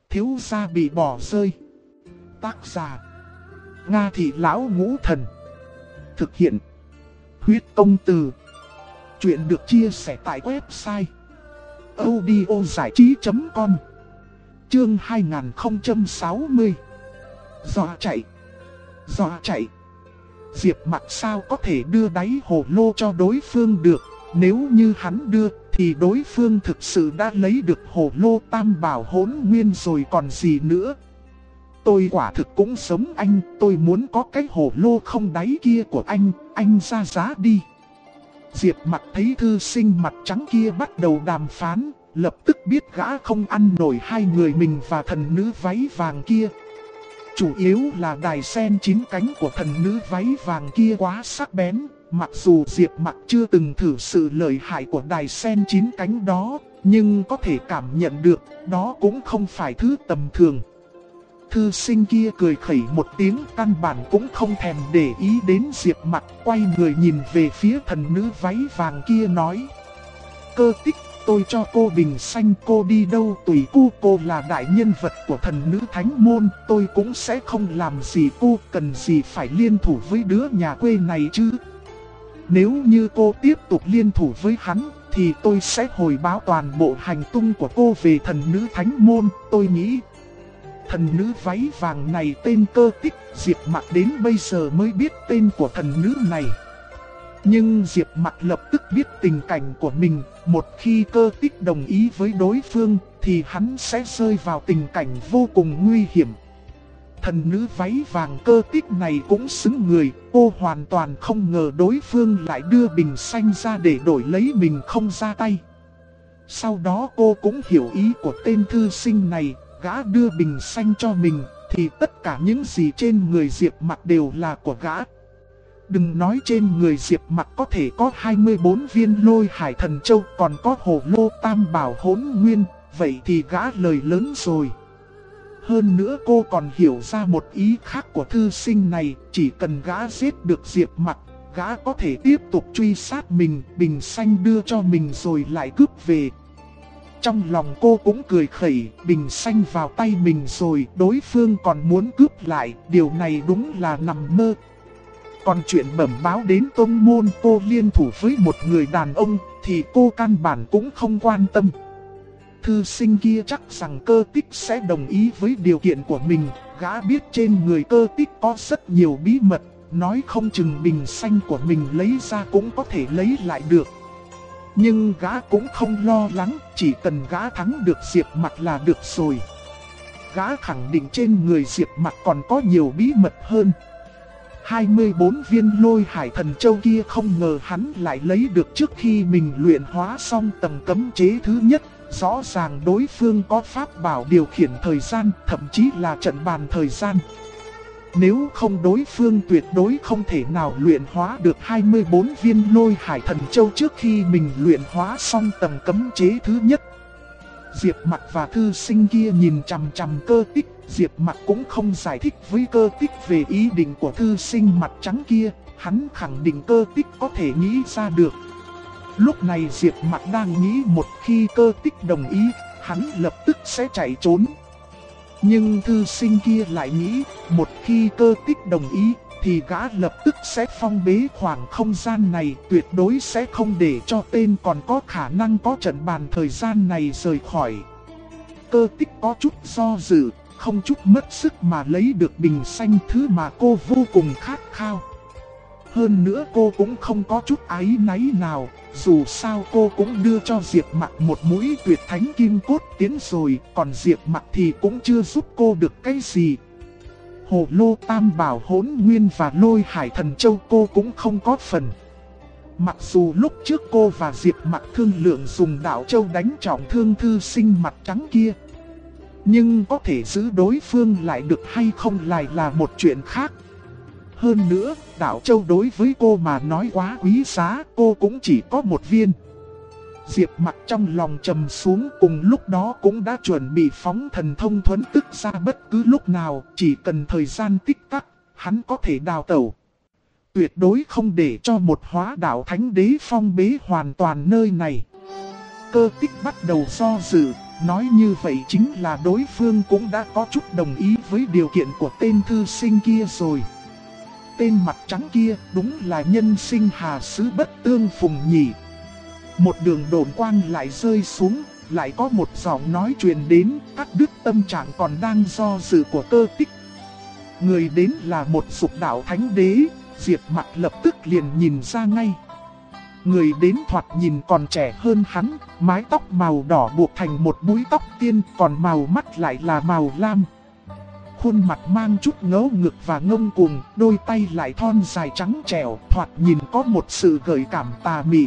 thiếu gia bị bỏ rơi. Tác giả Nga Thị Lão Ngũ Thần. Thực hiện Huyết Công Từ. Chuyện được chia sẻ tại website audiozảichí.com. Chương 2060. Dọa chạy. Dọa chạy. Diệp Mặc sao có thể đưa đáy hồ lô cho đối phương được? Nếu như hắn đưa thì đối phương thực sự đã lấy được hồ lô tam bảo hỗn nguyên rồi còn gì nữa. Tôi quả thực cũng giống anh, tôi muốn có cái hồ lô không đáy kia của anh ra giá đi. Diệp Mặc thấy thư sinh mặt trắng kia bắt đầu đàm phán, lập tức biết gã không ăn nổi hai người mình và thần nữ váy vàng kia. Chủ yếu là đài sen 9 cánh của thần nữ váy vàng kia quá sắc bén. Mặc dù Diệp Mặc chưa từng thử sự lợi hại của đài sen 9 cánh đó, nhưng có thể cảm nhận được đó cũng không phải thứ tầm thường. Thư sinh kia cười khẩy một tiếng, căn bản cũng không thèm để ý đến Diệp Mặc, quay người nhìn về phía thần nữ váy vàng kia nói: Cơ Tích, tôi cho cô bình xanh, cô đi đâu tùy cô là đại nhân vật của thần nữ thánh môn, tôi cũng sẽ không làm gì cô, cần gì phải liên thủ với đứa nhà quê này chứ. Nếu như cô tiếp tục liên thủ với hắn, thì tôi sẽ hồi báo toàn bộ hành tung của cô về thần nữ thánh môn. Tôi nghĩ thần nữ váy vàng này tên Cơ Tích. Diệp Mặc đến bây giờ mới biết tên của thần nữ này. Nhưng Diệp Mặc lập tức biết tình cảnh của mình. Một khi Cơ Tích đồng ý với đối phương, thì hắn sẽ rơi vào tình cảnh vô cùng nguy hiểm. Thần nữ váy vàng Cơ Tích này cũng xứng người, cô hoàn toàn không ngờ đối phương lại đưa bình xanh ra để đổi lấy mình không ra tay. Sau đó cô cũng hiểu ý của tên thư sinh này, gã đưa bình xanh cho mình, thì tất cả những gì trên người Diệp Mặc đều là của gã. Đừng nói trên người Diệp Mặc có thể có 24 viên Lôi Hải Thần Châu, còn có hồ lô tam bảo hỗn nguyên, vậy thì gã lời lớn rồi. Hơn nữa cô còn hiểu ra một ý khác của thư sinh này, chỉ cần gã giết được Diệp Mặc, gã có thể tiếp tục truy sát mình, bình xanh đưa cho mình rồi lại cướp về. Trong lòng cô cũng cười khẩy, bình xanh vào tay mình rồi, đối phương còn muốn cướp lại, điều này đúng là nằm mơ. Còn chuyện bẩm báo đến tông môn cô liên thủ với một người đàn ông, thì cô căn bản cũng không quan tâm. Thư sinh kia chắc rằng Cơ Tích sẽ đồng ý với điều kiện của mình, gã biết trên người Cơ Tích có rất nhiều bí mật, nói không chừng bình xanh của mình lấy ra cũng có thể lấy lại được. Nhưng gã cũng không lo lắng, chỉ cần gã thắng được Diệp Mặc là được rồi. Gã khẳng định trên người Diệp Mặc còn có nhiều bí mật hơn. 24 viên Lôi Hải Thần Châu kia không ngờ hắn lại lấy được trước khi mình luyện hóa xong tầng cấm chế thứ nhất. Rõ ràng đối phương có pháp bảo điều khiển thời gian, thậm chí là trận bàn thời gian. Nếu không đối phương tuyệt đối không thể nào luyện hóa được 24 viên Lôi Hải Thần Châu trước khi mình luyện hóa xong tầng cấm chế thứ nhất. Diệp Mặc và thư sinh kia nhìn chằm chằm Cơ Tích. Diệp Mặc cũng không giải thích với Cơ Tích về ý định của thư sinh mặt trắng kia. Hắn khẳng định Cơ Tích có thể nghĩ ra được. Lúc này Diệp Mặc đang nghĩ một khi Cơ Tích đồng ý, hắn lập tức sẽ chạy trốn. Nhưng thư sinh kia lại nghĩ, một khi Cơ Tích đồng ý, thì gã lập tức sẽ phong bế khoảng không gian này, tuyệt đối sẽ không để cho tên còn có khả năng có trận bàn thời gian này rời khỏi. Cơ Tích có chút do dự, không chút mất sức mà lấy được bình xanh, thứ mà cô vô cùng khát khao. Hơn nữa cô cũng không có chút áy náy nào, dù sao cô cũng đưa cho Diệp Mặc một mũi tuyệt thánh kim cốt tiến rồi, còn Diệp Mặc thì cũng chưa giúp cô được cái gì. Hồ lô tam bảo hỗn nguyên và Lôi Hải Thần Châu cô cũng không có phần. Mặc dù lúc trước cô và Diệp Mặc thương lượng dùng đạo châu đánh trọng thương thư sinh mặt trắng kia, nhưng có thể giữ đối phương lại được hay không lại là một chuyện khác. Hơn nữa, đạo châu đối với cô mà nói quá quý giá, cô cũng chỉ có một viên. Diệp Mặc trong lòng trầm xuống, cùng lúc đó cũng đã chuẩn bị phóng thần thông thuẫn tức ra bất cứ lúc nào, chỉ cần thời gian tích tắc, hắn có thể đào tẩu. Tuyệt đối không để cho một hóa đạo thánh đế phong bế hoàn toàn nơi này. Cơ Tích bắt đầu do dự, Nói như vậy chính là đối phương cũng đã có chút đồng ý với điều kiện của tên thư sinh kia rồi. Tên mặt trắng kia đúng là nhân sinh hà xứ bất tương phùng nhỉ. Một đường đồn quang lại rơi xuống, lại có một giọng nói truyền đến, cắt đứt tâm trạng còn đang do dự của Cơ Tích. Người đến là một dục đạo thánh đế, Diệp Mặc lập tức liền nhìn ra ngay. Người đến thoạt nhìn còn trẻ hơn hắn, mái tóc màu đỏ buộc thành một búi tóc tiên, còn màu mắt lại là màu lam. Khuôn mặt mang chút ngấu ngực và ngông cuồng, đôi tay lại thon dài trắng trẻo, thoạt nhìn có một sự gợi cảm tà mị.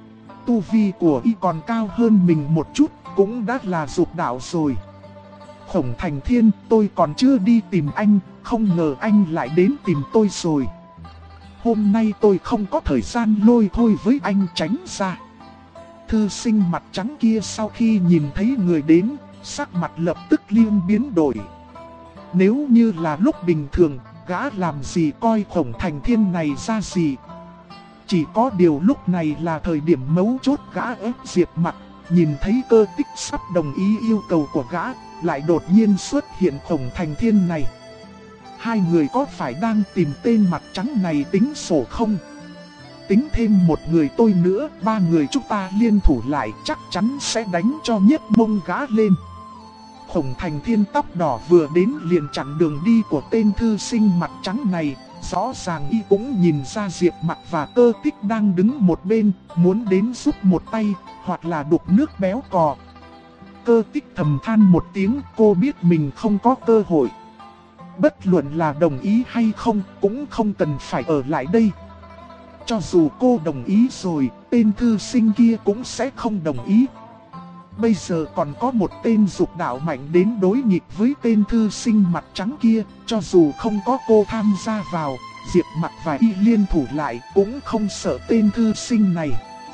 Tu vi của y còn cao hơn mình một chút, cũng đã là dục đạo rồi. Khổng Thành Thiên, tôi còn chưa đi tìm anh, không ngờ anh lại đến tìm tôi rồi. Hôm nay tôi không có thời gian lôi thôi với anh, tránh ra. Thư sinh mặt trắng kia sau khi nhìn thấy người đến, sắc mặt lập tức liên biến đổi. Nếu như là lúc bình thường, gã làm gì coi Khổng Thành Thiên này ra gì. Chỉ có điều lúc này là thời điểm mấu chốt, gã ép Diệp Mặc, nhìn thấy Cơ Tích sắp đồng ý yêu cầu của gã, lại đột nhiên xuất hiện Khổng Thành Thiên này. Hai người có phải đang tìm tên mặt trắng này tính sổ không? Tính thêm một người tôi nữa, ba người chúng ta liên thủ lại chắc chắn sẽ đánh cho nhếch mông gã lên. Khổng Thành Thiên tóc đỏ vừa đến liền chặn đường đi của tên thư sinh mặt trắng này. Rõ ràng y cũng nhìn ra Diệp Mặc và Cơ Tích đang đứng một bên, muốn đến giúp một tay, hoặc là đục nước béo cò. Cơ Tích thầm than một tiếng, cô biết mình không có cơ hội. Bất luận là đồng ý hay không, cũng không cần phải ở lại đây. Cho dù cô đồng ý rồi, tên thư sinh kia cũng sẽ không đồng ý. Bây giờ còn có một tên dục đạo mạnh đến đối nghịch với tên thư sinh mặt trắng kia, cho dù không có cô tham gia vào, Diệp Mặc và y liên thủ lại cũng không sợ tên thư sinh này.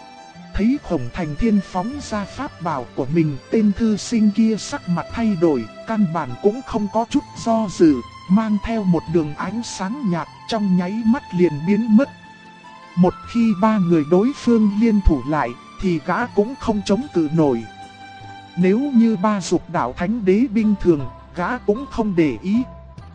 Thấy Khổng Thành Thiên phóng ra pháp bảo của mình, tên thư sinh kia sắc mặt thay đổi, căn bản cũng không có chút do dự, mang theo một đường ánh sáng nhạt, trong nháy mắt liền biến mất. Một khi ba người đối phương liên thủ lại, thì gã cũng không chống cự nổi. Nếu như ba dục đạo thánh đế bình thường, gã cũng không để ý.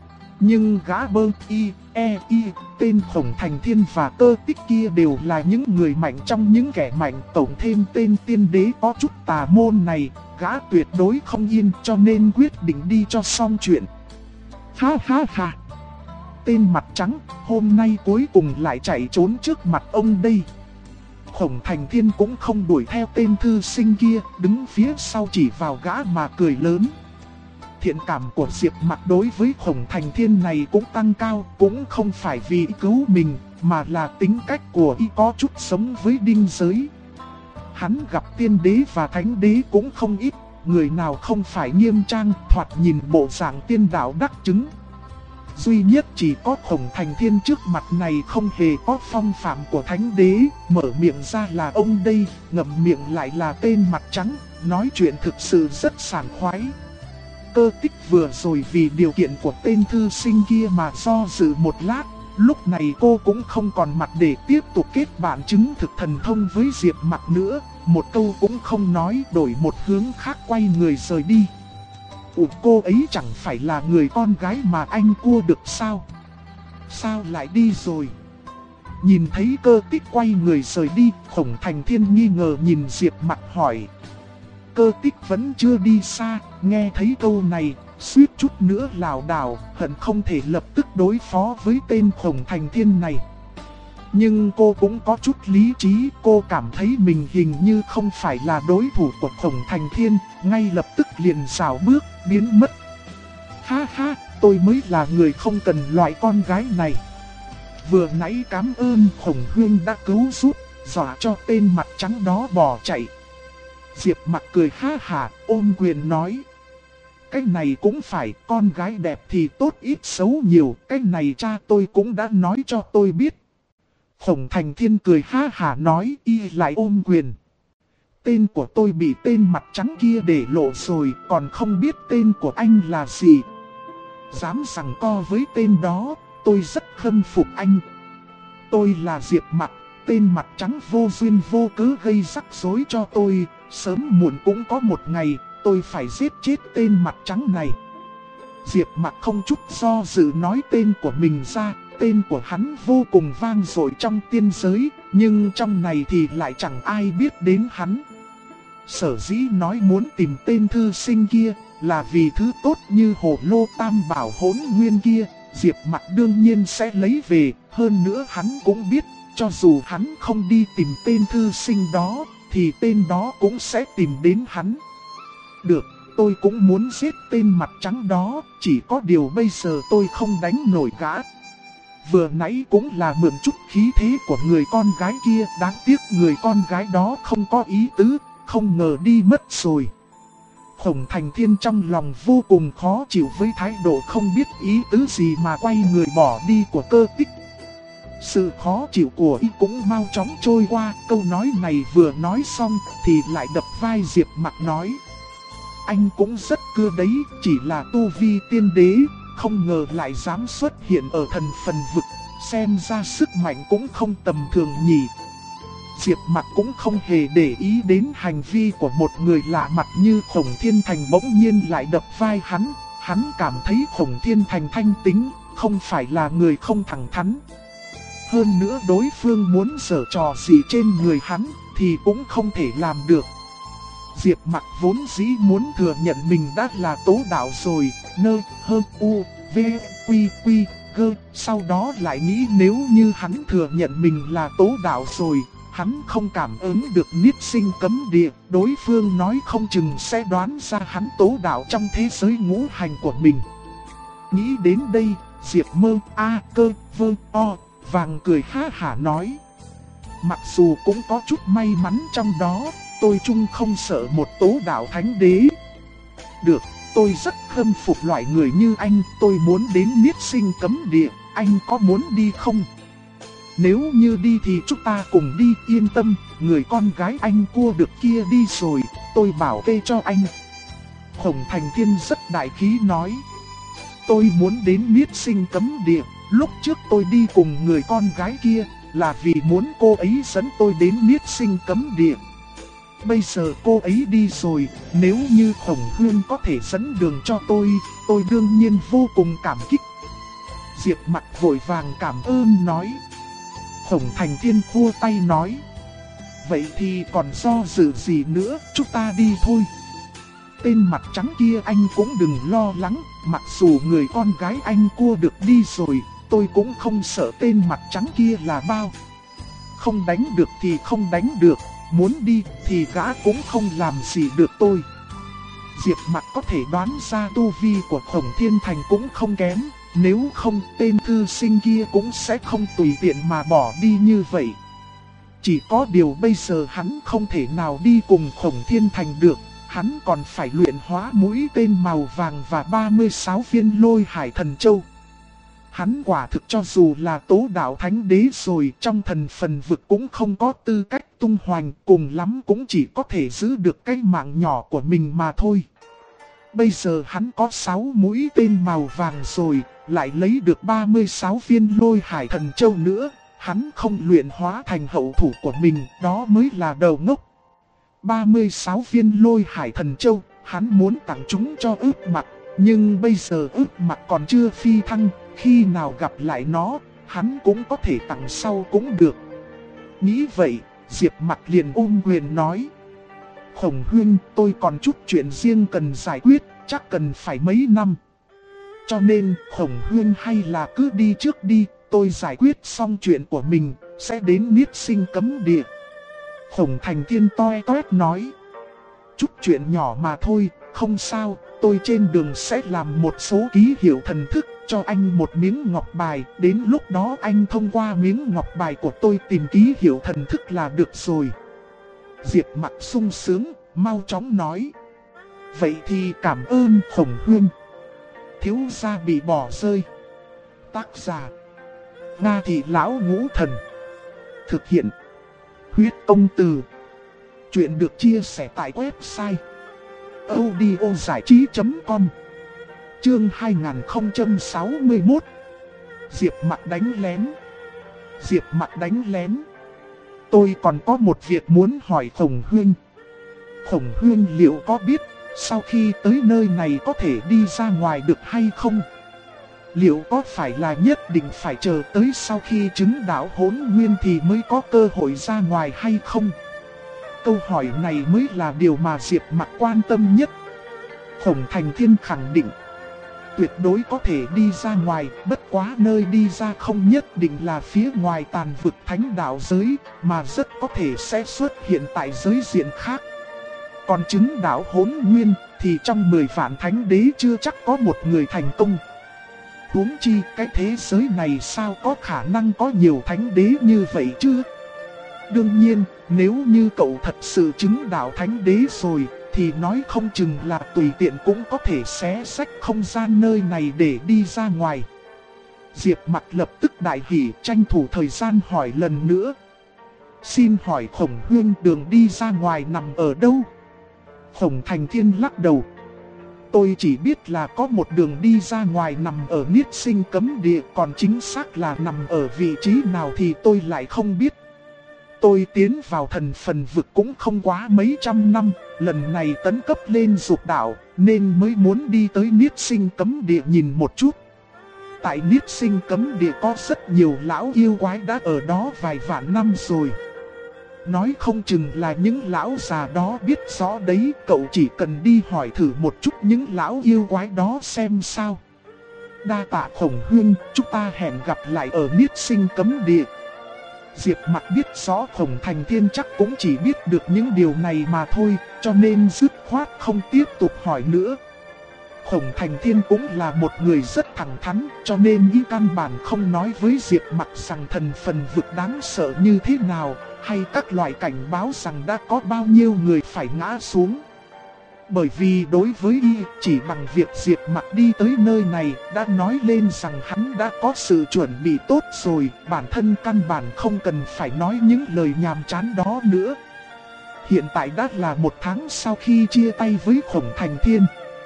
Nhưng gã bơ y, e y, tên Khổng Thành Thiên và Cơ Tích kia đều là những người mạnh trong những kẻ mạnh. Tổng thêm tên tiên đế có chút tà môn này, gã tuyệt đối không yên, cho nên quyết định đi cho xong chuyện. Ha ha ha! Tên mặt trắng, hôm nay cuối cùng lại chạy trốn trước mặt ông đây. Khổng Thành Thiên cũng không đuổi theo tên thư sinh kia, đứng phía sau chỉ vào gã mà cười lớn. Thiện cảm của Diệp Mặc đối với Khổng Thành Thiên này cũng tăng cao, cũng không phải vì cứu mình, mà là tính cách của y có chút sống với đinh giới. Hắn gặp tiên đế và thánh đế cũng không ít, người nào không phải nghiêm trang, thoạt nhìn bộ dạng tiên đạo đắc chứng. Duy nhất chỉ có Khổng Thành Thiên trước mặt này không hề có phong phạm của thánh đế, mở miệng ra là ông đây, ngậm miệng lại là tên mặt trắng, nói chuyện thực sự rất sảng khoái. Cơ Tích vừa rồi vì điều kiện của tên thư sinh kia mà do dự một lát, lúc này cô cũng không còn mặt để tiếp tục kết bạn chứng thực thần thông với Diệp Mặc nữa, một câu cũng không nói, đổi một hướng khác quay người rời đi. Cô ấy chẳng phải là người con gái mà anh cua được sao? Sao lại đi rồi? Nhìn thấy Cơ Tích quay người rời đi, Khổng Thành Thiên nghi ngờ nhìn Diệp Mặc hỏi. Cơ Tích vẫn chưa đi xa, nghe thấy câu này, suýt chút nữa lảo đảo, hận không thể lập tức đối phó với tên Khổng Thành Thiên này. Nhưng cô cũng có chút lý trí, cô cảm thấy mình hình như không phải là đối thủ của Khổng Thành Thiên, ngay lập tức liền rảo bước, biến mất. Ha ha, tôi mới là người không cần loại con gái này. Vừa nãy cảm ơn Khổng Huynh đã cứu giúp, dọa cho tên mặt trắng đó bỏ chạy. Diệp Mặc cười ha hả, ôm quyền nói. Cái này cũng phải, con gái đẹp thì tốt ít xấu nhiều, cái này cha tôi cũng đã nói cho tôi biết. Khổng Thành Thiên cười ha hả nói, y lại ôm quyền. Tên của tôi bị tên mặt trắng kia để lộ rồi, còn không biết tên của anh là gì. Dám giằng co với tên đó, tôi rất khâm phục anh. Tôi là Diệp Mặc, tên mặt trắng vô duyên vô cớ gây rắc rối cho tôi, sớm muộn cũng có một ngày, tôi phải giết chết tên mặt trắng này. Diệp Mặc không chút do dự nói tên của mình ra. Tên của hắn vô cùng vang dội trong tiên giới, nhưng trong này thì lại chẳng ai biết đến hắn. Sở dĩ nói muốn tìm tên thư sinh kia là vì thứ tốt như hồ lô tam bảo hỗn nguyên kia, Diệp Mặc đương nhiên sẽ lấy về. Hơn nữa hắn cũng biết, cho dù hắn không đi tìm tên thư sinh đó, thì tên đó cũng sẽ tìm đến hắn. Được, tôi cũng muốn giết tên mặt trắng đó, chỉ có điều bây giờ tôi không đánh nổi gã. Vừa nãy cũng là mượn chút khí thế của người con gái kia, đáng tiếc người con gái đó không có ý tứ, không ngờ đi mất rồi. Khổng Thành Thiên trong lòng vô cùng khó chịu với thái độ không biết ý tứ gì mà quay người bỏ đi của Cơ Tích. Sự khó chịu của y cũng mau chóng trôi qua, câu nói này vừa nói xong thì lại đập vai Diệp Mặc nói. Anh cũng rất cưa đấy, chỉ là tu vi tiên đế, không ngờ lại dám xuất hiện ở thần phần vực, xem ra sức mạnh cũng không tầm thường nhỉ. Diệp Mặc cũng không hề để ý đến hành vi của một người lạ mặt như Khổng Thiên Thành bỗng nhiên lại đập vai hắn. Hắn cảm thấy Khổng Thiên Thành thanh tính, không phải là người không thẳng thắn. Hơn nữa đối phương muốn giở trò gì trên người hắn thì cũng không thể làm được. Diệp Mặc vốn dĩ muốn thừa nhận mình đã là tố đạo rồi, nơ, hơ, u, v, quy, quy, gơ. Sau đó lại nghĩ nếu như hắn thừa nhận mình là tố đạo rồi, hắn không cảm ứng được niết sinh cấm địa, đối phương nói không chừng sẽ đoán ra hắn tố đạo trong thế giới ngũ hành của mình. Nghĩ đến đây, Diệp Mơ, A, Cơ, Vơ, O, Vàng cười ha hả nói. Mặc dù cũng có chút may mắn trong đó, tôi chung không sợ một tố đạo thánh đế. Được, tôi rất khâm phục loại người như anh, tôi muốn đến niết sinh cấm địa, anh có muốn đi không? Nếu như đi thì chúng ta cùng đi, yên tâm, người con gái anh cua được kia đi rồi, tôi bảo kê cho anh. Khổng Thành Thiên rất đại khí nói. Tôi muốn đến niết sinh cấm địa, lúc trước tôi đi cùng người con gái kia là vì muốn cô ấy dẫn tôi đến niết sinh cấm địa. Bây giờ cô ấy đi rồi, nếu như Khổng Hương có thể dẫn đường cho tôi đương nhiên vô cùng cảm kích. Diệp Mặc vội vàng cảm ơn nói. Khổng Thành Thiên khua tay nói. Vậy thì còn do dự gì nữa, chúng ta đi thôi. Tên mặt trắng kia anh cũng đừng lo lắng, mặc dù người con gái anh cua được đi rồi, tôi cũng không sợ tên mặt trắng kia là bao. Không đánh được thì không đánh được, muốn đi thì gã cũng không làm gì được tôi. Diệp Mặc có thể đoán ra tu vi của Khổng Thiên Thành cũng không kém, nếu không tên thư sinh kia cũng sẽ không tùy tiện mà bỏ đi như vậy. Chỉ có điều bây giờ hắn không thể nào đi cùng Khổng Thiên Thành được, hắn còn phải luyện hóa mũi tên màu vàng và 36 viên Lôi Hải Thần Châu. Hắn quả thực cho dù là tố đạo thánh đế rồi, trong thần phần vực cũng không có tư cách tung hoành, cùng lắm cũng chỉ có thể giữ được cái mạng nhỏ của mình mà thôi. Bây giờ hắn có 6 mũi tên màu vàng rồi, lại lấy được 36 viên Lôi Hải Thần Châu nữa, hắn không luyện hóa thành hậu thủ của mình, đó mới là đầu ngốc. 36 viên Lôi Hải Thần Châu, hắn muốn tặng chúng cho Ước Mặc, nhưng bây giờ Ước Mặc còn chưa phi thăng, khi nào gặp lại nó, hắn cũng có thể tặng sau cũng được. Nghĩ vậy, Diệp Mặc liền ôm quyền nói. Khổng Huynh, tôi còn chút chuyện riêng cần giải quyết, chắc cần phải mấy năm. Cho nên, Khổng Huynh hay là cứ đi trước đi, tôi giải quyết xong chuyện của mình, sẽ đến niết sinh cấm địa. Khổng Thành Thiên toe toét nói. Chút chuyện nhỏ mà thôi, không sao, tôi trên đường sẽ làm một số ký hiệu thần thức cho anh một miếng ngọc bài. Đến lúc đó anh thông qua miếng ngọc bài của tôi tìm ký hiệu thần thức là được rồi. Diệp Mặc sung sướng, mau chóng nói. Vậy thì cảm ơn Khổng Huynh. Thiếu gia bị bỏ rơi. Tác giả Nga Thị Lão Ngũ Thần. Thực hiện Huyết Công Từ. Chuyện được chia sẻ tại website audiozảichí.com. Chương 2061. Diệp Mặc đánh lén. Diệp Mặc đánh lén. Tôi còn có một việc muốn hỏi Khổng Huynh. Khổng Huynh liệu có biết sau khi tới nơi này có thể đi ra ngoài được hay không? Liệu có phải là nhất định phải chờ tới sau khi chứng đạo hỗn nguyên thì mới có cơ hội ra ngoài hay không? Câu hỏi này mới là điều mà Diệp Mặc quan tâm nhất. Khổng Thành Thiên khẳng định tuyệt đối có thể đi ra ngoài, bất quá nơi đi ra không nhất định là phía ngoài tàn vực thánh đạo giới, mà rất có thể sẽ xuất hiện tại giới diện khác. Còn chứng đạo hỗn nguyên thì trong 10 vạn thánh đế chưa chắc có một người thành công. Huống chi cái thế giới này sao có khả năng có nhiều thánh đế như vậy chứ? Đương nhiên, nếu như cậu thật sự chứng đạo thánh đế rồi, thì nói không chừng là tùy tiện cũng có thể xé xách không gian nơi này để đi ra ngoài. Diệp Mặc lập tức đại hỉ, tranh thủ thời gian hỏi lần nữa. Xin hỏi Khổng Huynh, đường đi ra ngoài nằm ở đâu? Khổng Thành Thiên lắc đầu. Tôi chỉ biết là có một đường đi ra ngoài nằm ở Niết Sinh Cấm Địa, còn chính xác là nằm ở vị trí nào thì tôi lại không biết. Tôi tiến vào thần phần vực cũng không quá mấy trăm năm, lần này tấn cấp lên dục đạo, nên mới muốn đi tới Niết Sinh Cấm Địa nhìn một chút. Tại Niết Sinh Cấm Địa có rất nhiều lão yêu quái đã ở đó vài vạn năm rồi. Nói không chừng là những lão già đó biết rõ đấy, cậu chỉ cần đi hỏi thử một chút những lão yêu quái đó xem sao. Đa tạ Khổng Huynh, chúng ta hẹn gặp lại ở Niết Sinh Cấm Địa. Diệp Mặc biết rõ Khổng Thành Thiên chắc cũng chỉ biết được những điều này mà thôi, cho nên dứt khoát không tiếp tục hỏi nữa. Khổng Thành Thiên cũng là một người rất thẳng thắn, cho nên y căn bản không nói với Diệp Mặc rằng thần phần vực đáng sợ như thế nào, hay các loại cảnh báo rằng đã có bao nhiêu người phải ngã xuống. Bởi vì đối với y, chỉ bằng việc Diệp Mặc đi tới nơi này đã nói lên rằng hắn đã có sự chuẩn bị tốt rồi, bản thân căn bản không cần phải nói những lời nhàm chán đó nữa. Hiện tại đã là 1 tháng sau khi chia tay với Khổng Thành Thiên.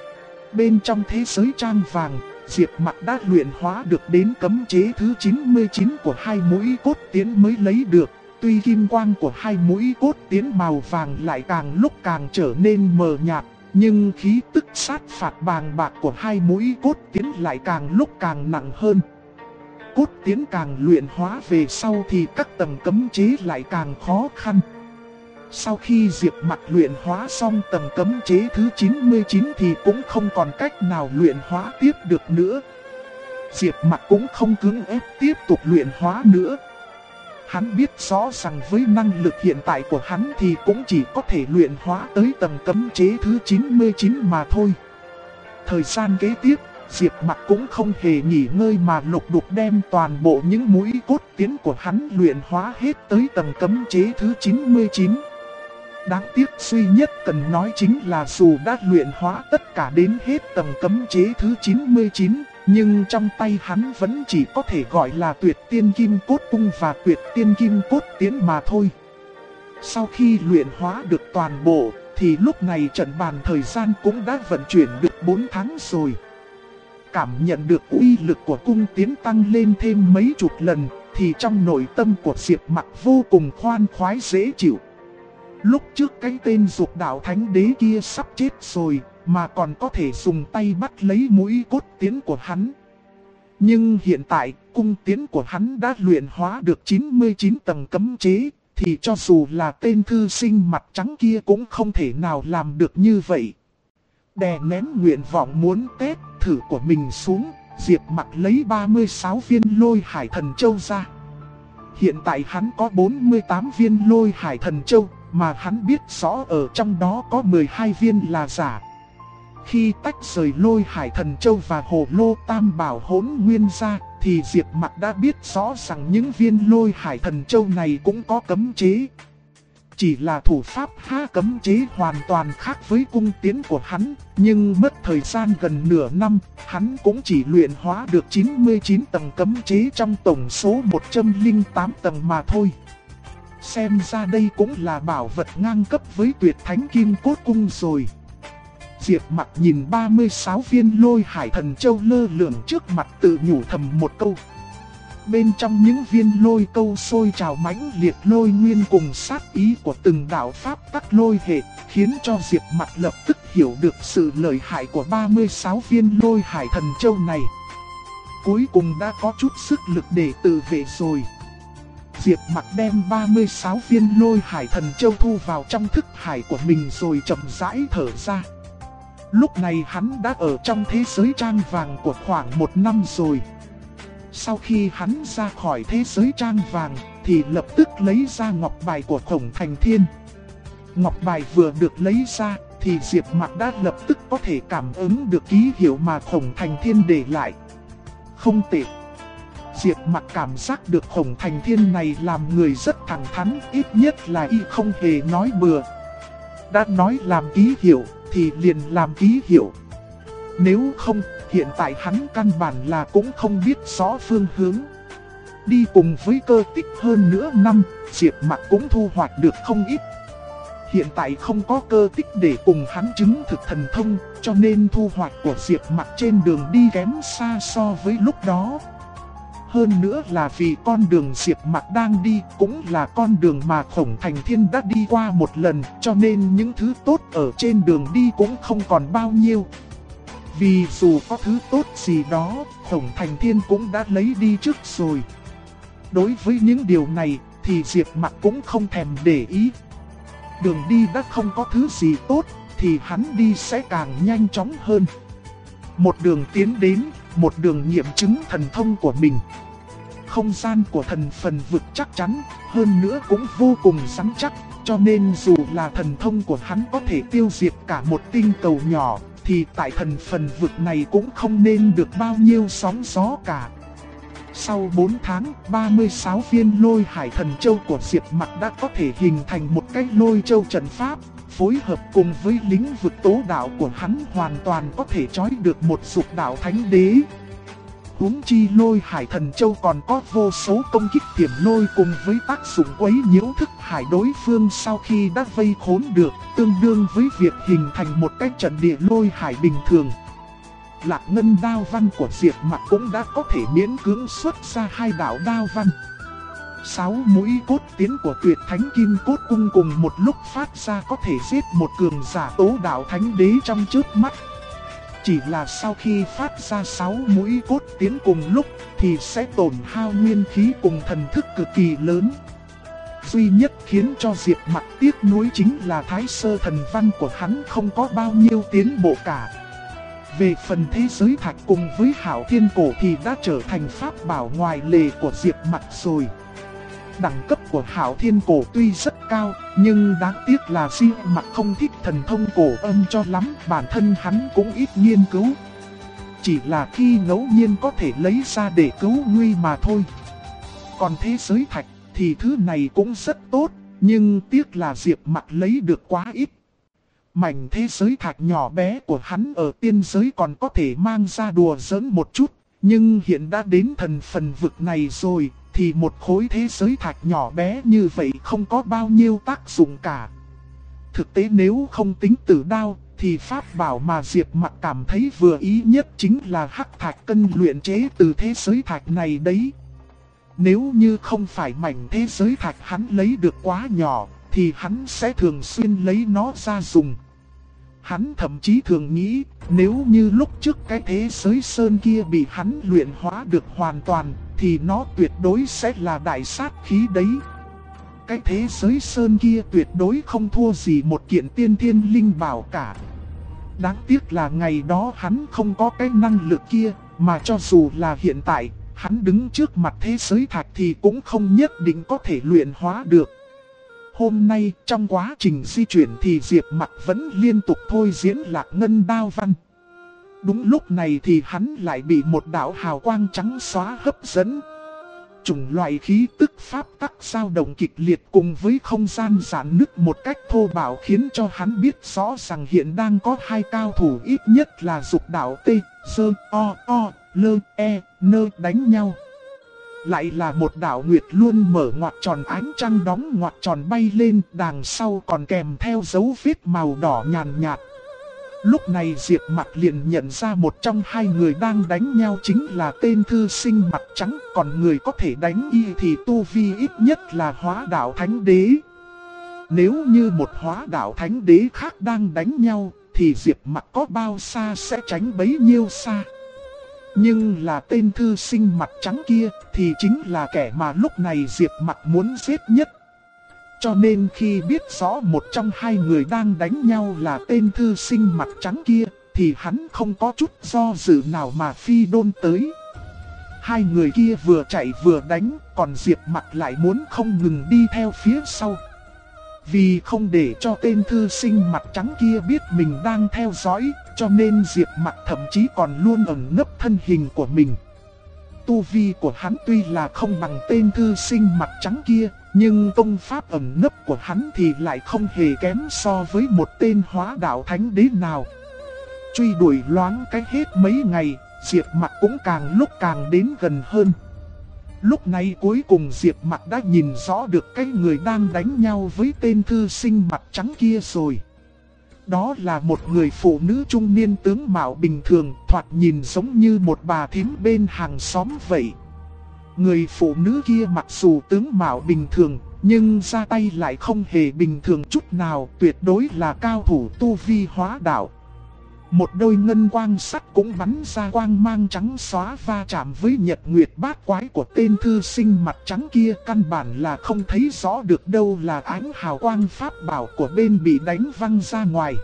Bên trong thế giới trang vàng, Diệp Mặc đã luyện hóa được đến cấm chế thứ 99 của 2 mũi cốt tiến mới lấy được. Tuy kim quang của 2 mũi cốt tiến màu vàng lại càng lúc càng trở nên mờ nhạt, nhưng khí tức sát phạt bàng bạc của 2 mũi cốt tiến lại càng lúc càng nặng hơn. Cốt tiến càng luyện hóa về sau thì các tầng cấm chế lại càng khó khăn. Sau khi Diệp Mặc luyện hóa xong tầng cấm chế thứ 99 thì cũng không còn cách nào luyện hóa tiếp được nữa. Diệp Mặc cũng không cưỡng ép tiếp tục luyện hóa nữa. Hắn biết rõ rằng với năng lực hiện tại của hắn thì cũng chỉ có thể luyện hóa tới tầng cấm chế thứ 99 mà thôi. Thời gian kế tiếp, Diệp Mặc cũng không hề nghỉ ngơi mà lục đục đem toàn bộ những mũi cốt tiến của hắn luyện hóa hết tới tầng cấm chế thứ 99. Đáng tiếc duy nhất cần nói chính là dù đã luyện hóa tất cả đến hết tầng cấm chế thứ 99, nhưng trong tay hắn vẫn chỉ có thể gọi là Tuyệt Tiên Kim Cốt Cung và Tuyệt Tiên Kim Cốt Tiến mà thôi. Sau khi luyện hóa được toàn bộ, thì lúc này trận bàn thời gian cũng đã vận chuyển được 4 tháng rồi. Cảm nhận được uy lực của cung tiến tăng lên thêm mấy chục lần, thì trong nội tâm của Diệp Mặc vô cùng khoan khoái dễ chịu. Lúc trước cái tên Dục Đạo Thánh Đế kia sắp chết rồi, mà còn có thể dùng tay bắt lấy mũi cốt tiến của hắn. Nhưng hiện tại, cung tiến của hắn đã luyện hóa được 99 tầng cấm chế, thì cho dù là tên thư sinh mặt trắng kia cũng không thể nào làm được như vậy. Đè nén nguyện vọng muốn test thử của mình xuống, Diệp Mặc lấy 36 viên Lôi Hải Thần Châu ra. Hiện tại hắn có 48 viên Lôi Hải Thần Châu, mà hắn biết rõ ở trong đó có 12 viên là giả. Khi tách rời Lôi Hải Thần Châu và Hồ Lô Tam Bảo Hỗn Nguyên ra, thì Diệp Mặc đã biết rõ rằng những viên Lôi Hải Thần Châu này cũng có cấm chế. Chỉ là thủ pháp ha cấm chế hoàn toàn khác với cung tiến của hắn, nhưng mất thời gian gần nửa năm, hắn cũng chỉ luyện hóa được 99 tầng cấm chế trong tổng số 108 tầng mà thôi. Xem ra đây cũng là bảo vật ngang cấp với Tuyệt Thánh Kim Cốt Cung rồi. Diệp Mặc nhìn 36 viên Lôi Hải Thần Châu lơ lửng trước mặt tự nhủ thầm một câu. Bên trong những viên lôi câu sôi trào mãnh liệt lôi nguyên cùng sát ý của từng đạo pháp tắc lôi hệ, khiến cho Diệp Mặc lập tức hiểu được sự lợi hại của 36 viên lôi hải thần châu này. Cuối cùng đã có chút sức lực để tự vệ rồi. Diệp Mặc đem 36 viên lôi hải thần châu thu vào trong thức hải của mình rồi chậm rãi thở ra. Lúc này hắn đã ở trong thế giới trang vàng của khoảng 1 năm rồi. Sau khi hắn ra khỏi thế giới trang vàng thì lập tức lấy ra ngọc bài của Khổng Thành Thiên. Ngọc bài vừa được lấy ra thì Diệp Mặc đã lập tức có thể cảm ứng được ký hiệu mà Khổng Thành Thiên để lại. Không tệ. Diệp Mặc cảm giác được Khổng Thành Thiên này làm người rất thẳng thắn, ít nhất là y không hề nói bừa. Đã nói làm ký hiệu thì liền làm ký hiệu. Nếu không, hiện tại hắn căn bản là cũng không biết rõ phương hướng. Đi cùng với Cơ Tích hơn nữa năm, Diệp Mặc cũng thu hoạch được không ít. Hiện tại không có Cơ Tích để cùng hắn chứng thực thần thông, cho nên thu hoạch của Diệp Mặc trên đường đi kém xa so với lúc đó. Hơn nữa là vì con đường Diệp Mặc đang đi cũng là con đường mà Khổng Thành Thiên đã đi qua một lần, cho nên những thứ tốt ở trên đường đi cũng không còn bao nhiêu. Vì dù có thứ tốt gì đó, Khổng Thành Thiên cũng đã lấy đi trước rồi. Đối với những điều này thì Diệp Mặc cũng không thèm để ý. Đường đi đã không có thứ gì tốt thì hắn đi sẽ càng nhanh chóng hơn. Một đường tiến đến, một đường nghiệm chứng thần thông của mình. Không gian của thần phần vực chắc chắn, hơn nữa cũng vô cùng rắn chắc, cho nên dù là thần thông của hắn có thể tiêu diệt cả một tinh cầu nhỏ, thì tại thần phần vực này cũng không nên được bao nhiêu sóng gió cả. Sau 4 tháng, 36 viên lôi hải thần châu của Diệp Mặc đã có thể hình thành một cái lôi châu trận pháp, phối hợp cùng với lĩnh vực tố đạo của hắn hoàn toàn có thể trói được một dục đạo thánh đế. Huống chi lôi hải thần châu còn có vô số công kích tiềm lôi cùng với tác dụng quấy nhiễu thức hải đối phương sau khi đã vây khốn được, tương đương với việc hình thành một cái trận địa lôi hải bình thường. Lạc ngân đao văn của Diệp Mặc cũng đã có thể miễn cưỡng xuất ra 2 đạo đao văn. 6 mũi cốt tiến của tuyệt thánh kim cốt cung cùng một lúc phát ra có thể giết một cường giả tố đạo thánh đế trong chớp mắt. Chỉ là sau khi phát ra 6 mũi cốt tiến cùng lúc thì sẽ tổn hao nguyên khí cùng thần thức cực kỳ lớn. Duy nhất khiến cho Diệp Mặc tiếc nuối chính là thái sơ thần văn của hắn không có bao nhiêu tiến bộ cả. Về phần thế giới thạch cùng với hảo thiên cổ thì đã trở thành pháp bảo ngoài lề của Diệp Mặc rồi. Đẳng cấp của hảo thiên cổ tuy rất cao, nhưng đáng tiếc là Diệp Mặc không thích thần thông cổ âm cho lắm, bản thân hắn cũng ít nghiên cứu. Chỉ là khi ngẫu nhiên có thể lấy ra để cứu nguy mà thôi. Còn thế giới thạch thì thứ này cũng rất tốt, nhưng tiếc là Diệp Mặc lấy được quá ít. Mảnh thế giới thạch nhỏ bé của hắn ở tiên giới còn có thể mang ra đùa giỡn một chút, nhưng hiện đã đến thần phần vực này rồi, thì một khối thế giới thạch nhỏ bé như vậy không có bao nhiêu tác dụng cả. Thực tế nếu không tính tử đao, thì pháp bảo mà Diệp Mặc cảm thấy vừa ý nhất chính là hắc thạch cân luyện chế từ thế giới thạch này đấy. Nếu như không phải mảnh thế giới thạch hắn lấy được quá nhỏ, thì hắn sẽ thường xuyên lấy nó ra dùng. Hắn thậm chí thường nghĩ, nếu như lúc trước cái thế giới sơn kia bị hắn luyện hóa được hoàn toàn, thì nó tuyệt đối sẽ là đại sát khí đấy. Cái thế giới sơn kia tuyệt đối không thua gì một kiện tiên thiên linh bảo cả. Đáng tiếc là ngày đó hắn không có cái năng lực kia, mà cho dù là hiện tại, hắn đứng trước mặt thế giới thạch thì cũng không nhất định có thể luyện hóa được. Hôm nay trong quá trình di chuyển thì Diệp Mặc vẫn liên tục thôi diễn lạc ngân đao văn. Đúng lúc này thì hắn lại bị một đạo hào quang trắng xóa hấp dẫn. Chủng loại khí tức pháp tắc dao động kịch liệt cùng với không gian giãn nứt một cách thô bạo khiến cho hắn biết rõ rằng hiện đang có 2 cao thủ ít nhất là dục đạo T, Sơ, O, Lơ, E, Nơ đánh nhau. Lại là một đạo nguyệt luôn mở ngoặc tròn ánh trăng đóng ngoặc tròn bay lên, đằng sau còn kèm theo dấu vết màu đỏ nhàn nhạt. Lúc này Diệp Mặc liền nhận ra một trong hai người đang đánh nhau chính là tên thư sinh mặt trắng, còn người có thể đánh y thì tu vi ít nhất là hóa đạo thánh đế. Nếu như một hóa đạo thánh đế khác đang đánh nhau thì Diệp Mặc có bao xa sẽ tránh bấy nhiêu xa. Nhưng là tên thư sinh mặt trắng kia thì chính là kẻ mà lúc này Diệp Mặc muốn giết nhất. Cho nên khi biết rõ một trong hai người đang đánh nhau là tên thư sinh mặt trắng kia thì hắn không có chút do dự nào mà phi đôn tới. Hai người kia vừa chạy vừa đánh, còn Diệp Mặc lại muốn không ngừng đi theo phía sau. Vì không để cho tên thư sinh mặt trắng kia biết mình đang theo dõi, cho nên Diệp Mặc thậm chí còn luôn ẩn nấp thân hình của mình. Tu vi của hắn tuy là không bằng tên thư sinh mặt trắng kia, nhưng công pháp ẩn nấp của hắn thì lại không hề kém so với một tên hóa đạo thánh đế nào. Truy đuổi loáng cái hết mấy ngày, Diệp Mặc cũng càng lúc càng đến gần hơn. Lúc này cuối cùng Diệp Mặc đã nhìn rõ được cái người đang đánh nhau với tên thư sinh mặt trắng kia rồi. Đó là một người phụ nữ trung niên tướng mạo bình thường, thoạt nhìn giống như một bà thím bên hàng xóm vậy. Người phụ nữ kia mặc dù tướng mạo bình thường, nhưng ra tay lại không hề bình thường chút nào, tuyệt đối là cao thủ tu vi hóa đạo. Một đôi ngân quang sắt cũng bắn ra quang mang trắng xóa va chạm với nhật nguyệt bát quái của tên thư sinh mặt trắng kia, căn bản là không thấy rõ được đâu là ánh hào quang pháp bảo của bên bị đánh văng ra ngoài.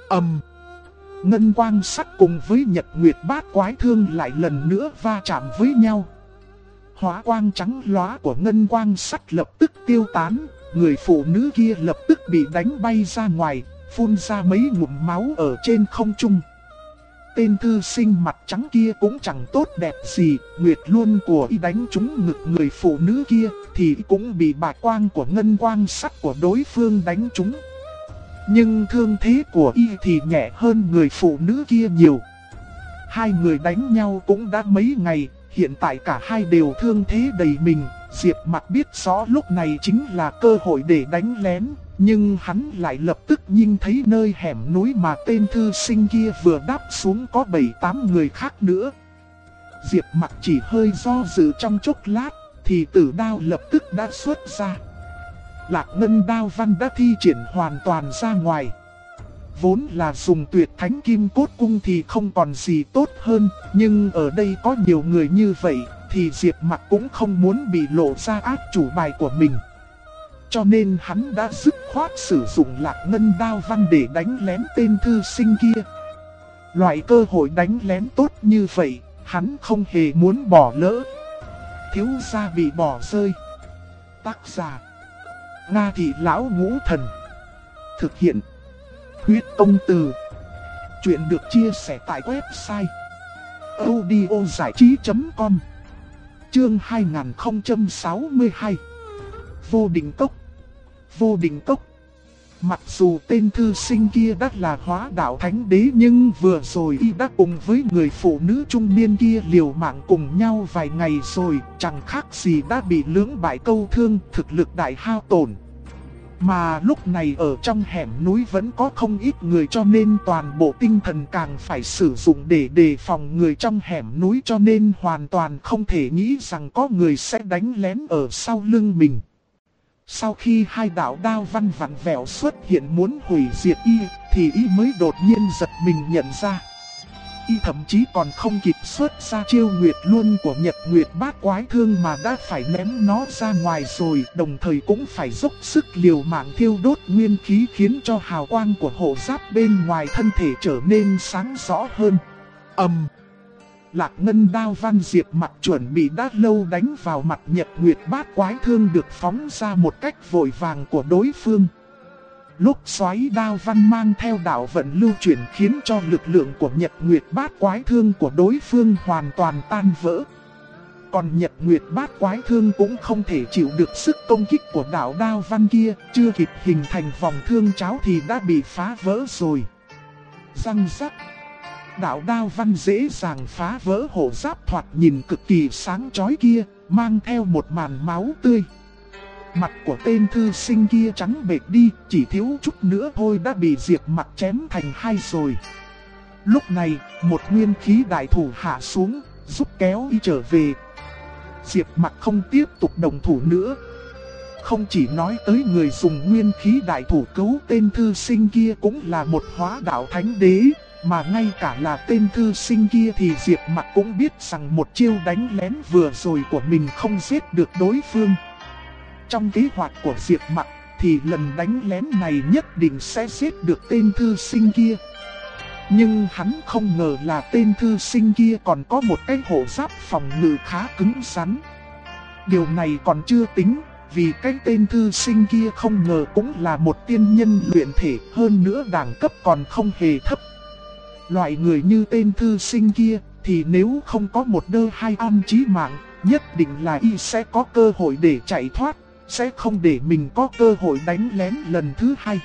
Ngân quang sắt cùng với nhật nguyệt bát quái thương lại lần nữa va chạm với nhau. Hóa quang trắng lóa của ngân quang sắt lập tức tiêu tán, người phụ nữ kia lập tức bị đánh bay ra ngoài, phun ra mấy ngụm máu ở trên không trung. Tên thư sinh mặt trắng kia cũng chẳng tốt đẹp gì, nguyệt luân của y đánh trúng ngực người phụ nữ kia thì cũng bị bạch quang của ngân quang sắt của đối phương đánh trúng. Nhưng thương thế của y thì nhẹ hơn người phụ nữ kia nhiều. Hai người đánh nhau cũng đã mấy ngày, hiện tại cả hai đều thương thế đầy mình. Diệp Mặc biết rõ lúc này chính là cơ hội để đánh lén, nhưng hắn lại lập tức nhìn thấy nơi hẻm núi mà tên thư sinh kia vừa đáp xuống có 7-8 người khác nữa. Diệp Mặc chỉ hơi do dự trong chốc lát, thì tử đao lập tức đã xuất ra. Lạc ngân đao văn đã thi triển hoàn toàn ra ngoài. Vốn là dùng tuyệt thánh kim cốt cung thì không còn gì tốt hơn, nhưng ở đây có nhiều người như vậy thì Diệp Mặc cũng không muốn bị lộ ra át chủ bài của mình. Cho nên hắn đã dứt khoát sử dụng lạc ngân đao văn để đánh lén tên thư sinh kia. Loại cơ hội đánh lén tốt như vậy, hắn không hề muốn bỏ lỡ. Thiếu gia bị bỏ rơi. Tác giả: Nga Thị Lão Ngũ Thần. Thực hiện: Huyết Công Từ. Chuyện được chia sẻ tại website audiozảichí.com. Chương 2062. Vô Định Cốc. Vô Định Cốc. Mặc dù tên thư sinh kia đã là hóa đạo thánh đế, nhưng vừa rồi y đã cùng với người phụ nữ trung niên kia liều mạng cùng nhau vài ngày rồi, chẳng khác gì đã bị lưỡng bại câu thương, thực lực đại hao tổn. Mà lúc này ở trong hẻm núi vẫn có không ít người, cho nên toàn bộ tinh thần càng phải sử dụng để đề phòng người trong hẻm núi, cho nên hoàn toàn không thể nghĩ rằng có người sẽ đánh lén ở sau lưng mình. Sau khi hai đạo đao văn vặn vẹo xuất hiện muốn hủy diệt y, thì y mới đột nhiên giật mình nhận ra. Y thậm chí còn không kịp xuất ra chiêu nguyệt luân của nhật nguyệt bát quái thương mà đã phải ném nó ra ngoài rồi, đồng thời cũng phải dốc sức liều mạng thiêu đốt nguyên khí khiến cho hào quang của hộ giáp bên ngoài thân thể trở nên sáng rõ hơn. Lạc ngân đao văn Diệp Mặc chuẩn bị đã lâu đánh vào mặt nhật nguyệt bát quái thương được phóng ra một cách vội vàng của đối phương. Lúc xoáy đao văn mang theo đạo vận lưu chuyển khiến cho lực lượng của nhật nguyệt bát quái thương của đối phương hoàn toàn tan vỡ. Còn nhật nguyệt bát quái thương cũng không thể chịu được sức công kích của đạo đao văn kia, chưa kịp hình thành vòng thương cháo thì đã bị phá vỡ rồi. Răng rắc. Đạo đao văn dễ dàng phá vỡ hộ giáp thoạt nhìn cực kỳ sáng chói kia, mang theo một màn máu tươi. Mặt của tên thư sinh kia trắng bệch đi, chỉ thiếu chút nữa thôi đã bị Diệp Mặc chém thành hai rồi. Lúc này, một nguyên khí đại thủ hạ xuống, giúp kéo y trở về. Diệp Mặc không tiếp tục đồng thủ nữa. Không chỉ nói tới người dùng nguyên khí đại thủ cứu tên thư sinh kia cũng là một hóa đạo thánh đế, mà ngay cả là tên thư sinh kia thì Diệp Mặc cũng biết rằng một chiêu đánh lén vừa rồi của mình không giết được đối phương. Trong kế hoạch của Diệp Mặc thì lần đánh lén này nhất định sẽ giết được tên thư sinh kia. Nhưng hắn không ngờ là tên thư sinh kia còn có một cái hộ giáp phòng ngự khá cứng rắn. Điều này còn chưa tính, vì cái tên thư sinh kia không ngờ cũng là một tiên nhân luyện thể, hơn nữa đẳng cấp còn không hề thấp. Loại người như tên thư sinh kia thì nếu không có một đơ hai an chí mạng, nhất định là y sẽ có cơ hội để chạy thoát, sẽ không để mình có cơ hội đánh lén lần thứ hai.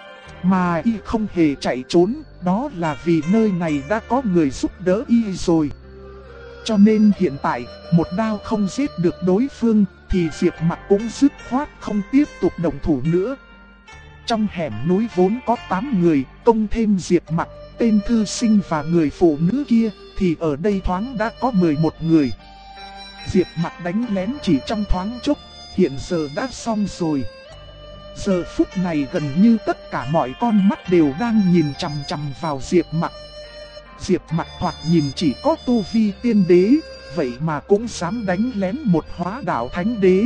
Mà y không hề chạy trốn, đó là vì nơi này đã có người giúp đỡ y rồi. Cho nên hiện tại, một đao không giết được đối phương, thì Diệp Mặc cũng dứt khoát không tiếp tục động thủ nữa. Trong hẻm núi vốn có 8 người, công thêm Diệp Mặc, tên thư sinh và người phụ nữ kia, thì ở đây thoáng đã có 11 người. Diệp Mặc đánh lén chỉ trong thoáng chốc, hiện giờ đã xong rồi. Giờ phút này gần như tất cả mọi con mắt đều đang nhìn chằm chằm vào Diệp Mặc. Diệp Mặc thoạt nhìn chỉ có tu vi tiên đế, vậy mà cũng dám đánh lén một hóa đạo thánh đế.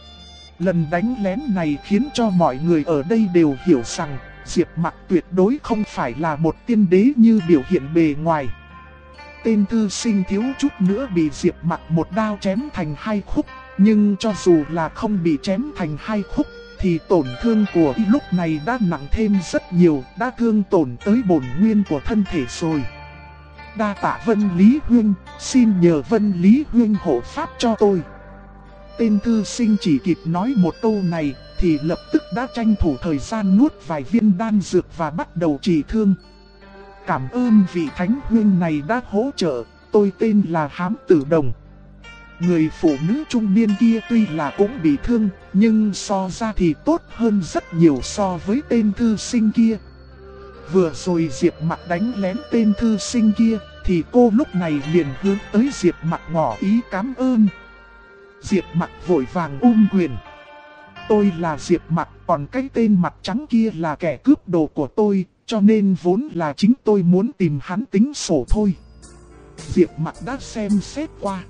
Lần đánh lén này khiến cho mọi người ở đây đều hiểu rằng Diệp Mặc tuyệt đối không phải là một tiên đế như biểu hiện bề ngoài. Tên thư sinh thiếu chút nữa bị Diệp Mặc một đao chém thành 2 khúc, nhưng cho dù là không bị chém thành 2 khúc thì tổn thương của y lúc này đã nặng thêm rất nhiều, đã thương tổn tới bổn nguyên của thân thể rồi. Đa tạ Vân Lý Huynh, xin nhờ Vân Lý Huynh hộ pháp cho tôi. Tên thư sinh chỉ kịp nói một câu này thì lập tức đã tranh thủ thời gian nuốt vài viên đan dược và bắt đầu trị thương. Cảm ơn vị thánh huynh này đã hỗ trợ, tôi tên là Hám Tử Đồng. Người phụ nữ trung niên kia tuy là cũng bị thương, nhưng so ra thì tốt hơn rất nhiều so với tên thư sinh kia. Vừa rồi Diệp Mặc đánh lén tên thư sinh kia, thì cô lúc này liền hướng tới Diệp Mặc ngỏ ý cảm ơn. Diệp Mặc vội vàng quyền. Tôi là Diệp Mặc, còn cái tên mặt trắng kia là kẻ cướp đồ của tôi, cho nên vốn là chính tôi muốn tìm hắn tính sổ thôi. Diệp Mặc đã xem xét qua.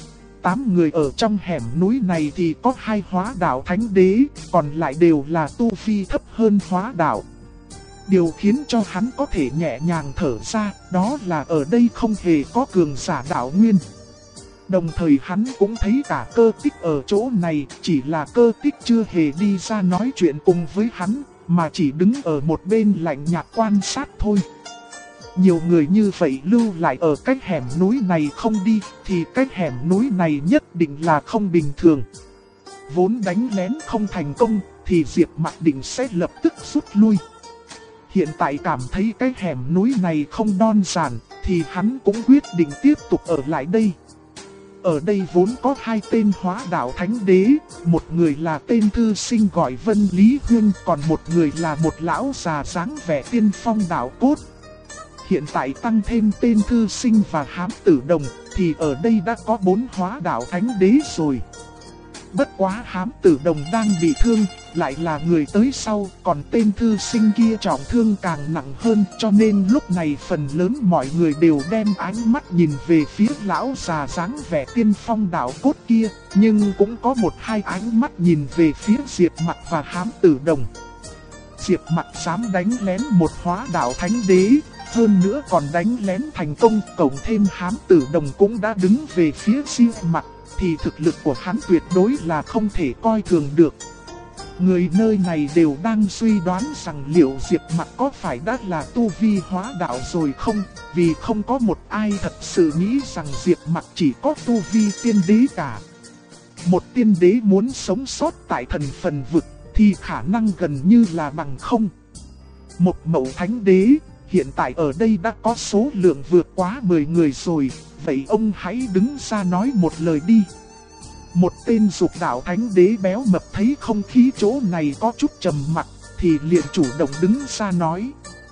8 người ở trong hẻm núi này thì có 2 hóa đạo thánh đế, còn lại đều là tu vi thấp hơn hóa đạo. Điều khiến cho hắn có thể nhẹ nhàng thở ra, đó là ở đây không hề có cường giả đạo nguyên. Đồng thời hắn cũng thấy cả Cơ Tích ở chỗ này, chỉ là Cơ Tích chưa hề đi ra nói chuyện cùng với hắn, mà chỉ đứng ở một bên lạnh nhạt quan sát thôi. Nhiều người như vậy lưu lại ở cái hẻm núi này không đi, thì cái hẻm núi này nhất định là không bình thường. Vốn đánh lén không thành công, thì Diệp Mặc định sẽ lập tức rút lui. Hiện tại cảm thấy cái hẻm núi này không đơn giản, thì hắn cũng quyết định tiếp tục ở lại đây. Ở đây vốn có 2 tên hóa đạo thánh đế, một người là tên thư sinh gọi Vân Lý Huynh, còn một người là một lão già dáng vẻ tiên phong đạo cốt. Hiện tại tăng thêm tên thư sinh và Hám Tử Đồng, thì ở đây đã có 4 hóa đạo thánh đế rồi. Bất quá Hám Tử Đồng đang bị thương, lại là người tới sau, còn tên thư sinh kia trọng thương càng nặng hơn, cho nên lúc này phần lớn mọi người đều đem ánh mắt nhìn về phía lão già dáng vẻ tiên phong đạo cốt kia, nhưng cũng có 1-2 ánh mắt nhìn về phía Diệp Mặc và Hám Tử Đồng. Diệp Mặc dám đánh lén một hóa đạo thánh đế, hơn nữa còn đánh lén thành công, cộng thêm Hám Tử Đồng cũng đã đứng về phía Diệp Mặc, thì thực lực của hắn tuyệt đối là không thể coi thường được. Người nơi này đều đang suy đoán rằng liệu Diệp Mặc có phải đã là tu vi hóa đạo rồi không, vì không có một ai thật sự nghĩ rằng Diệp Mặc chỉ có tu vi tiên đế cả. Một tiên đế muốn sống sót tại thần phần vực thì khả năng gần như là bằng không. Một mẫu thánh đế, hiện tại ở đây đã có số lượng vượt quá 10 người rồi, vậy ông hãy đứng ra nói một lời đi. Một tên dục đạo thánh đế béo mập thấy không khí chỗ này có chút trầm mặc, thì liền chủ động đứng ra nói.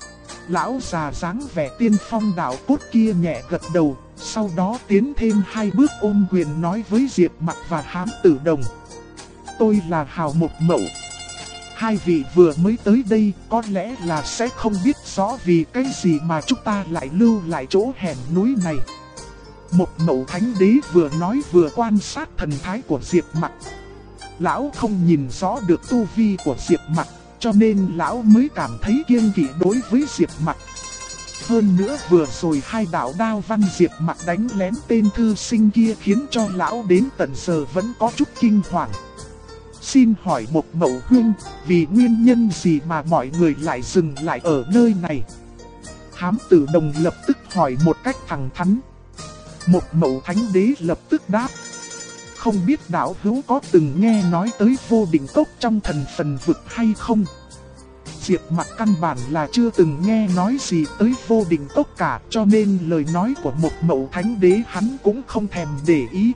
Lão già dáng vẻ tiên phong đạo cốt kia nhẹ gật đầu, sau đó tiến thêm 2 bước ôm quyền nói với Diệp Mặc và Hám Tử Đồng. Tôi là Hào Một Mậu. Hai vị vừa mới tới đây có lẽ là sẽ không biết rõ vì cái gì mà chúng ta lại lưu lại chỗ hẻm núi này. Một Mậu Thánh Đế vừa nói vừa quan sát thần thái của Diệp Mặc. Lão không nhìn rõ được tu vi của Diệp Mặc, cho nên lão mới cảm thấy kiêng kỵ đối với Diệp Mặc. Hơn nữa vừa rồi 2 đạo đao văn Diệp Mặc đánh lén tên thư sinh kia khiến cho lão đến tận giờ vẫn có chút kinh hoàng. Xin hỏi Một Mậu Huynh, vì nguyên nhân gì mà mọi người lại dừng lại ở nơi này? Hám Tử Đồng lập tức hỏi một cách thẳng thắn. Một Mậu Thánh Đế lập tức đáp. Không biết đạo hữu có từng nghe nói tới Vô Đỉnh Cốc trong Thần Phần Vực hay không? Diệp Mặc căn bản là chưa từng nghe nói gì tới Vô Đỉnh Cốc cả, cho nên lời nói của Một Mậu Thánh Đế hắn cũng không thèm để ý.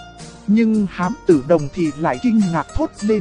Nhưng Hám Tử Đồng thì lại kinh ngạc thốt lên.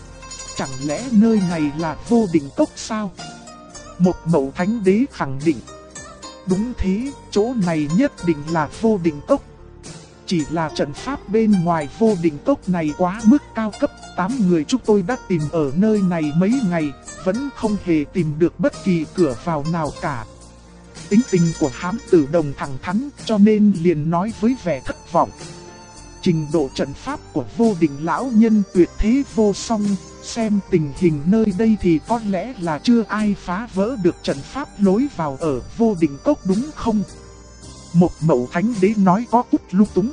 Chẳng lẽ nơi này là Vô Đỉnh Cốc sao? Một Mậu Thánh Đế khẳng định. Đúng thế, chỗ này nhất định là Vô Đỉnh Cốc. Chỉ là trận pháp bên ngoài Vô Đỉnh Cốc này quá mức cao cấp, 8 người chúng tôi đã tìm ở nơi này mấy ngày, vẫn không hề tìm được bất kỳ cửa vào nào cả. Tính tình của Hám Tử Đồng thẳng thắn, cho nên liền nói với vẻ thất vọng. Trình độ trận pháp của Vô Đỉnh lão nhân tuyệt thế vô song, xem tình hình nơi đây thì có lẽ là chưa ai phá vỡ được trận pháp lối vào ở Vô Đỉnh Cốc đúng không? Một Mậu Thánh Đế nói có chút lung túng.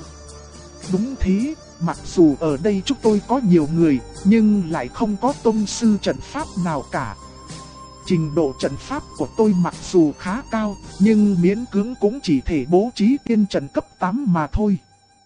Đúng thế, mặc dù ở đây chúng tôi có nhiều người, nhưng lại không có tông sư trận pháp nào cả. Trình độ trận pháp của tôi mặc dù khá cao, nhưng miễn cưỡng cũng chỉ thể bố trí tiên trận cấp 8 mà thôi.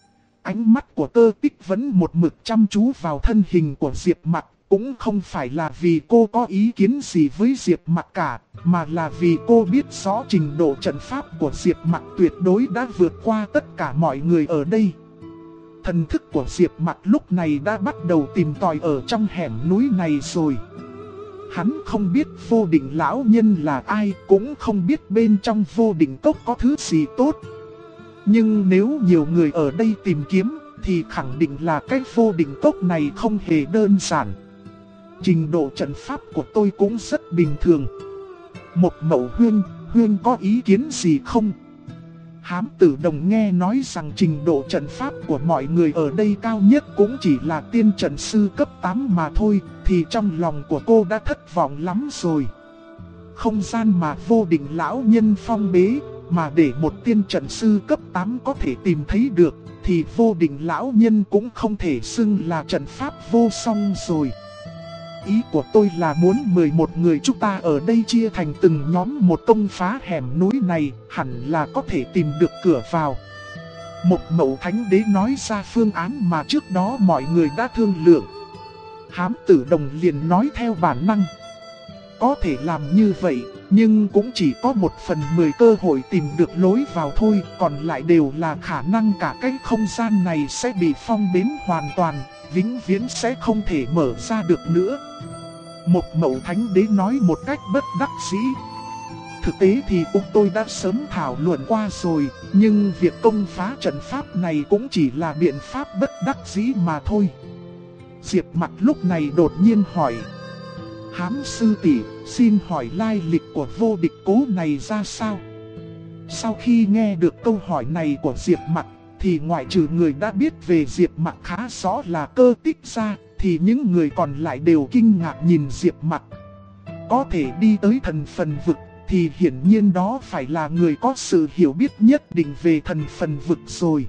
Ánh mắt của Tơ Tích vẫn một mực chăm chú vào thân hình của Diệp Mặc, cũng không phải là vì cô có ý kiến gì với Diệp Mặc cả, mà là vì cô biết rõ trình độ trận pháp của Diệp Mặc tuyệt đối đã vượt qua tất cả mọi người ở đây. Thần thức của Diệp Mặc lúc này đã bắt đầu tìm tòi ở trong hẻm núi này rồi. Hắn không biết Vô Đỉnh lão nhân là ai, cũng không biết bên trong Vô Đỉnh Cốc có thứ gì tốt. Nhưng nếu nhiều người ở đây tìm kiếm, thì khẳng định là cái Vô Đỉnh Cốc này không hề đơn giản. Trình độ trận pháp của tôi cũng rất bình thường. Một Mậu Huynh có ý kiến gì không? Hám Tử Đồng nghe nói rằng trình độ trận pháp của mọi người ở đây cao nhất cũng chỉ là tiên trận sư cấp 8 mà thôi, thì trong lòng của cô đã thất vọng lắm rồi. Không gian mà Vô Đỉnh lão nhân phong bế, mà để một tiên trận sư cấp 8 có thể tìm thấy được, thì Vô Đỉnh lão nhân cũng không thể xưng là trận pháp vô song rồi. Ý của tôi là muốn 11 người chúng ta ở đây chia thành từng nhóm một công phá hẻm núi này, hẳn là có thể tìm được cửa vào. Một Mậu Thánh Đế nói ra phương án mà trước đó mọi người đã thương lượng. Hám Tử Đồng liền nói theo bản năng. Có thể làm như vậy, nhưng cũng chỉ có 1/10 cơ hội tìm được lối vào thôi, còn lại đều là khả năng cả cái không gian này sẽ bị phong bế hoàn toàn, vĩnh viễn sẽ không thể mở ra được nữa. Một Mậu Thánh Đế nói một cách bất đắc dĩ. Thực tế thì chúng tôi đã sớm thảo luận qua rồi, nhưng việc công phá trận pháp này cũng chỉ là biện pháp bất đắc dĩ mà thôi. Diệp Mặc lúc này đột nhiên hỏi. Hám sư tỷ, xin hỏi lai lịch của Vô Địch Cố này ra sao? Sau khi nghe được câu hỏi này của Diệp Mặc, thì ngoại trừ người đã biết về Diệp Mặc khá rõ là Cơ Tích ra, thì những người còn lại đều kinh ngạc nhìn Diệp Mặc. Có thể đi tới Thần Phần Vực, thì hiển nhiên đó phải là người có sự hiểu biết nhất định về Thần Phần Vực rồi.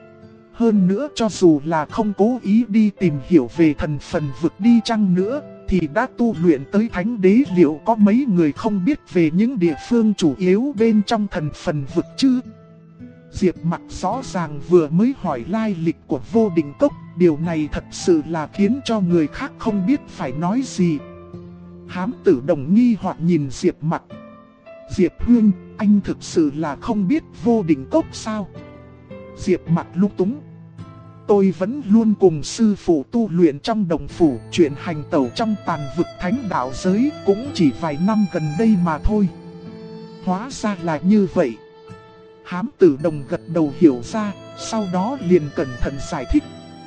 Hơn nữa cho dù là không cố ý đi tìm hiểu về Thần Phần Vực đi chăng nữa, thì đã tu luyện tới Thánh Đế, liệu có mấy người không biết về những địa phương chủ yếu bên trong Thần Phần Vực chứ? Diệp Mặc rõ ràng vừa mới hỏi lai lịch của Vô Đỉnh Cốc, điều này thật sự là khiến cho người khác không biết phải nói gì. Hám Tử Đồng nghi hoặc nhìn Diệp Mặc. Diệp Huynh, anh thực sự là không biết Vô Đỉnh Cốc sao? Diệp Mặc lung túng. Tôi vẫn luôn cùng sư phụ tu luyện trong đồng phủ, chuyện hành tẩu trong tàn vực thánh đạo giới cũng chỉ vài năm gần đây mà thôi. hóa ra là như vậy. Hám Tử Đồng gật đầu hiểu ra, sau đó liền cẩn thận giải thích.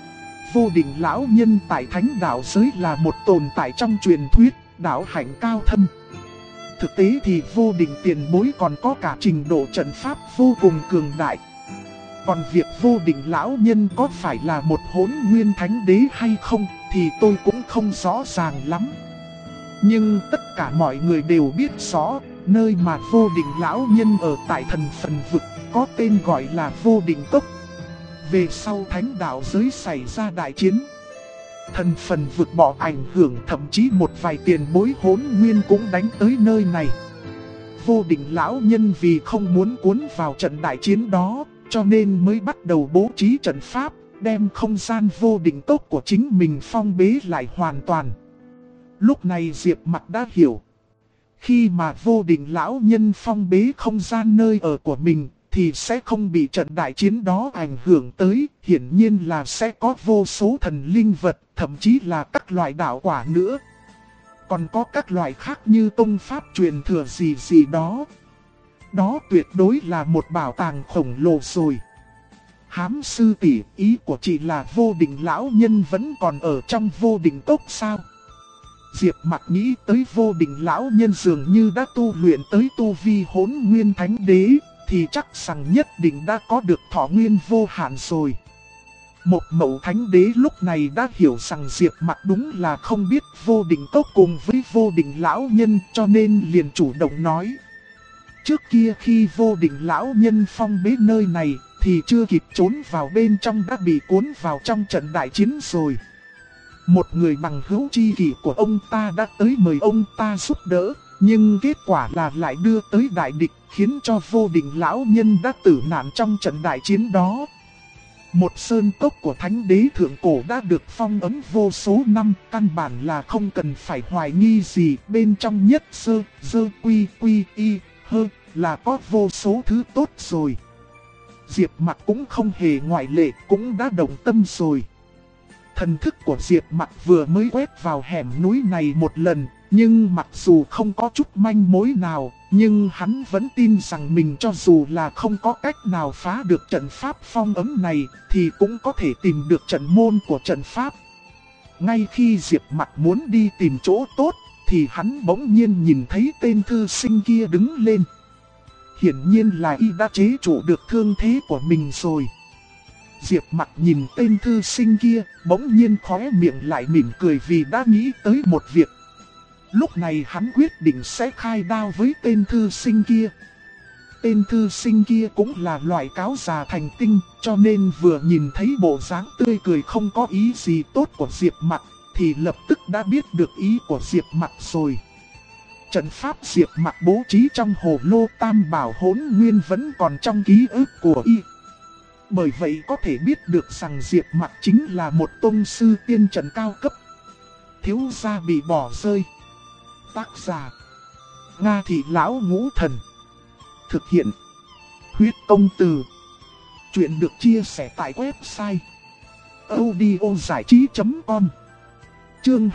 Vô Đỉnh lão nhân tại thánh đạo giới là một tồn tại trong truyền thuyết, đạo hạnh cao thâm. Thực tế thì Vô Đỉnh tiền bối còn có cả trình độ trận pháp vô cùng cường đại. Còn việc Vô Đỉnh lão nhân có phải là một Hỗn Nguyên Thánh Đế hay không thì tôi cũng không rõ ràng lắm. Nhưng tất cả mọi người đều biết rõ, nơi mà Vô Đỉnh lão nhân ở tại Thần Phần Vực có tên gọi là Vô Đỉnh Cốc. Về sau thánh đạo giới xảy ra đại chiến, Thần Phần Vực bỏ ảnh hưởng, thậm chí một vài tiền bối Hỗn Nguyên cũng đánh tới nơi này. Vô Đỉnh lão nhân vì không muốn cuốn vào trận đại chiến đó, cho nên mới bắt đầu bố trí trận pháp, đem không gian Vô Đỉnh Cốc của chính mình phong bế lại hoàn toàn. Lúc này Diệp Mặc đã hiểu, khi mà Vô Đỉnh lão nhân phong bế không gian nơi ở của mình thì sẽ không bị trận đại chiến đó ảnh hưởng tới, hiển nhiên là sẽ có vô số thần linh vật, thậm chí là các loại đạo quả nữa. Còn có các loại khác như tông pháp truyền thừa gì gì đó. Đó tuyệt đối là một bảo tàng khổng lồ rồi. Hám sư tỷ, ý của chị là Vô Đỉnh lão nhân vẫn còn ở trong Vô Đỉnh Cốc sao? Diệp Mặc nghĩ tới Vô Đỉnh lão nhân dường như đã tu luyện tới tu vi Hỗn Nguyên Thánh Đế, thì chắc rằng nhất định đã có được thọ nguyên vô hạn rồi. Một Mậu Thánh Đế lúc này đã hiểu rằng Diệp Mặc đúng là không biết Vô Đỉnh Cốc cùng với Vô Đỉnh lão nhân, cho nên liền chủ động nói. Trước kia khi Vô Đỉnh lão nhân phong bế nơi này thì chưa kịp trốn vào bên trong đã bị cuốn vào trong trận đại chiến rồi. Một người bằng hữu tri kỷ của ông ta đã tới mời ông ta giúp đỡ, nhưng kết quả là lại đưa tới đại địch, khiến cho Vô Đỉnh lão nhân đã tử nạn trong trận đại chiến đó. Một sơn cốc của Thánh Đế thượng cổ đã được phong ấn vô số năm, căn bản là không cần phải hoài nghi gì, bên trong nhất sơ, dơ quy quy y, hơ, là có vô số thứ tốt rồi. Diệp Mặc cũng không hề ngoại lệ, cũng đã động tâm rồi. Thần thức của Diệp Mặc vừa mới quét vào hẻm núi này một lần, nhưng mặc dù không có chút manh mối nào, nhưng hắn vẫn tin rằng mình cho dù là không có cách nào phá được trận pháp phong ấn này, thì cũng có thể tìm được trận môn của trận pháp. Ngay khi Diệp Mặc muốn đi tìm chỗ tốt, thì hắn bỗng nhiên nhìn thấy tên thư sinh kia đứng lên. Hiển nhiên là y đã chế trụ được thương thế của mình rồi. Diệp Mặc nhìn tên thư sinh kia, bỗng nhiên khóe miệng lại mỉm cười vì đã nghĩ tới một việc. Lúc này hắn quyết định sẽ khai đao với tên thư sinh kia. Tên thư sinh kia cũng là loại cáo già thành tinh, cho nên vừa nhìn thấy bộ dáng tươi cười không có ý gì tốt của Diệp Mặc, thì lập tức đã biết được ý của Diệp Mặc rồi. Trận pháp Diệp Mặc bố trí trong hồ lô Tam Bảo Hỗn Nguyên vẫn còn trong ký ức của y. Bởi vậy có thể biết được rằng Diệp Mặc chính là một tông sư tiên trận cao cấp. Thiếu gia bị bỏ rơi. Tác giả Nga Thị Lão Ngũ Thần. Thực hiện Huyết Công Từ. Chuyện được chia sẻ tại website audiozảichí.com. Chương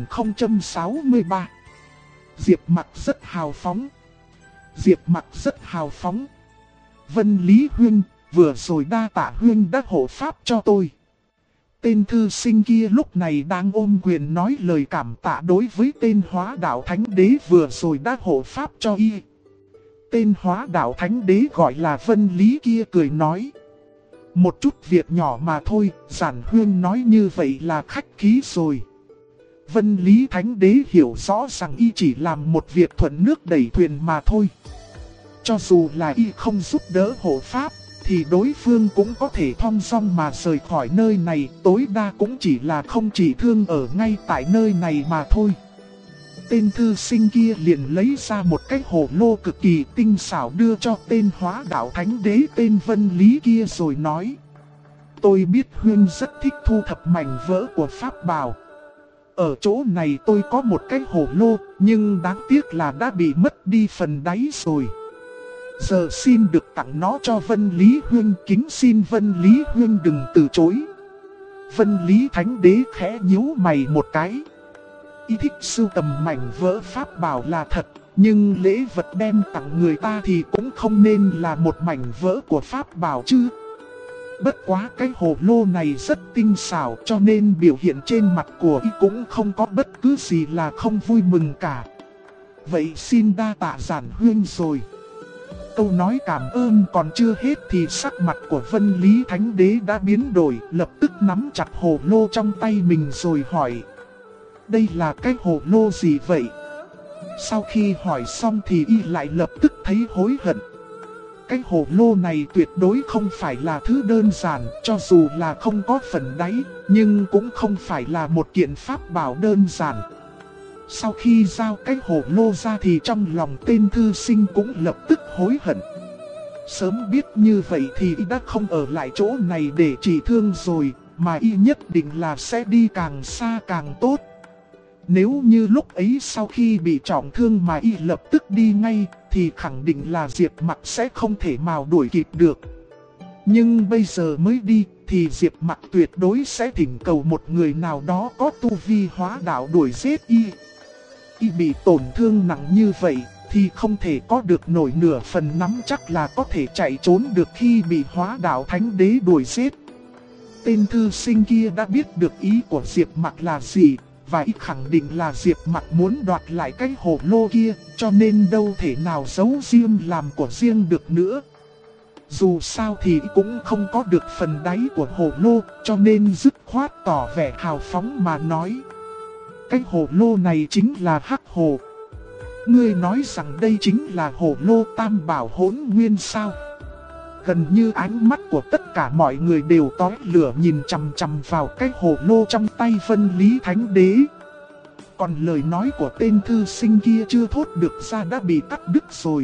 2063. Diệp Mặc rất hào phóng. Diệp Mặc rất hào phóng. Vân Lý Huynh, vừa rồi đa tạ Huynh đã hộ pháp cho tôi. Tên thư sinh kia lúc này đang ôm quyền nói lời cảm tạ đối với tên Hóa Đạo Thánh Đế vừa rồi đã hộ pháp cho y. Tên Hóa Đạo Thánh Đế gọi là Vân Lý kia cười nói. Một chút việc nhỏ mà thôi, Giản Huynh nói như vậy là khách khí rồi. Vân Lý Thánh Đế hiểu rõ rằng y chỉ làm một việc thuận nước đẩy thuyền mà thôi. Cho dù là y không giúp đỡ hộ pháp, thì đối phương cũng có thể thong dong mà rời khỏi nơi này, tối đa cũng chỉ là không chỉ thương ở ngay tại nơi này mà thôi. Tên thư sinh kia liền lấy ra một cái hồ lô cực kỳ tinh xảo đưa cho tên Hóa Đạo Thánh Đế tên Vân Lý kia rồi nói. Tôi biết Huynh rất thích thu thập mảnh vỡ của pháp bảo. Ở chỗ này tôi có một cái hồ lô, nhưng đáng tiếc là đã bị mất đi phần đáy rồi. Giờ xin được tặng nó cho Vân Lý Huynh, kính xin Vân Lý Huynh đừng từ chối. Vân Lý Thánh Đế khẽ nhíu mày một cái. Y thích sưu tầm mảnh vỡ pháp bảo là thật, Nhưng lễ vật đem tặng người ta thì cũng không nên là một mảnh vỡ của pháp bảo chứ. Bất quá cái hồ lô này rất tinh xảo cho nên biểu hiện trên mặt của y cũng không có bất cứ gì là không vui mừng cả. Vậy xin đa tạ Giản Huynh rồi. Câu nói cảm ơn còn chưa hết thì sắc mặt của Vân Lý Thánh Đế đã biến đổi, lập tức nắm chặt hồ lô trong tay mình rồi hỏi. Đây là cái hồ lô gì vậy? Sau khi hỏi xong thì y lại lập tức thấy hối hận. Cái hồ lô này tuyệt đối không phải là thứ đơn giản, cho dù là không có phần đáy, nhưng cũng không phải là một kiện pháp bảo đơn giản. Sau khi giao cái hồ lô ra thì trong lòng tên thư sinh cũng lập tức hối hận. Sớm biết như vậy thì y đã không ở lại chỗ này để trị thương rồi, mà y nhất định là sẽ đi càng xa càng tốt. Nếu như lúc ấy sau khi bị trọng thương mà y lập tức đi ngay, thì khẳng định là Diệp Mặc sẽ không thể nào đuổi kịp được. Nhưng bây giờ mới đi, thì Diệp Mặc tuyệt đối sẽ thỉnh cầu một người nào đó có tu vi hóa đạo đuổi giết y. Y bị tổn thương nặng như vậy, thì không thể có được nổi nửa phần nắm chắc là có thể chạy trốn được khi bị hóa đạo thánh đế đuổi giết. Tên thư sinh kia đã biết được ý của Diệp Mặc là gì, và y khẳng định là Diệp Mặc muốn đoạt lại cái hồ lô kia, cho nên đâu thể nào giấu riêng làm của riêng được nữa. Dù sao thì y cũng không có được phần đáy của hồ lô, cho nên dứt khoát tỏ vẻ hào phóng mà nói. Cái hồ lô này chính là hắc hồ. Ngươi nói rằng đây chính là hồ lô tam bảo hỗn nguyên sao? Gần như ánh mắt của tất cả mọi người đều tói lửa nhìn chằm chằm vào cái hồ lô trong tay Vân Lý Thánh Đế. Còn lời nói của tên thư sinh kia chưa thốt được ra đã bị cắt đứt rồi.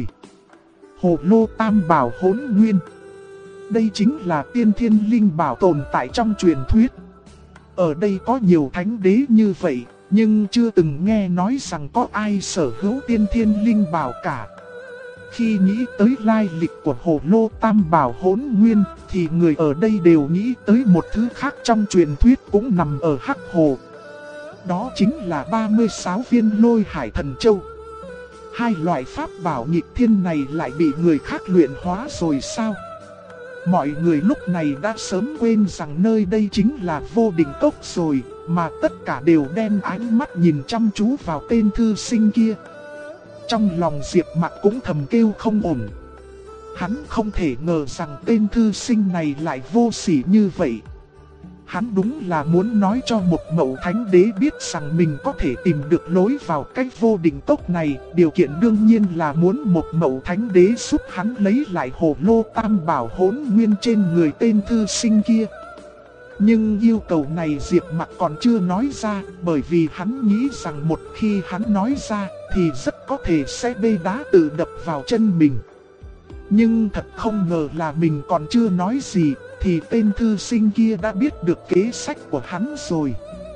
Hồ lô tam bảo hỗn nguyên. Đây chính là tiên thiên linh bảo tồn tại trong truyền thuyết. Ở đây có nhiều thánh đế như vậy, nhưng chưa từng nghe nói rằng có ai sở hữu tiên thiên linh bảo cả. Khi nghĩ tới lai lịch của hồ lô tam bảo hỗn nguyên, thì người ở đây đều nghĩ tới một thứ khác trong truyền thuyết cũng nằm ở hắc hồ. Đó chính là 36 viên lôi hải thần châu. Hai loại pháp bảo nghịch thiên này lại bị người khác luyện hóa rồi sao? Mọi người lúc này đã sớm quên rằng nơi đây chính là Vô Đỉnh Cốc rồi, mà tất cả đều đem ánh mắt nhìn chăm chú vào tên thư sinh kia. Trong lòng Diệp Mặc cũng thầm kêu không ổn. Hắn không thể ngờ rằng tên thư sinh này lại vô sỉ như vậy. Hắn đúng là muốn nói cho một mẫu thánh đế biết rằng mình có thể tìm được lối vào cái Vô Đỉnh Cốc này. Điều kiện đương nhiên là muốn một mẫu thánh đế giúp hắn lấy lại hồ lô tam bảo hỗn nguyên trên người tên thư sinh kia. Nhưng yêu cầu này Diệp Mặc còn chưa nói ra, bởi vì hắn nghĩ rằng một khi hắn nói ra thì rất có thể sẽ bê đá tự đập vào chân mình. Nhưng thật không ngờ là mình còn chưa nói gì thì tên thư sinh kia đã biết được kế sách của hắn rồi.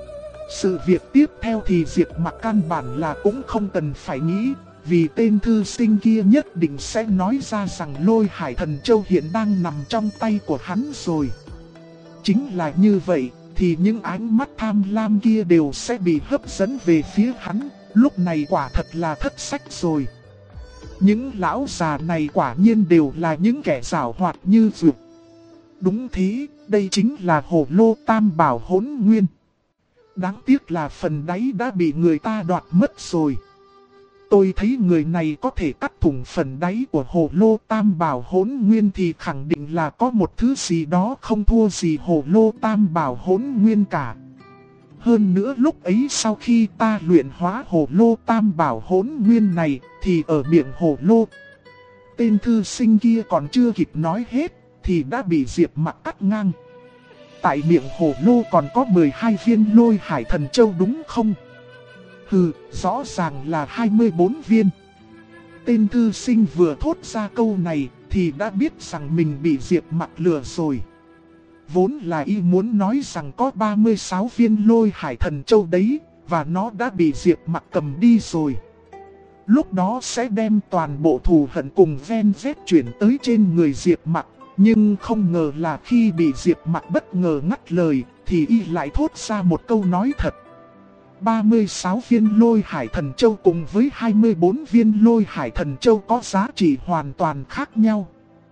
Sự việc tiếp theo thì Diệp Mặc căn bản là cũng không cần phải nghĩ, vì tên thư sinh kia nhất định sẽ nói ra rằng lôi hải thần châu hiện đang nằm trong tay của hắn rồi. Chính là như vậy, thì những ánh mắt tham lam kia đều sẽ bị hấp dẫn về phía hắn, lúc này quả thật là thất sách rồi. Những lão già này quả nhiên đều là những kẻ giảo hoạt như vượt. Đúng thế, đây chính là hồ lô tam bảo hỗn nguyên. Đáng tiếc là phần đáy đã bị người ta đoạt mất rồi. Tôi thấy người này có thể cắt thủng phần đáy của hồ lô tam bảo hỗn nguyên thì khẳng định là có một thứ gì đó không thua gì hồ lô tam bảo hỗn nguyên cả. Hơn nữa lúc ấy sau khi ta luyện hóa hồ lô tam bảo hỗn nguyên này thì ở miệng hồ lô, tên thư sinh kia còn chưa kịp nói hết thì đã bị Diệp Mặc cắt ngang. Tại miệng hồ lô còn có 12 viên lôi hải thần châu đúng không? Hừ, rõ ràng là 24 viên. Tên thư sinh vừa thốt ra câu này thì đã biết rằng mình bị Diệp Mặc lừa rồi. Vốn là y muốn nói rằng có 36 viên lôi hải thần châu đấy, và nó đã bị Diệp Mặc cầm đi rồi. Lúc đó sẽ đem toàn bộ thù hận cùng ven vết chuyển tới trên người Diệp Mặc. Nhưng không ngờ là khi bị Diệp Mặc bất ngờ ngắt lời thì y lại thốt ra một câu nói thật. 36 viên lôi hải thần châu cùng với 24 viên lôi hải thần châu có giá trị hoàn toàn khác nhau.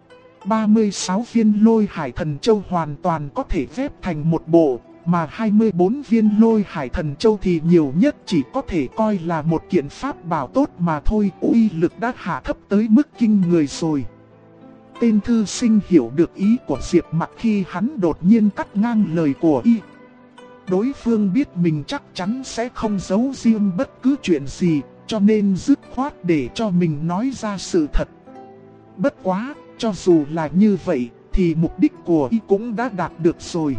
36 viên lôi hải thần châu hoàn toàn có thể ghép thành một bộ, mà 24 viên lôi hải thần châu thì nhiều nhất chỉ có thể coi là một kiện pháp bảo tốt mà thôi. Uy lực đã hạ thấp tới mức kinh người rồi. Tên thư sinh hiểu được ý của Diệp Mặc khi hắn đột nhiên cắt ngang lời của y. Đối phương biết mình chắc chắn sẽ không giấu riêng bất cứ chuyện gì, cho nên dứt khoát để cho mình nói ra sự thật. Bất quá, cho dù là như vậy, thì mục đích của y cũng đã đạt được rồi.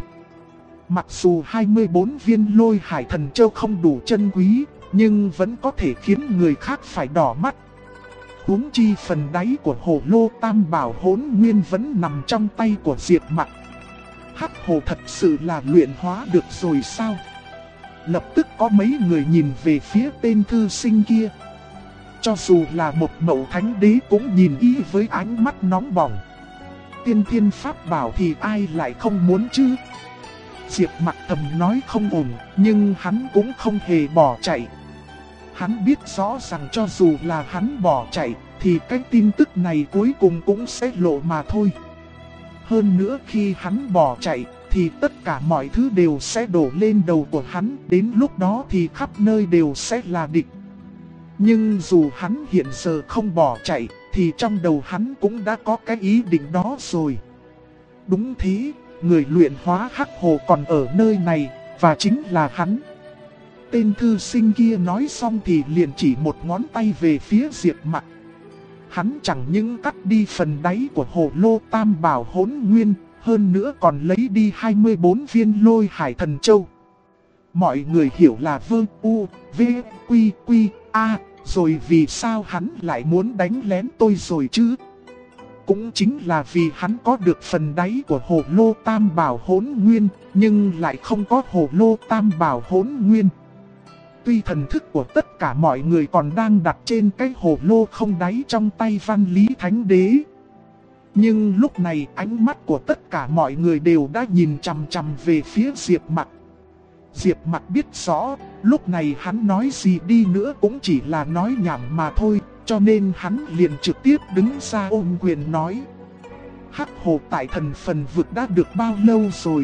Mặc dù 24 viên lôi hải thần châu không đủ chân quý, nhưng vẫn có thể khiến người khác phải đỏ mắt. Huống chi phần đáy của hồ lô tam bảo hỗn nguyên vẫn nằm trong tay của Diệp Mặc. Hắc hồ thật sự là luyện hóa được rồi sao? Lập tức có mấy người nhìn về phía tên thư sinh kia. Cho dù là một mậu thánh đế cũng nhìn y với ánh mắt nóng bỏng. Tiên thiên pháp bảo thì ai lại không muốn chứ? Diệp Mặc thầm nói không ổn, nhưng hắn cũng không hề bỏ chạy. Hắn biết rõ rằng cho dù là hắn bỏ chạy, thì cái tin tức này cuối cùng cũng sẽ lộ mà thôi. Hơn nữa khi hắn bỏ chạy, thì tất cả mọi thứ đều sẽ đổ lên đầu của hắn. Đến lúc đó thì khắp nơi đều sẽ là địch. Nhưng dù hắn hiện giờ không bỏ chạy, thì trong đầu hắn cũng đã có cái ý định đó rồi. Đúng thế, người luyện hóa hắc hồ còn ở nơi này, và chính là hắn. Tên thư sinh kia nói xong thì liền chỉ một ngón tay về phía Diệp Mặc. Hắn chẳng những cắt đi phần đáy của hồ lô tam bảo hỗn nguyên, hơn nữa còn lấy đi 24 viên lôi hải thần châu. Mọi người hiểu là vương u, v, quy, quy, a, rồi vì sao hắn lại muốn đánh lén tôi rồi chứ? Cũng chính là vì hắn có được phần đáy của hồ lô tam bảo hỗn nguyên, nhưng lại không có hồ lô tam bảo hỗn nguyên. Tuy thần thức của tất cả mọi người còn đang đặt trên cái hồ lô không đáy trong tay Văn Lý Thánh Đế, nhưng lúc này ánh mắt của tất cả mọi người đều đã nhìn chằm chằm về phía Diệp Mặc. Diệp Mặc biết rõ, lúc này hắn nói gì đi nữa cũng chỉ là nói nhảm mà thôi, cho nên hắn liền trực tiếp đứng ra ôm quyền nói. Hắc hồ tại thần phần vực đã được bao lâu rồi?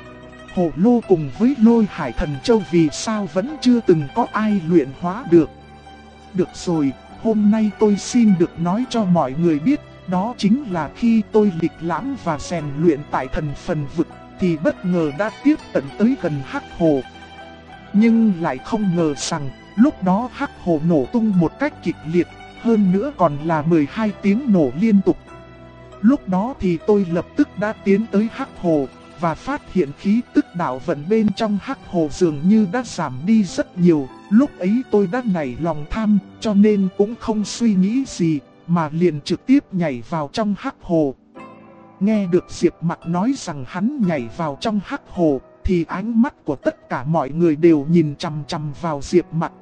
Hồ lô cùng với lôi hải thần châu vì sao vẫn chưa từng có ai luyện hóa được? Được rồi, hôm nay tôi xin được nói cho mọi người biết, đó chính là khi tôi lịch lãm và rèn luyện tại thần phần vực, thì bất ngờ đã tiếp cận tới gần hắc hồ. Nhưng lại không ngờ rằng, lúc đó hắc hồ nổ tung một cách kịch liệt, hơn nữa còn là 12 tiếng nổ liên tục. Lúc đó thì tôi lập tức đã tiến tới hắc hồ, và phát hiện khí tức đạo vận bên trong hắc hồ dường như đã giảm đi rất nhiều. Lúc ấy tôi đã nảy lòng tham, cho nên cũng không suy nghĩ gì, mà liền trực tiếp nhảy vào trong hắc hồ. Nghe được Diệp Mặc nói rằng hắn nhảy vào trong hắc hồ, thì ánh mắt của tất cả mọi người đều nhìn chằm chằm vào Diệp Mặc.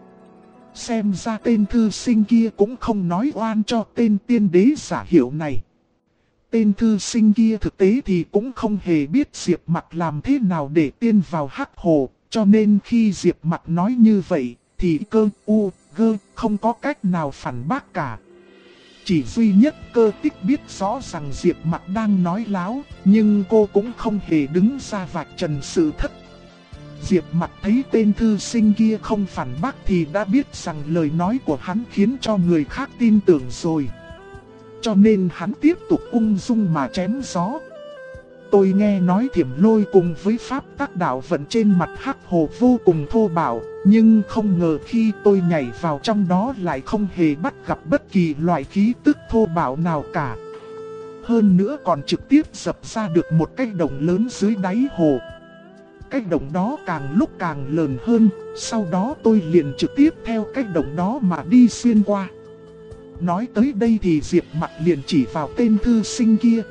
Xem ra tên thư sinh kia cũng không nói oan cho tên tiên đế giả hiệu này. Tên thư sinh kia thực tế thì cũng không hề biết Diệp Mặc làm thế nào để tiên vào hắc hồ, cho nên khi Diệp Mặc nói như vậy, thì cơ u, gơ không có cách nào phản bác cả. Chỉ duy nhất cơ tích biết rõ rằng Diệp Mặc đang nói láo, nhưng cô cũng không hề đứng ra vạch trần sự thật. Diệp Mặc thấy tên thư sinh kia không phản bác thì đã biết rằng lời nói của hắn khiến cho người khác tin tưởng rồi. Cho nên hắn tiếp tục ung dung mà chém gió. Tôi nghe nói thiểm lôi cùng với pháp tác đạo vận trên mặt hắc hồ vô cùng thô bạo, nhưng không ngờ khi tôi nhảy vào trong đó lại không hề bắt gặp bất kỳ loại khí tức thô bạo nào cả. Hơn nữa còn trực tiếp dập ra được một cái động lớn dưới đáy hồ. Cái động đó càng lúc càng lớn hơn, sau đó tôi liền trực tiếp theo cái động đó mà đi xuyên qua. Nói tới đây thì Diệp Mặc liền chỉ vào tên thư sinh kia.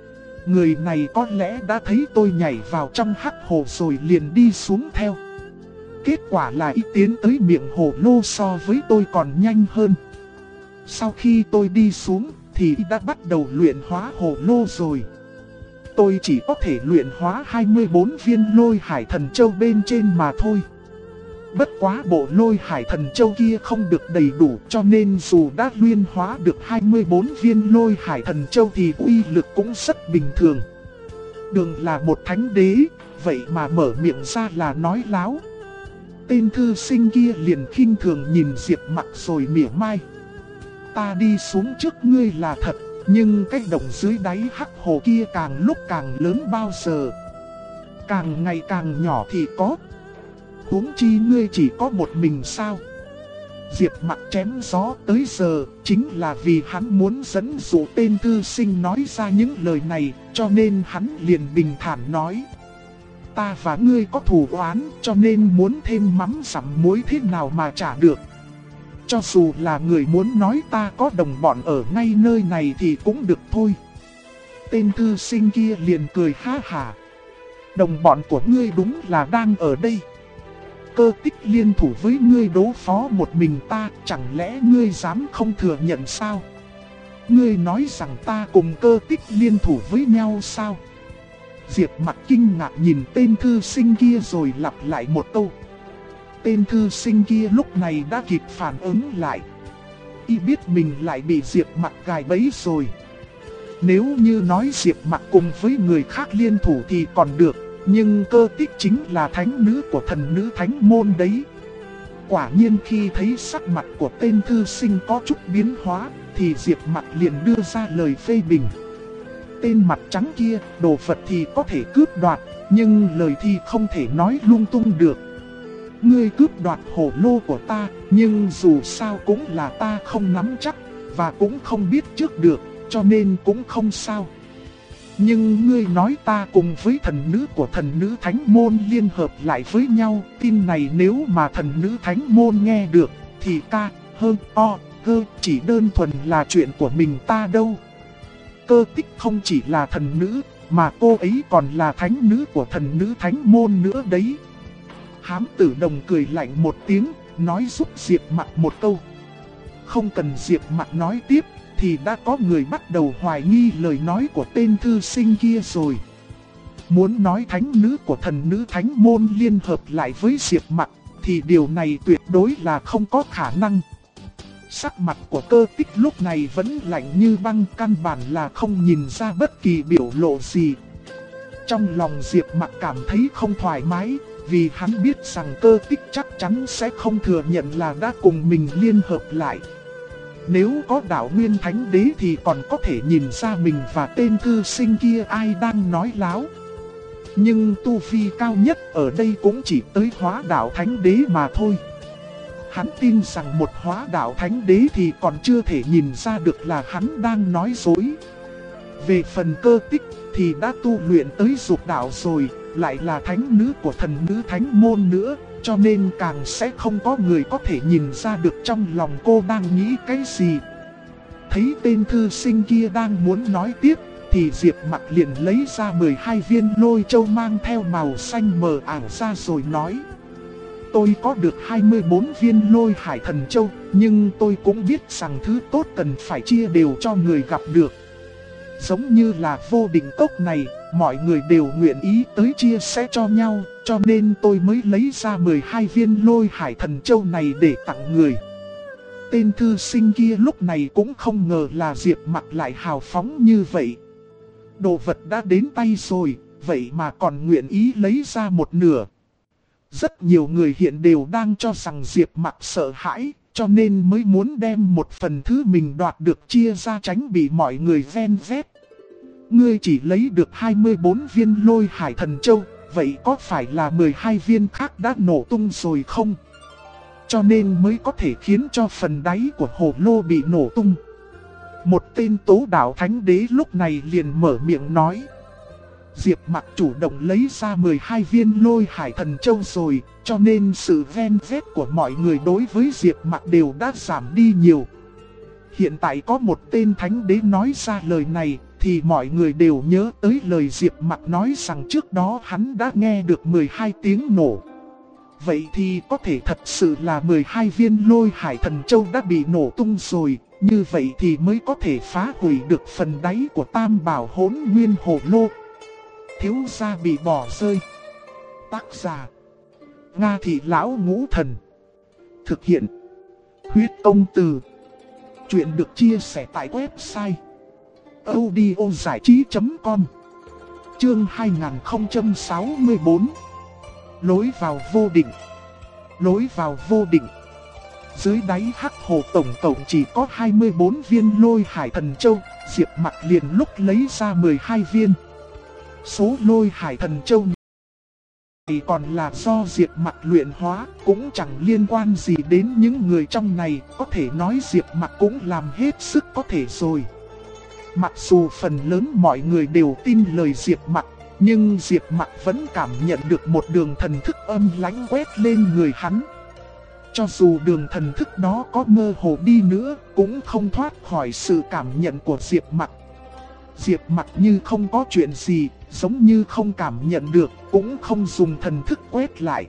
Người này có lẽ đã thấy tôi nhảy vào trong hắc hồ rồi liền đi xuống theo. Kết quả là y tiến tới miệng hồ lô so với tôi còn nhanh hơn. Sau khi tôi đi xuống thì y đã bắt đầu luyện hóa hồ lô rồi. Tôi chỉ có thể luyện hóa 24 viên lôi hải thần châu bên trên mà thôi. Bất quá bộ Lôi Hải Thần Châu kia không được đầy đủ, cho nên dù đã luyện hóa được 24 viên Lôi Hải Thần Châu thì uy lực cũng rất bình thường. Đường là một thánh đế, vậy mà mở miệng ra là nói láo. Tên thư sinh kia liền khinh thường nhìn Diệp Mặc rồi mỉa mai. Ta đi xuống trước ngươi là thật, nhưng cái động dưới đáy hắc hồ kia càng lúc càng lớn bao giờ. Càng ngày càng nhỏ thì có. Huống chi ngươi chỉ có một mình sao? Diệp Mặc chém gió tới giờ, chính là vì hắn muốn dẫn dụ tên thư sinh nói ra những lời này, cho nên hắn liền bình thản nói. Ta và ngươi có thù oán, cho nên muốn thêm mắm dặm muối thế nào mà trả được. Cho dù là người muốn nói ta có đồng bọn ở ngay nơi này thì cũng được thôi. Tên thư sinh kia liền cười ha hả. Đồng bọn của ngươi đúng là đang ở đây. Cơ Tích liên thủ với ngươi đối phó một mình ta, chẳng lẽ ngươi dám không thừa nhận sao? Ngươi nói rằng ta cùng Cơ Tích liên thủ với nhau sao? Diệp Mặc kinh ngạc nhìn tên thư sinh kia rồi lặp lại một câu. Tên thư sinh kia lúc này đã kịp phản ứng lại. Y biết mình lại bị Diệp Mặc gài bẫy rồi. Nếu như nói Diệp Mặc cùng với người khác liên thủ thì còn được, nhưng Cơ Tích chính là thánh nữ của thần nữ thánh môn đấy. Quả nhiên khi thấy sắc mặt của tên thư sinh có chút biến hóa, thì Diệp Mặc liền đưa ra lời phê bình. Tên mặt trắng kia, đồ vật thì có thể cướp đoạt, nhưng lời thì không thể nói lung tung được. Ngươi cướp đoạt hổ lô của ta, nhưng dù sao cũng là ta không nắm chắc, và cũng không biết trước được, cho nên cũng không sao. Nhưng ngươi nói ta cùng với thần nữ của thần nữ thánh môn liên hợp lại với nhau, tin này nếu mà thần nữ thánh môn nghe được, thì ca, hơn, o, gơ, chỉ đơn thuần là chuyện của mình ta đâu. Cơ Tích không chỉ là thần nữ, mà cô ấy còn là thánh nữ của thần nữ thánh môn nữa đấy. Hám Tử Đồng cười lạnh một tiếng, nói giúp Diệp Mặc một câu. Không cần Diệp Mặc nói tiếp, thì đã có người bắt đầu hoài nghi lời nói của tên thư sinh kia rồi. Muốn nói thánh nữ của thần nữ thánh môn liên hợp lại với Diệp Mặc, thì điều này tuyệt đối là không có khả năng. Sắc mặt của Cơ Tích lúc này vẫn lạnh như băng, căn bản là không nhìn ra bất kỳ biểu lộ gì. Trong lòng Diệp Mặc cảm thấy không thoải mái, vì hắn biết rằng Cơ Tích chắc chắn sẽ không thừa nhận là đã cùng mình liên hợp lại. Nếu có đạo nguyên thánh đế thì còn có thể nhìn ra mình và tên thư sinh kia ai đang nói láo. Nhưng tu vi cao nhất ở đây cũng chỉ tới hóa đạo thánh đế mà thôi. Hắn tin rằng một hóa đạo thánh đế thì còn chưa thể nhìn ra được là hắn đang nói dối. Về phần Cơ Tích thì đã tu luyện tới dục đạo rồi, lại là thánh nữ của thần nữ thánh môn nữa, cho nên càng sẽ không có người có thể nhìn ra được trong lòng cô đang nghĩ cái gì. Thấy tên thư sinh kia đang muốn nói tiếp, thì Diệp Mặc liền lấy ra 12 viên lôi châu mang theo màu xanh mờ ảo ra rồi nói. Tôi có được 24 viên lôi hải thần châu, nhưng tôi cũng biết rằng thứ tốt cần phải chia đều cho người gặp được. Giống như là vô định cốc này, mọi người đều nguyện ý tới chia sẻ cho nhau, cho nên tôi mới lấy ra 12 viên lôi hải thần châu này để tặng người. Tên thư sinh kia lúc này cũng không ngờ là Diệp Mặc lại hào phóng như vậy. Đồ vật đã đến tay rồi, vậy mà còn nguyện ý lấy ra một nửa. Rất nhiều người hiện đều đang cho rằng Diệp Mặc sợ hãi, cho nên mới muốn đem một phần thứ mình đoạt được chia ra tránh bị mọi người ven vét. Ngươi chỉ lấy được 24 viên lôi hải thần châu, vậy có phải là 12 viên khác đã nổ tung rồi không? Cho nên mới có thể khiến cho phần đáy của hồ lô bị nổ tung. Một tên tố đạo thánh đế lúc này liền mở miệng nói. Diệp Mặc chủ động lấy ra 12 viên lôi hải thần châu rồi, cho nên sự ven vét của mọi người đối với Diệp Mặc đều đã giảm đi nhiều. Hiện tại có một tên thánh đế nói ra lời này, thì mọi người đều nhớ tới lời Diệp Mặc nói rằng trước đó hắn đã nghe được 12 tiếng nổ. Vậy thì có thể thật sự là 12 viên lôi hải thần châu đã bị nổ tung rồi, như vậy thì mới có thể phá hủy được phần đáy của Tam Bảo Hỗn Nguyên Hồ Lô. Thiếu gia bị bỏ rơi. Tác giả Nga Thị Lão Ngũ Thần. Thực hiện. Huyết Công Từ. Chuyện được chia sẻ tại website audiozảichí.com. Chương 2064. Lối vào vô định. Lối vào vô định. Dưới đáy hắc hồ tổng cộng chỉ có 24 viên Lôi Hải Thần Châu, Diệp Mặc liền lúc lấy ra 12 viên. Số Lôi Hải Thần Châu này còn là do Diệp Mặc luyện hóa, cũng chẳng liên quan gì đến những người trong này, có thể nói Diệp Mặc cũng làm hết sức có thể rồi. Mặc dù phần lớn mọi người đều tin lời Diệp Mặc, nhưng Diệp Mặc vẫn cảm nhận được một đường thần thức âm lãnh quét lên người hắn. Cho dù đường thần thức đó có mơ hồ đi nữa, cũng không thoát khỏi sự cảm nhận của Diệp Mặc. Diệp Mặc như không có chuyện gì, giống như không cảm nhận được, cũng không dùng thần thức quét lại.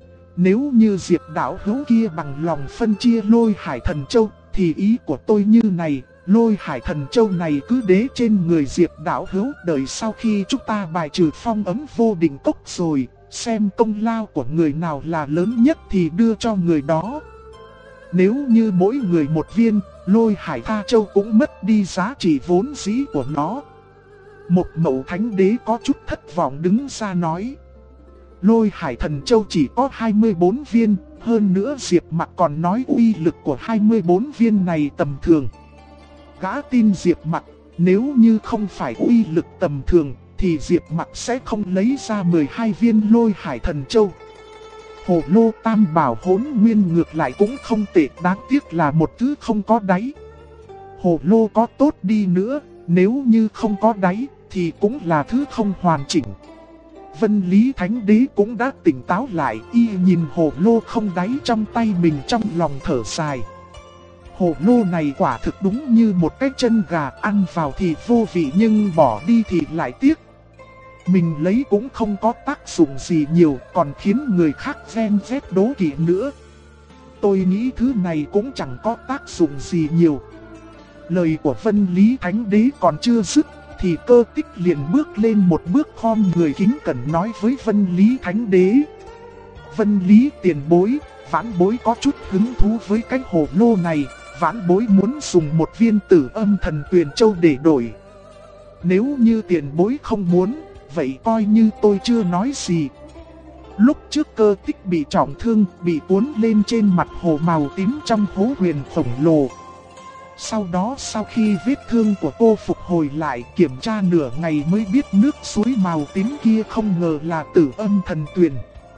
Nếu như Diệp đạo hữu kia bằng lòng phân chia Lôi Hải Thần Châu, thì ý của tôi như này, Lôi Hải Thần Châu này cứ đế trên người Diệp đạo hữu, đợi sau khi chúng ta bài trừ phong ấn vô định cốc rồi, xem công lao của người nào là lớn nhất thì đưa cho người đó. Nếu như mỗi người một viên, Lôi Hải Tha Châu cũng mất đi giá trị vốn dĩ của nó. Một mẫu thánh đế có chút thất vọng đứng ra nói. Lôi Hải Thần Châu chỉ có 24 viên, hơn nữa Diệp Mặc còn nói uy lực của 24 viên này tầm thường. Gã tin Diệp Mặc, nếu như không phải uy lực tầm thường, thì Diệp Mặc sẽ không lấy ra 12 viên Lôi Hải Thần Châu. Hồ lô tam bảo hỗn nguyên ngược lại cũng không tệ, đáng tiếc là một thứ không có đáy. Hồ lô có tốt đi nữa, nếu như không có đáy, thì cũng là thứ không hoàn chỉnh. Vân Lý Thánh Đế cũng đã tỉnh táo lại, y nhìn hồ lô không đáy trong tay mình trong lòng thở dài. Hồ lô này quả thực đúng như một cái chân gà, ăn vào thì vô vị nhưng bỏ đi thì lại tiếc. Mình lấy cũng không có tác dụng gì nhiều, còn khiến người khác ghen ghét đố kỵ nữa. Tôi nghĩ thứ này cũng chẳng có tác dụng gì nhiều. Lời của Vân Lý Thánh Đế còn chưa dứt, thì Cơ Tích liền bước lên một bước khom người kính cẩn nói với Vân Lý Thánh Đế. Vân Lý tiền bối, vãn bối có chút hứng thú với cái hồ lô này, vãn bối muốn dùng một viên Tử Âm Thần Tuyền Châu để đổi. Nếu như tiền bối không muốn, vậy coi như tôi chưa nói gì. Lúc trước Cơ Tích bị trọng thương, bị cuốn lên trên mặt hồ màu tím trong hố huyền khổng lồ. Sau đó sau khi vết thương của cô phục hồi lại, kiểm tra nửa ngày mới biết nước suối màu tím kia không ngờ là Tử Âm Thần Tuyền.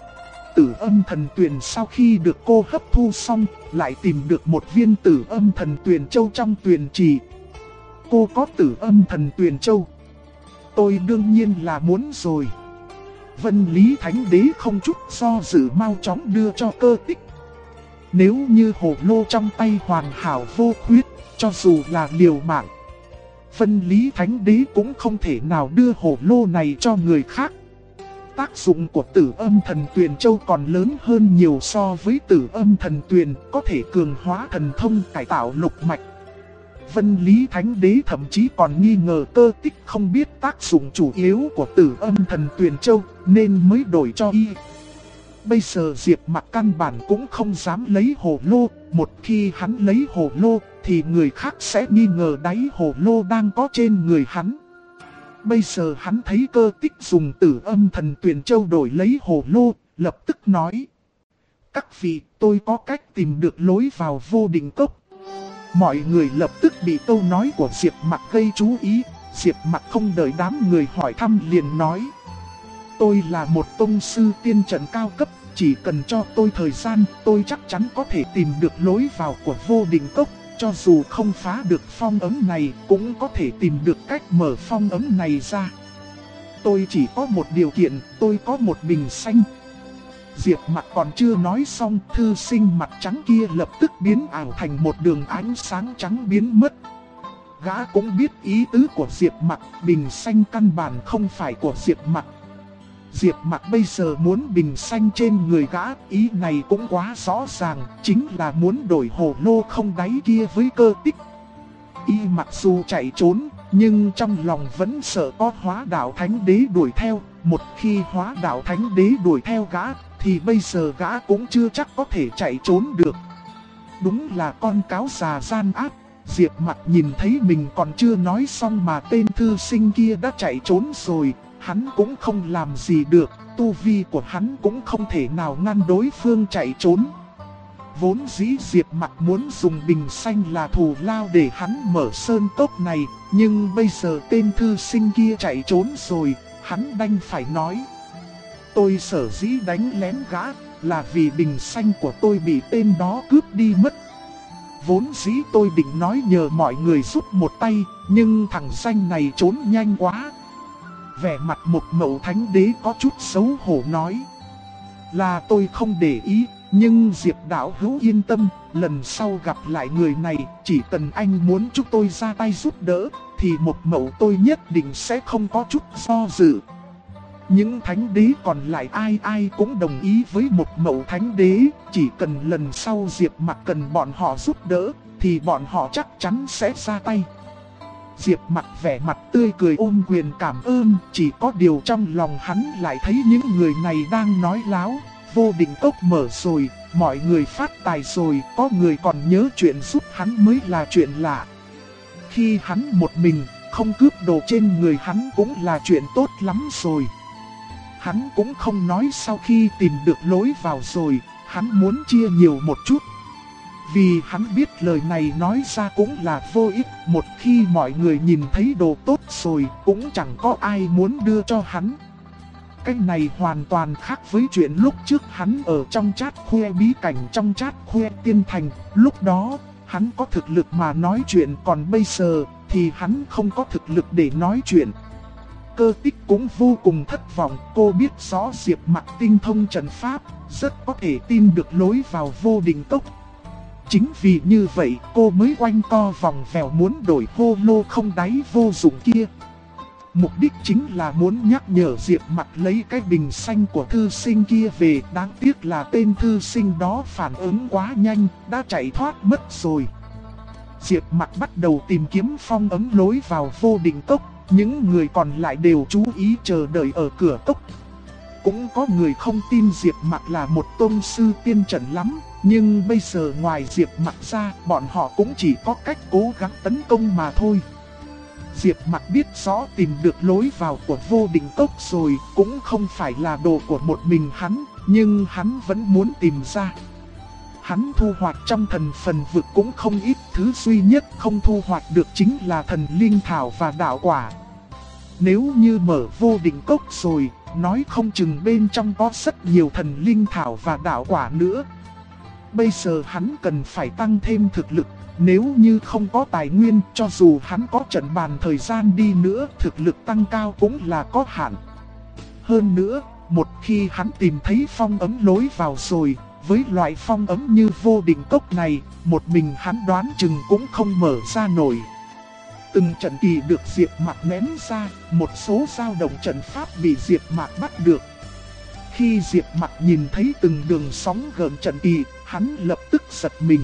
Tử Âm Thần Tuyền sau khi được cô hấp thu xong, lại tìm được một viên Tử Âm Thần Tuyền Châu trong tuyền trì. Cô có Tử Âm Thần Tuyền Châu, tôi đương nhiên là muốn rồi. Vân Lý Thánh Đế không chút do dự mau chóng đưa cho Cơ Tích. Nếu như hồ lô trong tay hoàn hảo vô khuyết, cho dù là liều mạng, Vân Lý Thánh Đế cũng không thể nào đưa hồ lô này cho người khác. Tác dụng của Tử Âm Thần Tuyền Châu còn lớn hơn nhiều so với Tử Âm Thần Tuyền, có thể cường hóa thần thông, cải tạo lục mạch. Vân Lý Thánh Đế thậm chí còn nghi ngờ Cơ Tích không biết tác dụng chủ yếu của Tử Âm Thần Tuyền Châu, nên mới đổi cho y. Bây giờ Diệp Mặc căn bản cũng không dám lấy hồ lô, một khi hắn lấy hồ lô, thì người khác sẽ nghi ngờ đáy hồ lô đang có trên người hắn. Bây giờ hắn thấy Cơ Tích dùng Tử Âm Thần Tuyền Châu đổi lấy hồ lô, lập tức nói. Các vị, tôi có cách tìm được lối vào vô định cốc. Mọi người lập tức bị câu nói của Diệp Mặc gây chú ý. Diệp Mặc không đợi đám người hỏi thăm liền nói. Tôi là một tông sư tiên trận cao cấp, chỉ cần cho tôi thời gian, tôi chắc chắn có thể tìm được lối vào của vô định cốc. Cho dù không phá được phong ấn này, cũng có thể tìm được cách mở phong ấn này ra. Tôi chỉ có một điều kiện, tôi có một bình xanh. Diệp Mặc còn chưa nói xong, thư sinh mặt trắng kia lập tức biến ảo thành một đường ánh sáng trắng biến mất. Gã cũng biết ý tứ của Diệp Mặc, bình xanh căn bản không phải của Diệp Mặc. Diệp Mặc bây giờ muốn bình xanh trên người gã, ý này cũng quá rõ ràng, chính là muốn đổi hồ lô không đáy kia với Cơ Tích. Y mặc dù chạy trốn, nhưng trong lòng vẫn sợ có Hóa Đạo Thánh Đế đuổi theo. Một khi Hóa Đạo Thánh Đế đuổi theo gã, thì bây giờ gã cũng chưa chắc có thể chạy trốn được. Đúng là con cáo già gian ác. Diệp Mặc nhìn thấy mình còn chưa nói xong mà tên thư sinh kia đã chạy trốn rồi. Hắn cũng không làm gì được, tu vi của hắn cũng không thể nào ngăn đối phương chạy trốn. Vốn dĩ Diệp Mặc muốn dùng bình xanh là thù lao để hắn mở sơn cốc này, nhưng bây giờ tên thư sinh kia chạy trốn rồi, hắn đành phải nói. Tôi sở dĩ đánh lén gã là vì bình xanh của tôi bị tên đó cướp đi mất. Vốn dĩ tôi định nói nhờ mọi người giúp một tay, nhưng thằng xanh này trốn nhanh quá. Vẻ mặt Một Mậu Thánh Đế có chút xấu hổ nói. Là tôi không để ý, nhưng Diệp đạo hữu yên tâm, lần sau gặp lại người này, chỉ cần anh muốn chúng tôi ra tay giúp đỡ, thì Một Mậu tôi nhất định sẽ không có chút do dự. Những thánh đế còn lại ai ai cũng đồng ý với Một Mậu Thánh Đế, chỉ cần lần sau Diệp Mặc cần bọn họ giúp đỡ, thì bọn họ chắc chắn sẽ ra tay. Diệp Mặc vẻ mặt tươi cười ôm quyền cảm ơn, chỉ có điều trong lòng hắn lại thấy những người này đang nói láo. Vô Định Cốc mở rồi, mọi người phát tài rồi, có người còn nhớ chuyện giúp hắn mới là chuyện lạ. Khi hắn một mình, không cướp đồ trên người hắn cũng là chuyện tốt lắm rồi. Hắn cũng không nói sau khi tìm được lối vào rồi, hắn muốn chia nhiều một chút. Vì hắn biết lời này nói ra cũng là vô ích, một khi mọi người nhìn thấy đồ tốt rồi cũng chẳng có ai muốn đưa cho hắn. Cái này hoàn toàn khác với chuyện lúc trước hắn ở trong chat khoe bí cảnh trong chat khoe tiên thành, lúc đó hắn có thực lực mà nói chuyện, còn bây giờ thì hắn không có thực lực để nói chuyện. Cơ Tích cũng vô cùng thất vọng, cô biết rõ Diệp Mặc tinh thông trận pháp, rất có thể tin được lối vào Vô Định Cốc. Chính vì như vậy cô mới quanh co vòng vèo muốn đổi hô lô không đáy vô dụng kia. Mục đích chính là muốn nhắc nhở Diệp Mặc lấy cái bình xanh của thư sinh kia về, đáng tiếc là tên thư sinh đó phản ứng quá nhanh, đã chạy thoát mất rồi. Diệp Mặc bắt đầu tìm kiếm phong ấn lối vào Vô Định Cốc. Những người còn lại đều chú ý chờ đợi ở cửa cốc. Cũng có người không tin Diệp Mặc là một tôn sư tiên trận lắm, nhưng bây giờ ngoài Diệp Mặc ra, bọn họ cũng chỉ có cách cố gắng tấn công mà thôi. Diệp Mặc biết rõ tìm được lối vào của Vô Định Cốc rồi, cũng không phải là đồ của một mình hắn, nhưng hắn vẫn muốn tìm ra. Hắn thu hoạch trong thần phần vực cũng không ít, thứ duy nhất không thu hoạch được chính là thần linh thảo và đạo quả. Nếu như mở Vô Định Cốc rồi, nói không chừng bên trong có rất nhiều thần linh thảo và đạo quả nữa. Bây giờ hắn cần phải tăng thêm thực lực, nếu như không có tài nguyên, cho dù hắn có trận bàn thời gian đi nữa, thực lực tăng cao cũng là có hạn. Hơn nữa, một khi hắn tìm thấy phong ấn lối vào rồi, với loại phong ấn như Vô Định Cốc này, một mình hắn đoán chừng cũng không mở ra nổi. Từng trận kỳ được Diệp Mặc ném ra, một số dao động trận pháp bị Diệp Mặc bắt được. Khi Diệp Mặc nhìn thấy từng đường sóng gợn trận kỳ, hắn lập tức giật mình.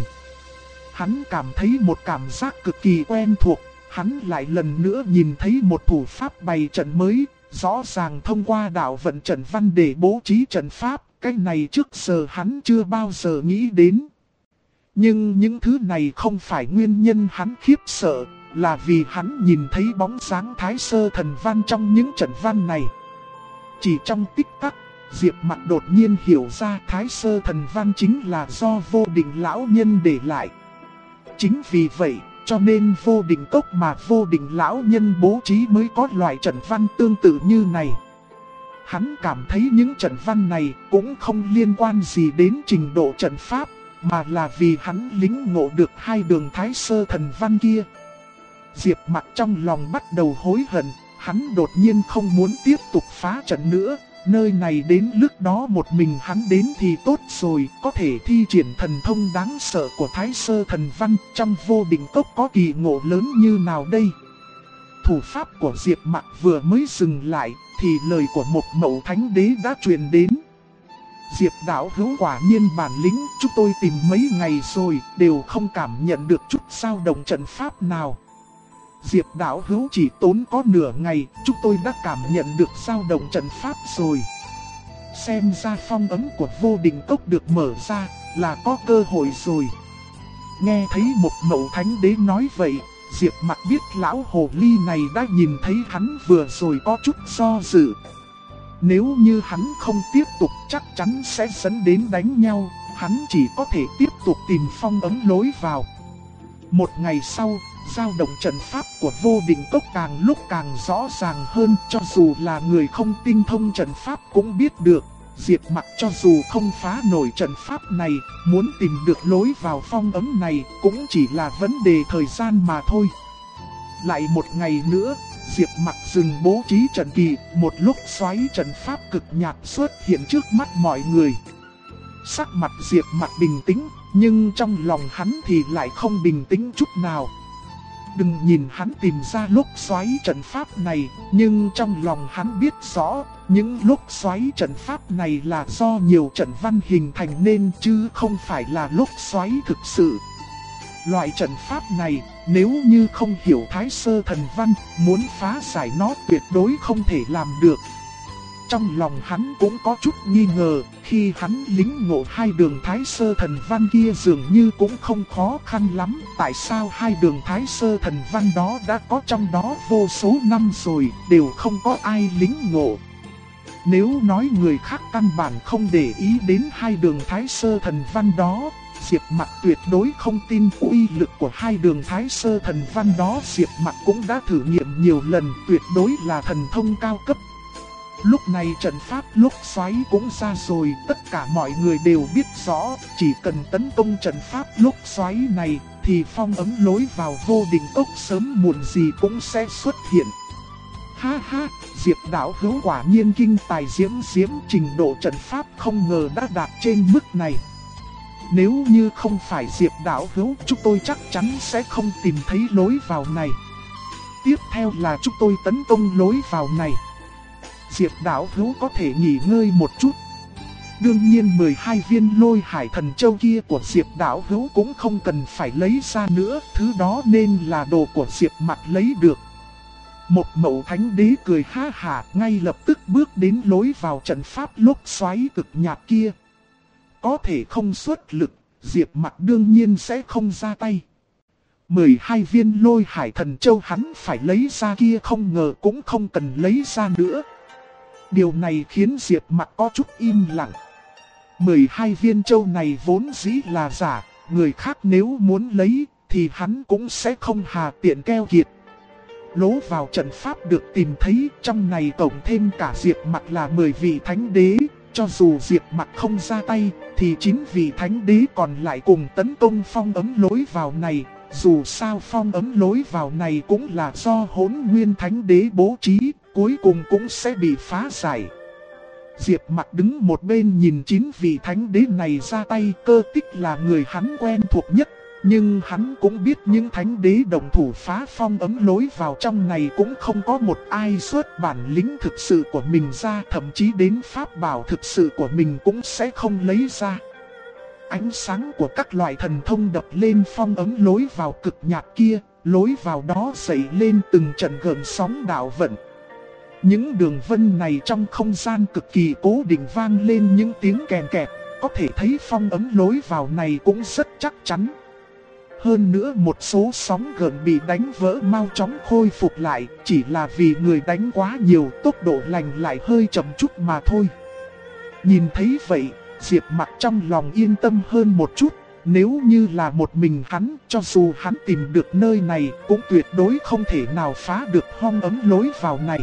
Hắn cảm thấy một cảm giác cực kỳ quen thuộc, hắn lại lần nữa nhìn thấy một thủ pháp bày trận mới, rõ ràng thông qua đạo vận trận văn để bố trí trận pháp, cái này trước giờ hắn chưa bao giờ nghĩ đến. Nhưng những thứ này không phải nguyên nhân hắn khiếp sợ, là vì hắn nhìn thấy bóng dáng Thái Sơ Thần Văn trong những trận văn này. Chỉ trong tích tắc, Diệp Mặc đột nhiên hiểu ra Thái Sơ Thần Văn chính là do Vô Định Lão Nhân để lại. Chính vì vậy, cho nên Vô Định Cốc mà Vô Định Lão Nhân bố trí mới có loại trận văn tương tự như này. Hắn cảm thấy những trận văn này cũng không liên quan gì đến trình độ trận pháp, mà là vì hắn lĩnh ngộ được hai đường Thái Sơ Thần Văn kia. Diệp Mặc trong lòng bắt đầu hối hận, hắn đột nhiên không muốn tiếp tục phá trận nữa. Nơi này đến lúc đó một mình hắn đến thì tốt rồi, có thể thi triển thần thông đáng sợ của Thái Sơ Thần Văn. Trong Vô Định Cốc có kỳ ngộ lớn như nào đây? Thủ pháp của Diệp Mặc vừa mới dừng lại, thì lời của một Mậu Thánh Đế đã truyền đến. Diệp đạo hữu quả nhiên bản lĩnh, chúng tôi tìm mấy ngày rồi, đều không cảm nhận được chút dao động trận pháp nào. Diệp đạo hữu chỉ tốn có nửa ngày, chúng tôi đã cảm nhận được dao động trận pháp rồi. Xem ra phong ấn của Vô Định Cốc được mở ra là có cơ hội rồi. Nghe thấy một mậu thánh đế nói vậy, Diệp Mặc biết lão hồ ly này đã nhìn thấy hắn vừa rồi có chút do dự. Nếu như hắn không tiếp tục chắc chắn sẽ dẫn đến đánh nhau, hắn chỉ có thể tiếp tục tìm phong ấn lối vào. Một ngày sau, dao động trận pháp của Vô Định Cốc càng lúc càng rõ ràng hơn, cho dù là người không tinh thông trận pháp cũng biết được. Diệp Mặc cho dù không phá nổi trận pháp này, muốn tìm được lối vào phong ấn này cũng chỉ là vấn đề thời gian mà thôi. Lại một ngày nữa, Diệp Mặc dừng bố trí trận kỳ, một lúc xoáy trận pháp cực nhạt xuất hiện trước mắt mọi người. Sắc mặt Diệp Mặc bình tĩnh, nhưng trong lòng hắn thì lại không bình tĩnh chút nào. Đừng nhìn hắn tìm ra lúc xoáy trận pháp này, nhưng trong lòng hắn biết rõ, những lúc xoáy trận pháp này là do nhiều trận văn hình thành nên chứ không phải là lúc xoáy thực sự. Loại trận pháp này, nếu như không hiểu Thái Sơ Thần Văn, muốn phá giải nó tuyệt đối không thể làm được. Trong lòng hắn cũng có chút nghi ngờ, khi hắn lính ngộ hai đường Thái Sơ Thần Văn kia dường như cũng không khó khăn lắm. Tại sao hai đường Thái Sơ Thần Văn đó đã có trong đó vô số năm rồi, đều không có ai lính ngộ? Nếu nói người khác căn bản không để ý đến hai đường Thái Sơ Thần Văn đó, Diệp Mặc tuyệt đối không tin uy lực của hai đường Thái Sơ Thần Văn đó. Diệp Mặc cũng đã thử nghiệm nhiều lần, tuyệt đối là thần thông cao cấp. Lúc này trận pháp lúc xoáy cũng ra rồi, tất cả mọi người đều biết rõ, chỉ cần tấn công trận pháp lúc xoáy này, thì phong ấn lối vào Vô Định Cốc sớm muộn gì cũng sẽ xuất hiện. Ha ha, Diệp đạo hữu quả nhiên kinh tài diễm diễm, trình độ trận pháp không ngờ đã đạt trên mức này. Nếu như không phải Diệp đạo hữu, chúng tôi chắc chắn sẽ không tìm thấy lối vào này. Tiếp theo là chúng tôi tấn công lối vào này. Diệp đạo hữu có thể nghỉ ngơi một chút. Đương nhiên 12 viên Lôi Hải Thần Châu kia của Diệp đạo hữu cũng không cần phải lấy ra nữa, thứ đó nên là đồ của Diệp Mặc lấy được. Một mậu thánh đế cười ha hả, ngay lập tức bước đến lối vào trận pháp lúc xoáy cực nhạt kia. Có thể không xuất lực, Diệp Mặc đương nhiên sẽ không ra tay. 12 viên Lôi Hải Thần Châu hắn phải lấy ra kia không ngờ cũng không cần lấy ra nữa. Điều này khiến Diệp Mặc có chút im lặng. 12 viên châu này vốn dĩ là giả, người khác nếu muốn lấy thì hắn cũng sẽ không hà tiện keo kiệt. Lối vào trận pháp được tìm thấy, trong này tổng thêm cả Diệp Mặc là 10 vị thánh đế. Cho dù Diệp Mặc không ra tay thì 9 vị thánh đế còn lại cùng tấn công phong ấn lối vào này. Dù sao phong ấn lối vào này cũng là do Hỗn Nguyên Thánh Đế bố trí, cuối cùng cũng sẽ bị phá giải. Diệp Mặc đứng một bên nhìn 9 vị thánh đế này ra tay, Cơ Tích là người hắn quen thuộc nhất. Nhưng hắn cũng biết những thánh đế đồng thủ phá phong ấn lối vào trong này cũng không có một ai xuất bản lĩnh thực sự của mình ra, thậm chí đến pháp bảo thực sự của mình cũng sẽ không lấy ra. Ánh sáng của các loại thần thông đập lên phong ấn lối vào cực nhạt kia, lối vào đó dậy lên từng trận gợn sóng đạo vận. Những đường vân này trong không gian cực kỳ cố định vang lên những tiếng kèn kẹt, có thể thấy phong ấn lối vào này cũng rất chắc chắn. Hơn nữa một số sóng gợn bị đánh vỡ mau chóng khôi phục lại, chỉ là vì người đánh quá nhiều, tốc độ lành lại hơi chậm chút mà thôi. Nhìn thấy vậy, Diệp Mặc trong lòng yên tâm hơn một chút. Nếu như là một mình hắn, cho dù hắn tìm được nơi này, cũng tuyệt đối không thể nào phá được phong ấn lối vào này.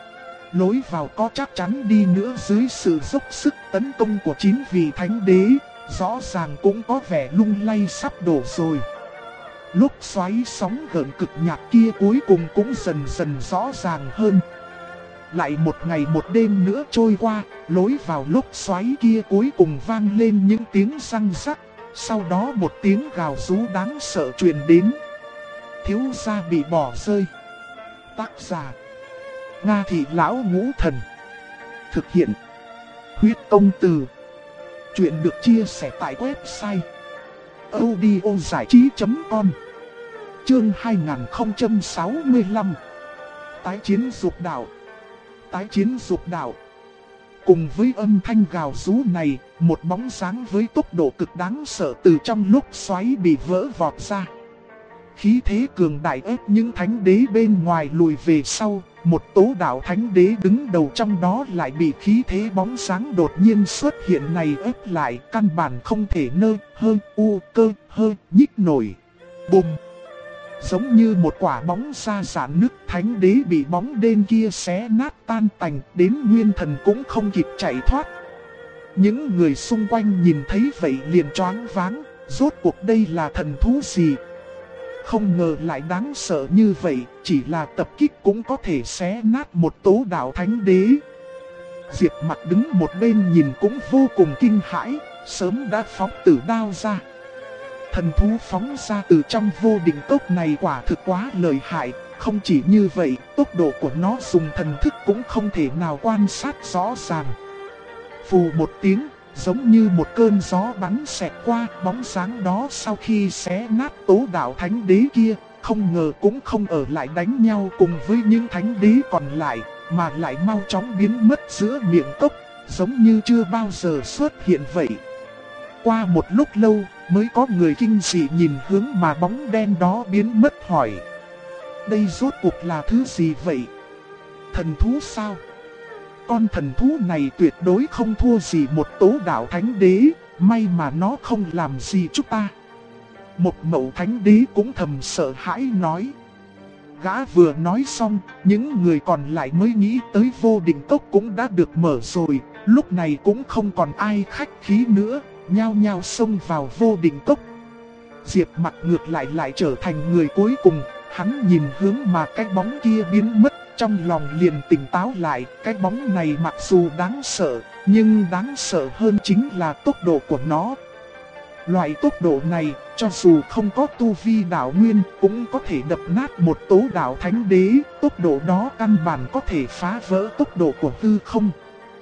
Lối vào có chắc chắn đi nữa dưới sự dốc sức tấn công của 9 vị thánh đế, rõ ràng cũng có vẻ lung lay sắp đổ rồi. Lúc xoáy sóng gợn cực nhạt kia cuối cùng cũng dần dần rõ ràng hơn. Lại một ngày một đêm nữa trôi qua, lối vào lúc xoáy kia cuối cùng vang lên những tiếng răng rắc. Sau đó một tiếng gào rú đáng sợ truyền đến. Thiếu gia bị bỏ rơi. Tác giả: Nga Thị Lão Ngũ Thần. Thực hiện: Huyết Công Từ. Chuyện được chia sẻ tại website audiozải trí.com. Chương 2065 Tái chiến dục đạo. Tái chiến dục đạo. Cùng với âm thanh gào rú này, một bóng dáng với tốc độ cực đáng sợ từ trong lúc xoáy bị vỡ vọt ra. Khí thế cường đại ép những thánh đế bên ngoài lùi về sau, một tố đạo thánh đế đứng đầu trong đó lại bị khí thế bóng sáng đột nhiên xuất hiện này ép lại, căn bản không thể nhích nổi. Bùm! Giống như một quả bóng ra rạn nứt, thánh đế bị bóng đen kia xé nát tan tành, đến nguyên thần cũng không kịp chạy thoát. Những người xung quanh nhìn thấy vậy liền choáng váng, rốt cuộc đây là thần thú gì? Không ngờ lại đáng sợ như vậy, chỉ là tập kích cũng có thể xé nát một tố đạo thánh đế. Diệp Mặc đứng một bên nhìn cũng vô cùng kinh hãi, sớm đã phóng tử đao ra. Thần thú phóng ra từ trong vô định cốc này quả thực quá lợi hại, không chỉ như vậy, tốc độ của nó dùng thần thức cũng không thể nào quan sát rõ ràng. Phù một tiếng, giống như một cơn gió bắn xẹt qua, bóng sáng đó sau khi xé nát tố đạo thánh đế kia, không ngờ cũng không ở lại đánh nhau cùng với những thánh đế còn lại, mà lại mau chóng biến mất giữa miệng cốc, giống như chưa bao giờ xuất hiện vậy. Qua một lúc lâu, mới có người kinh dị nhìn hướng mà bóng đen đó biến mất hỏi: đây rốt cuộc là thứ gì vậy? Thần thú sao? Con thần thú này tuyệt đối không thua gì một tố đạo thánh đế, may mà nó không làm gì chúng ta. Một mậu thánh đế cũng thầm sợ hãi nói. Gã vừa nói xong, những người còn lại mới nghĩ tới vô định cốc cũng đã được mở rồi, lúc này cũng không còn ai khách khí nữa, nhao nhao xông vào vô định cốc. Diệp Mặc ngược lại trở thành người cuối cùng, hắn nhìn hướng mà cái bóng kia biến mất, trong lòng liền tỉnh táo lại. Cái bóng này mặc dù đáng sợ, nhưng đáng sợ hơn chính là tốc độ của nó. Loại tốc độ này, cho dù không có tu vi đạo nguyên, cũng có thể đập nát một tố đạo thánh đế. Tốc độ đó căn bản có thể phá vỡ tốc độ của hư không.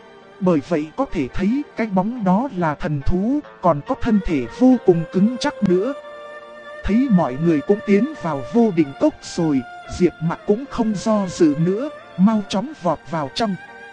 Bởi vậy có thể thấy cái bóng đó là thần thú, còn có thân thể vô cùng cứng chắc nữa. Thấy mọi người cũng tiến vào vô định cốc rồi, Diệp Mặc cũng không do dự nữa, mau chóng vọt vào trong.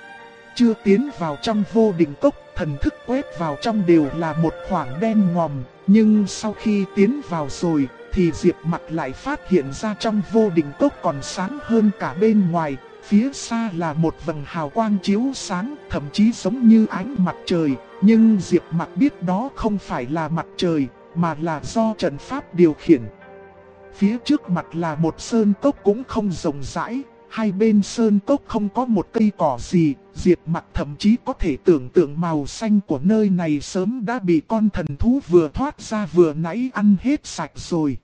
Chưa tiến vào trong vô định cốc, thần thức quét vào trong đều là một khoảng đen ngòm. Nhưng sau khi tiến vào rồi, thì Diệp Mặc lại phát hiện ra trong vô định cốc còn sáng hơn cả bên ngoài. Phía xa là một vầng hào quang chiếu sáng, thậm chí giống như ánh mặt trời. Nhưng Diệp Mặc biết đó không phải là mặt trời, mà là do trận pháp điều khiển. Phía trước mặt là một sơn cốc cũng không rộng rãi, hai bên sơn cốc không có một cây cỏ gì. Diệp Mặc thậm chí có thể tưởng tượng màu xanh của nơi này sớm đã bị con thần thú vừa thoát ra vừa nãy ăn hết sạch rồi.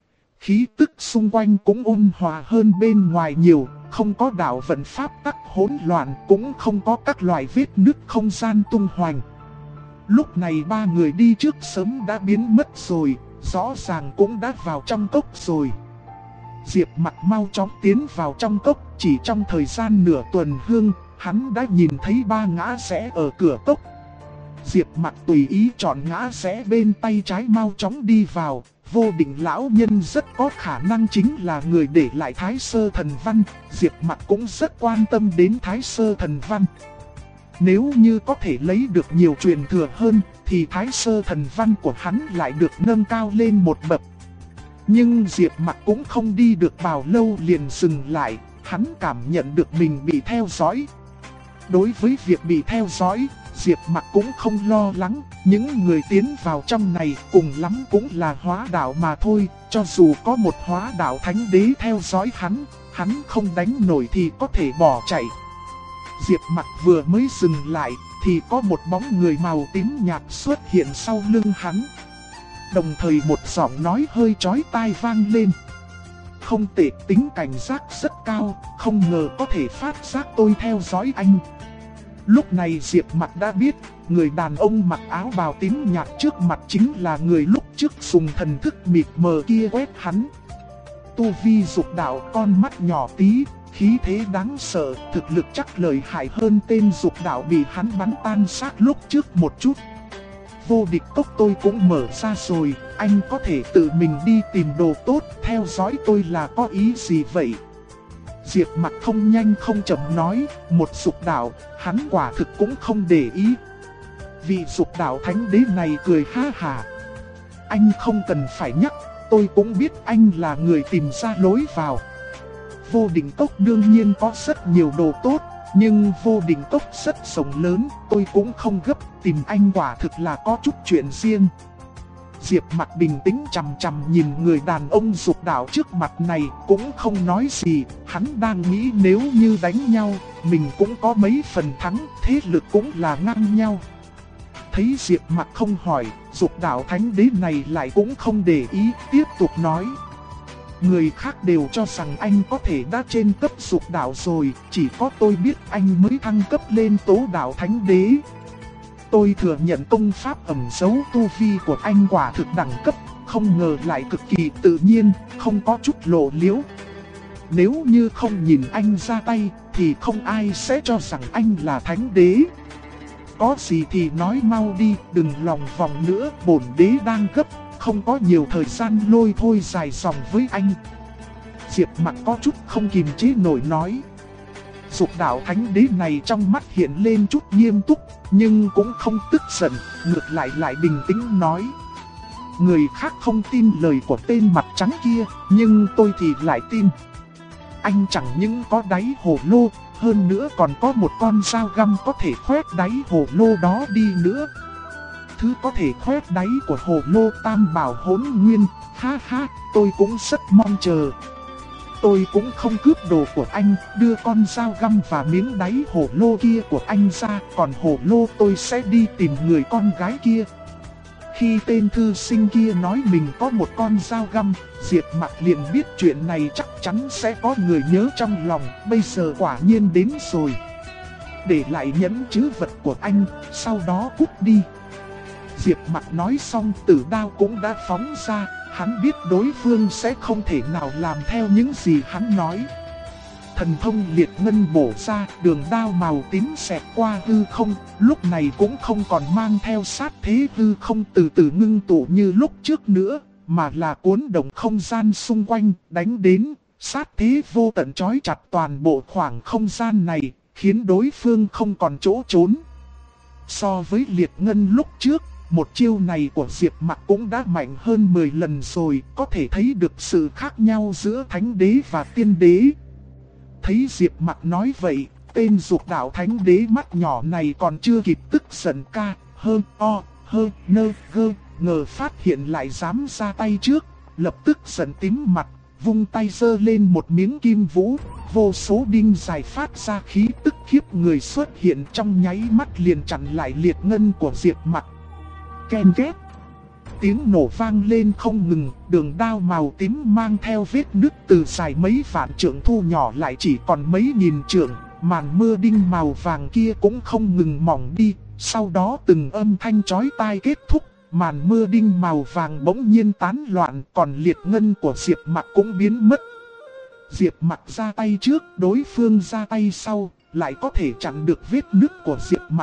Khí tức xung quanh cũng ôn hòa hơn bên ngoài nhiều, không có đạo vận pháp tắc hỗn loạn, cũng không có các loại vết nứt không gian tung hoành. Lúc này ba người đi trước sớm đã biến mất rồi, rõ ràng cũng đã vào trong cốc rồi. Diệp Mặc mau chóng tiến vào trong cốc, chỉ trong thời gian nửa tuần hương, hắn đã nhìn thấy ba ngã rẽ ở cửa cốc. Diệp Mặc tùy ý chọn ngã rẽ bên tay trái mau chóng đi vào. Vô định lão nhân rất có khả năng chính là người để lại Thái Sơ Thần Văn. Diệp Mặc cũng rất quan tâm đến Thái Sơ Thần Văn. Nếu như có thể lấy được nhiều truyền thừa hơn, thì Thái Sơ Thần Văn của hắn lại được nâng cao lên một bậc. Nhưng Diệp Mặc cũng không đi được bao lâu liền dừng lại, hắn cảm nhận được mình bị theo dõi. Đối với việc bị theo dõi, Diệp Mặc cũng không lo lắng, những người tiến vào trong này cùng lắm cũng là hóa đạo mà thôi, cho dù có một hóa đạo thánh đế theo dõi hắn không đánh nổi thì có thể bỏ chạy. Diệp Mặc vừa mới dừng lại, thì có một bóng người màu tím nhạt xuất hiện sau lưng hắn. Đồng thời một giọng nói hơi chói tai vang lên. Không tệ, tính cảnh giác rất cao, không ngờ có thể phát giác tôi theo dõi anh. Lúc này Diệp Mặc đã biết, người đàn ông mặc áo bào tím nhạt trước mặt chính là người lúc trước dùng thần thức mịt mờ kia quét hắn. Tu vi dục đạo, con mắt nhỏ tí, khí thế đáng sợ, thực lực chắc lợi hại hơn tên dục đạo bị hắn bắn tan xác lúc trước một chút. vô địch cốc tôi cũng mở ra rồi, anh có thể tự mình đi tìm đồ tốt, theo dõi tôi là có ý gì vậy? Diệp Mặc không nhanh không chậm nói, một dục đạo, hắn quả thực cũng không để ý. Vị dục đạo thánh đế này cười ha hả. Anh không cần phải nhắc, tôi cũng biết anh là người tìm ra lối vào. Vô định cốc đương nhiên có rất nhiều đồ tốt, nhưng vô định cốc rất rộng lớn, tôi cũng không gấp, tìm anh quả thực là có chút chuyện riêng. Diệp Mặc bình tĩnh chằm chằm nhìn người đàn ông dục đạo trước mặt này, cũng không nói gì, hắn đang nghĩ nếu như đánh nhau, mình cũng có mấy phần thắng, thế lực cũng là ngang nhau. Thấy Diệp Mặc không hỏi, dục đạo thánh đế này lại cũng không để ý, tiếp tục nói. Người khác đều cho rằng anh có thể đã trên cấp dục đạo rồi, chỉ có tôi biết anh mới thăng cấp lên tố đạo thánh đế. Tôi thừa nhận công pháp ẩn giấu tu vi của anh quả thực đẳng cấp, không ngờ lại cực kỳ tự nhiên, không có chút lộ liễu. Nếu như không nhìn anh ra tay, thì không ai sẽ cho rằng anh là thánh đế. Có gì thì nói mau đi, đừng lòng vòng nữa, bổn đế đang gấp, không có nhiều thời gian lôi thôi dài dòng với anh. Diệp Mặc có chút không kìm chế nổi nói. Dục đạo thánh đế này trong mắt hiện lên chút nghiêm túc, nhưng cũng không tức giận, ngược lại bình tĩnh nói. Người khác không tin lời của tên mặt trắng kia, nhưng tôi thì lại tin. Anh chẳng những có đáy hồ lô, hơn nữa còn có một con dao găm có thể khoét đáy hồ lô đó đi nữa. Thứ có thể khoét đáy của hồ lô tam bảo hỗn nguyên, ha ha, tôi cũng rất mong chờ. Tôi cũng không cướp đồ của anh, đưa con dao găm và miếng đáy hồ lô kia của anh ra, còn hồ lô tôi sẽ đi tìm người con gái kia. Khi tên thư sinh kia nói mình có một con dao găm, Diệp Mặc liền biết chuyện này chắc chắn sẽ có người nhớ trong lòng, bây giờ quả nhiên đến rồi. Để lại nhẫn chữ vật của anh, sau đó cút đi. Diệp Mặc nói xong, tử đao cũng đã phóng ra, hắn biết đối phương sẽ không thể nào làm theo những gì hắn nói. Thần thông liệt ngân bổ ra, đường đao màu tím xẹt qua hư không, lúc này cũng không còn mang theo sát thế hư không từ từ ngưng tụ như lúc trước nữa, mà là cuốn động không gian xung quanh, đánh đến, sát thế vô tận trói chặt toàn bộ khoảng không gian này, khiến đối phương không còn chỗ trốn. So với liệt ngân lúc trước, một chiêu này của Diệp Mặc cũng đã mạnh hơn 10 lần rồi, có thể thấy được sự khác nhau giữa thánh đế và tiên đế. Thấy Diệp Mặc nói vậy, tên dục đạo thánh đế mắt nhỏ này còn chưa kịp tức giận ca, ngờ phát hiện lại dám ra tay trước, lập tức giận tím mặt, vung tay giơ lên một miếng kim vũ, vô số đinh dài phát ra khí tức khiếp người xuất hiện trong nháy mắt liền chặn lại liệt ngân của Diệp Mặc. Ken két. Tiếng nổ vang lên không ngừng, đường đao màu tím mang theo vết nứt từ dài mấy vạn trượng thu nhỏ lại chỉ còn mấy nghìn trượng, màn mưa đinh màu vàng kia cũng không ngừng mỏng đi, sau đó từng âm thanh chói tai kết thúc, màn mưa đinh màu vàng bỗng nhiên tán loạn, còn liệt ngân của Diệp Mặc cũng biến mất. Diệp Mặc ra tay trước, đối phương ra tay sau, lại có thể chặn được vết nứt của Diệp Mặc.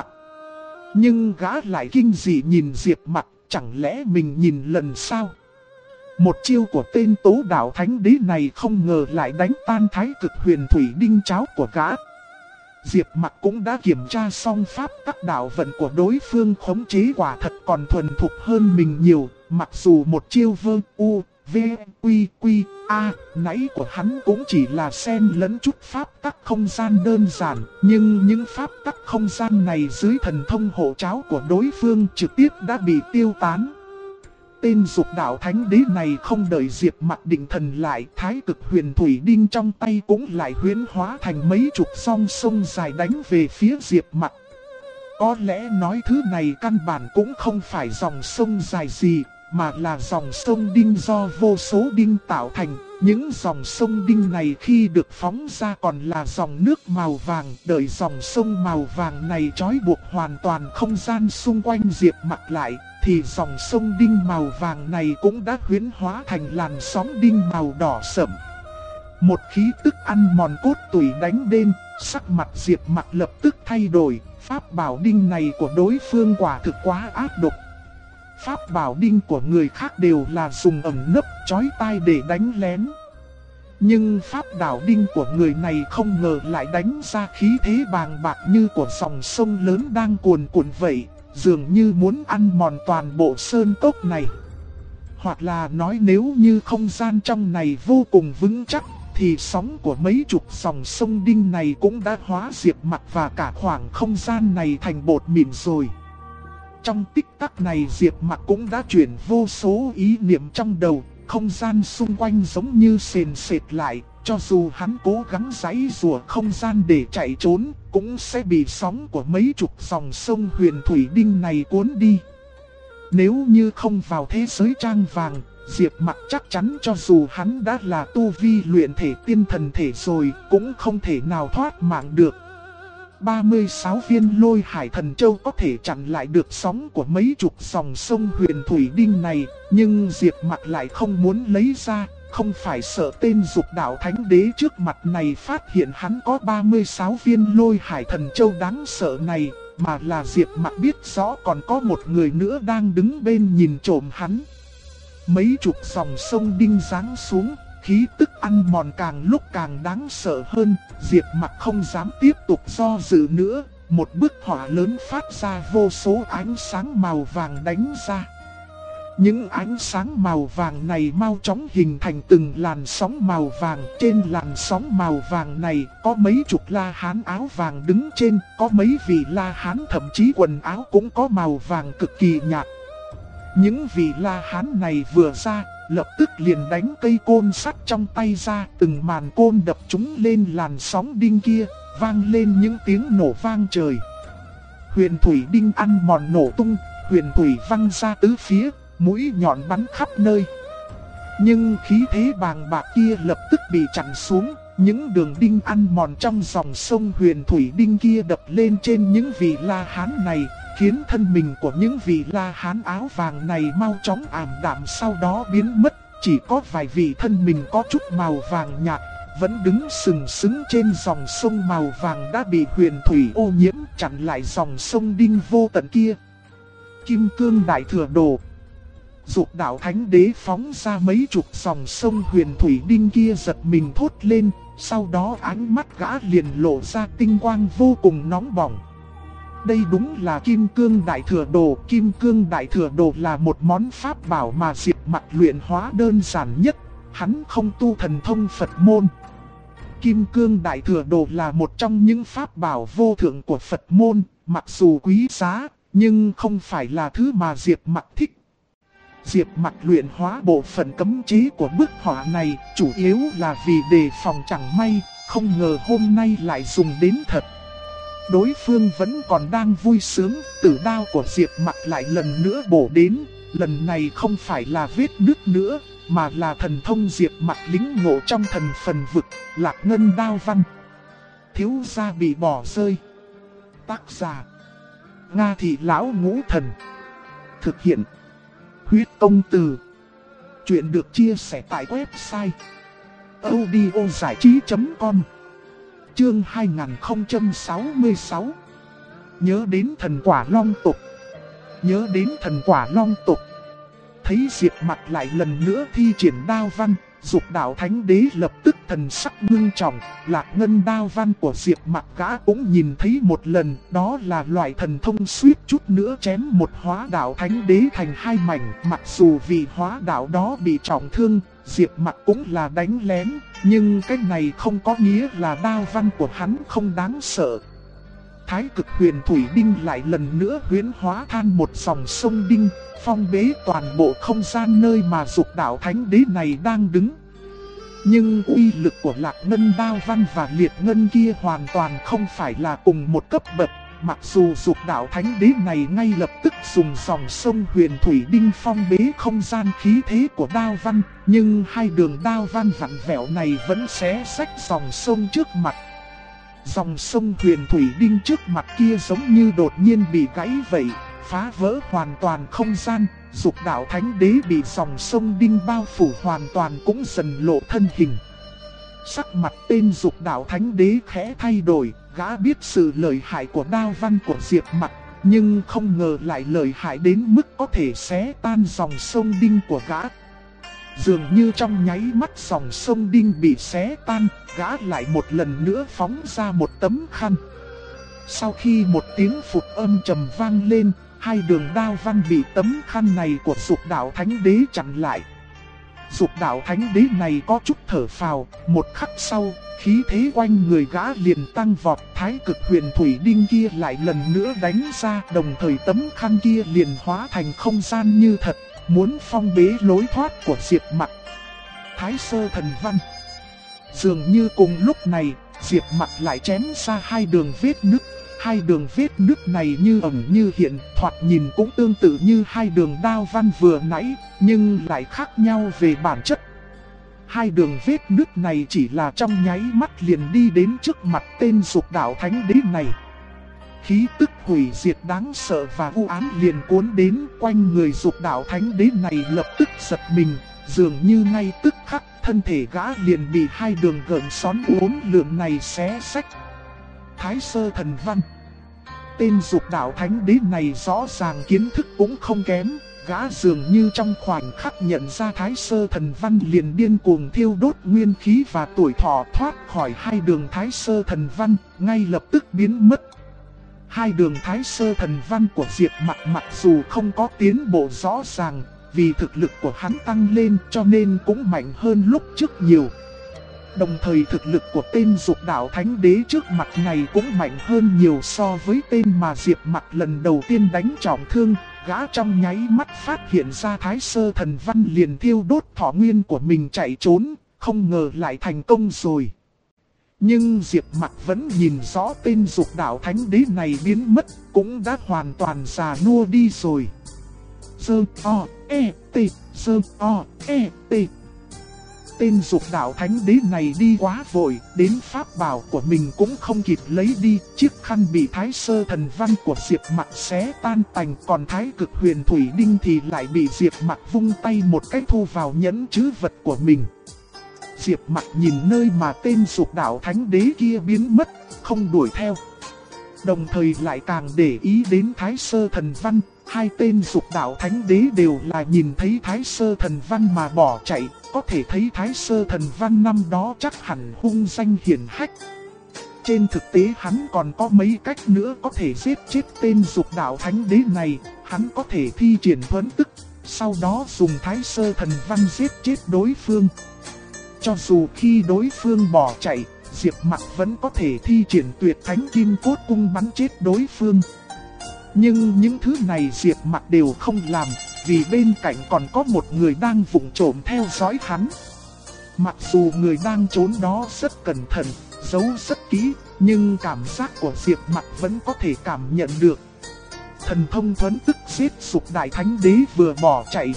Nhưng gã lại kinh dị nhìn Diệp Mặc, chẳng lẽ mình nhìn lần sao? Một chiêu của tên tố đạo thánh đế này không ngờ lại đánh tan thái cực huyền thủy đinh cháo của gã. Diệp Mặc cũng đã kiểm tra xong pháp các đạo vận của đối phương, khống chế quả thật còn thuần thục hơn mình nhiều, mặc dù một chiêu vơ u, v, quy, quy, a, nãy của hắn cũng chỉ là xen lẫn chút pháp tắc không gian đơn giản, nhưng những pháp tắc không gian này dưới thần thông hộ tráo của đối phương trực tiếp đã bị tiêu tán. Tên dục đạo thánh đế này không đợi Diệp Mặc định thần lại, thái cực huyền thủy đinh trong tay cũng lại huyễn hóa thành mấy chục song sông dài đánh về phía Diệp Mặc. Có lẽ nói thứ này căn bản cũng không phải dòng sông dài gì, mà là dòng sông đinh do vô số đinh tạo thành. Những dòng sông đinh này khi được phóng ra còn là dòng nước màu vàng, đợi dòng sông màu vàng này trói buộc hoàn toàn không gian xung quanh Diệp Mặc lại, thì dòng sông đinh màu vàng này cũng đã huyễn hóa thành làn sóng đinh màu đỏ sẫm. Một khí tức ăn mòn cốt tủy đánh đến, sắc mặt Diệp Mặc lập tức thay đổi, pháp bảo đinh này của đối phương quả thực quá ác độc. Pháp bảo đinh của người khác đều là dùng ẩn nấp chói tai để đánh lén. Nhưng pháp bảo đinh của người này không ngờ lại đánh ra khí thế bàng bạc như của dòng sông lớn đang cuồn cuộn vậy, dường như muốn ăn mòn toàn bộ sơn cốc này. Hoặc là nói nếu như không gian trong này vô cùng vững chắc, thì sóng của mấy chục dòng sông đinh này cũng đã hóa Diệp Mặc và cả khoảng không gian này thành bột mịn rồi. Trong tích tắc này Diệp Mặc cũng đã chuyển vô số ý niệm trong đầu, không gian xung quanh giống như sền sệt lại, cho dù hắn cố gắng giãy giụa không gian để chạy trốn, cũng sẽ bị sóng của mấy chục dòng sông huyền thủy đinh này cuốn đi. Nếu như không vào thế giới trang vàng, Diệp Mặc chắc chắn cho dù hắn đã là tu vi luyện thể tiên thần thể rồi, cũng không thể nào thoát mạng được. 36 viên lôi hải thần châu có thể chặn lại được sóng của mấy chục dòng sông huyền thủy đinh này, nhưng Diệp Mặc lại không muốn lấy ra, không phải sợ tên dục đạo thánh đế trước mặt này phát hiện hắn có 36 viên lôi hải thần châu đáng sợ này, mà là Diệp Mặc biết rõ còn có một người nữa đang đứng bên nhìn trộm hắn. Mấy chục dòng sông đinh giáng xuống, khí tức ăn mòn càng lúc càng đáng sợ hơn, Diệp Mặc không dám tiếp tục do dự nữa, một bức hỏa lớn phát ra vô số ánh sáng màu vàng đánh ra. Những ánh sáng màu vàng này mau chóng hình thành từng làn sóng màu vàng, trên làn sóng màu vàng này có mấy chục La Hán áo vàng đứng trên, có mấy vị La Hán thậm chí quần áo cũng có màu vàng cực kỳ nhạt. Những vị La Hán này vừa ra, lập tức liền đánh cây côn sắt trong tay ra, từng màn côn đập chúng lên làn sóng đinh kia, vang lên những tiếng nổ vang trời. Huyền thủy đinh ăn mòn nổ tung, huyền thủy văng ra tứ phía, mũi nhọn bắn khắp nơi. Nhưng khí thế bàng bạc kia lập tức bị chặn xuống, những đường đinh ăn mòn trong dòng sông huyền thủy đinh kia đập lên trên những vị La Hán này, khiến thân mình của những vị La Hán áo vàng này mau chóng ảm đạm sau đó biến mất, chỉ có vài vị thân mình có chút màu vàng nhạt, vẫn đứng sừng sững trên dòng sông màu vàng đã bị huyền thủy ô nhiễm chặn lại dòng sông đinh vô tận kia. Kim Cương Đại Thừa Đồ. Dục đạo thánh đế phóng ra mấy chục dòng sông huyền thủy đinh kia giật mình thốt lên, sau đó ánh mắt gã liền lộ ra tinh quang vô cùng nóng bỏng. Đây đúng là Kim Cương Đại Thừa Đồ. Kim Cương Đại Thừa Đồ là một món pháp bảo mà Diệp Mặc luyện hóa đơn giản nhất, hắn không tu thần thông Phật môn. Kim Cương Đại Thừa Đồ là một trong những pháp bảo vô thượng của Phật môn, mặc dù quý giá, nhưng không phải là thứ mà Diệp Mặc thích. Diệp Mặc luyện hóa bộ phận cấm chế của bức họa này, chủ yếu là vì đề phòng chẳng may, không ngờ hôm nay lại dùng đến thật. Đối phương vẫn còn đang vui sướng, tử đao của Diệp Mặc lại lần nữa bổ đến, lần này không phải là vết nứt nữa, mà là thần thông Diệp Mặc lĩnh ngộ trong thần phần vực, Lạc Ngân Đao Văn. Thiếu gia bị bỏ rơi. Tác giả: Nga Thị Lão Ngũ Thần. Thực hiện: Huyết Công Từ. Chuyện được chia sẻ tại website audiozảichí.com. Chương 2066. Nhớ đến thần quả long tục. Nhớ đến thần quả long tục. Thấy Diệp Mặc lại lần nữa thi triển đao văn, Dục đạo thánh đế lập tức thần sắc ngưng trọng. Lạc Ngân Đao Văn của Diệp Mặc gã cũng nhìn thấy một lần, đó là loại thần thông suýt chút nữa chém một hóa đạo thánh đế thành hai mảnh. Mặc dù vì hóa đạo đó bị trọng thương, Diệp Mặc cũng là đánh lén, nhưng cái này không có nghĩa là đao văn của hắn không đáng sợ. Thái Cực Huyền Thủy Đinh lại lần nữa huyễn hóa than một dòng sông đinh, phong bế toàn bộ không gian nơi mà Dục đạo thánh đế này đang đứng. Nhưng uy lực của Lạc Ngân Đao Văn và Liệt Ngân kia hoàn toàn không phải là cùng một cấp bậc. Mặc dù Dục đạo thánh đế này ngay lập tức dùng dòng sông huyền thủy đinh phong bế không gian khí thế của đao văn, nhưng hai đường đao văn vặn vẹo này vẫn xé rách dòng sông trước mặt. Dòng sông huyền thủy đinh trước mặt kia giống như đột nhiên bị gãy vậy, phá vỡ hoàn toàn không gian. Dục đạo thánh đế bị dòng sông đinh bao phủ hoàn toàn cũng dần lộ thân hình. Sắc mặt tên Dục đạo thánh đế khẽ thay đổi, gã biết sự lợi hại của đao văn của Diệp Mặc, nhưng không ngờ lại lợi hại đến mức có thể xé tan dòng sông Đinh của gã. Dường như trong nháy mắt dòng sông Đinh bị xé tan, gã lại một lần nữa phóng ra một tấm khăn. Sau khi một tiếng phụt âm trầm vang lên, hai đường đao văn bị tấm khăn này của Dục Đạo Thánh Đế chặn lại. Dục Đạo Thánh Đế này có chút thở phào, một khắc sau, khí thế quanh người gã liền tăng vọt, Thái Cực Huyền Thủy Đinh kia lại lần nữa đánh ra, đồng thời tấm khăn kia liền hóa thành không gian như thật, muốn phong bế lối thoát của Diệp Mặc. Thái Sơ Thần Văn. Dường như cùng lúc này, Diệp Mặc lại chém ra hai đường vết nứt. Hai đường vết nứt này như ẩn như hiện, thoạt nhìn cũng tương tự như hai đường đao văn vừa nãy, nhưng lại khác nhau về bản chất. Hai đường vết nứt này chỉ là trong nháy mắt liền đi đến trước mặt tên Dục Đạo Thánh Đế này. Khí tức hủy diệt đáng sợ và u ám liền cuốn đến, quanh người Dục Đạo Thánh Đế này lập tức giật mình, dường như ngay tức khắc thân thể gã liền bị hai đường gợn sóng uốn lượn này xé xách. Thái Sơ Thần Văn. Tên Dục Đạo Thánh Đế này rõ ràng kiến thức cũng không kém, gã dường như trong khoảnh khắc nhận ra Thái Sơ Thần Văn liền điên cuồng thiêu đốt nguyên khí và tuổi thọ, thoát khỏi hai đường Thái Sơ Thần Văn, ngay lập tức biến mất. Hai đường Thái Sơ Thần Văn của Diệp Mặc mặc dù không có tiến bộ rõ ràng, vì thực lực của hắn tăng lên cho nên cũng mạnh hơn lúc trước nhiều. Đồng thời thực lực của tên Dục Đạo Thánh Đế trước mặt này cũng mạnh hơn nhiều so với tên mà Diệp Mặc lần đầu tiên đánh trọng thương. Gã trong nháy mắt phát hiện ra Thái Sơ Thần Văn liền thiêu đốt thọ nguyên của mình chạy trốn, không ngờ lại thành công rồi. Nhưng Diệp Mặc vẫn nhìn rõ tên Dục Đạo Thánh Đế này biến mất, cũng đã hoàn toàn già nua đi rồi. Tên Dục Đạo Thánh Đế này đi quá vội, đến pháp bảo của mình cũng không kịp lấy đi, chiếc khăn bị Thái Sơ Thần Văn của Diệp Mặc xé tan tành, còn Thái Cực Huyền Thủy Đinh thì lại bị Diệp Mặc vung tay một cái thu vào nhẫn trữ vật của mình. Diệp Mặc nhìn nơi mà tên Dục Đạo Thánh Đế kia biến mất, không đuổi theo. Đồng thời lại càng để ý đến Thái Sơ Thần Văn, hai tên Dục Đạo Thánh Đế đều là nhìn thấy Thái Sơ Thần Văn mà bỏ chạy, có thể thấy Thái Sơ Thần Văn năm đó chắc hẳn hung danh hiển hách. Trên thực tế hắn còn có mấy cách nữa có thể giết chết tên Dục Đạo Thánh Đế này, hắn có thể thi triển thuẫn tức, sau đó dùng Thái Sơ Thần Văn giết chết đối phương. Cho dù khi đối phương bỏ chạy, Diệp Mặc vẫn có thể thi triển Tuyệt Thánh Kim Cốt Cung bắn chết đối phương. Nhưng những thứ này Diệp Mặc đều không làm, vì bên cạnh còn có một người đang vụng trộm theo dõi hắn. Mặc dù người đang trốn đó rất cẩn thận, giấu rất kỹ, nhưng cảm giác của Diệp Mặc vẫn có thể cảm nhận được. Thần thông thuẫn tức giết Dục Đại Thánh Đế vừa bỏ chạy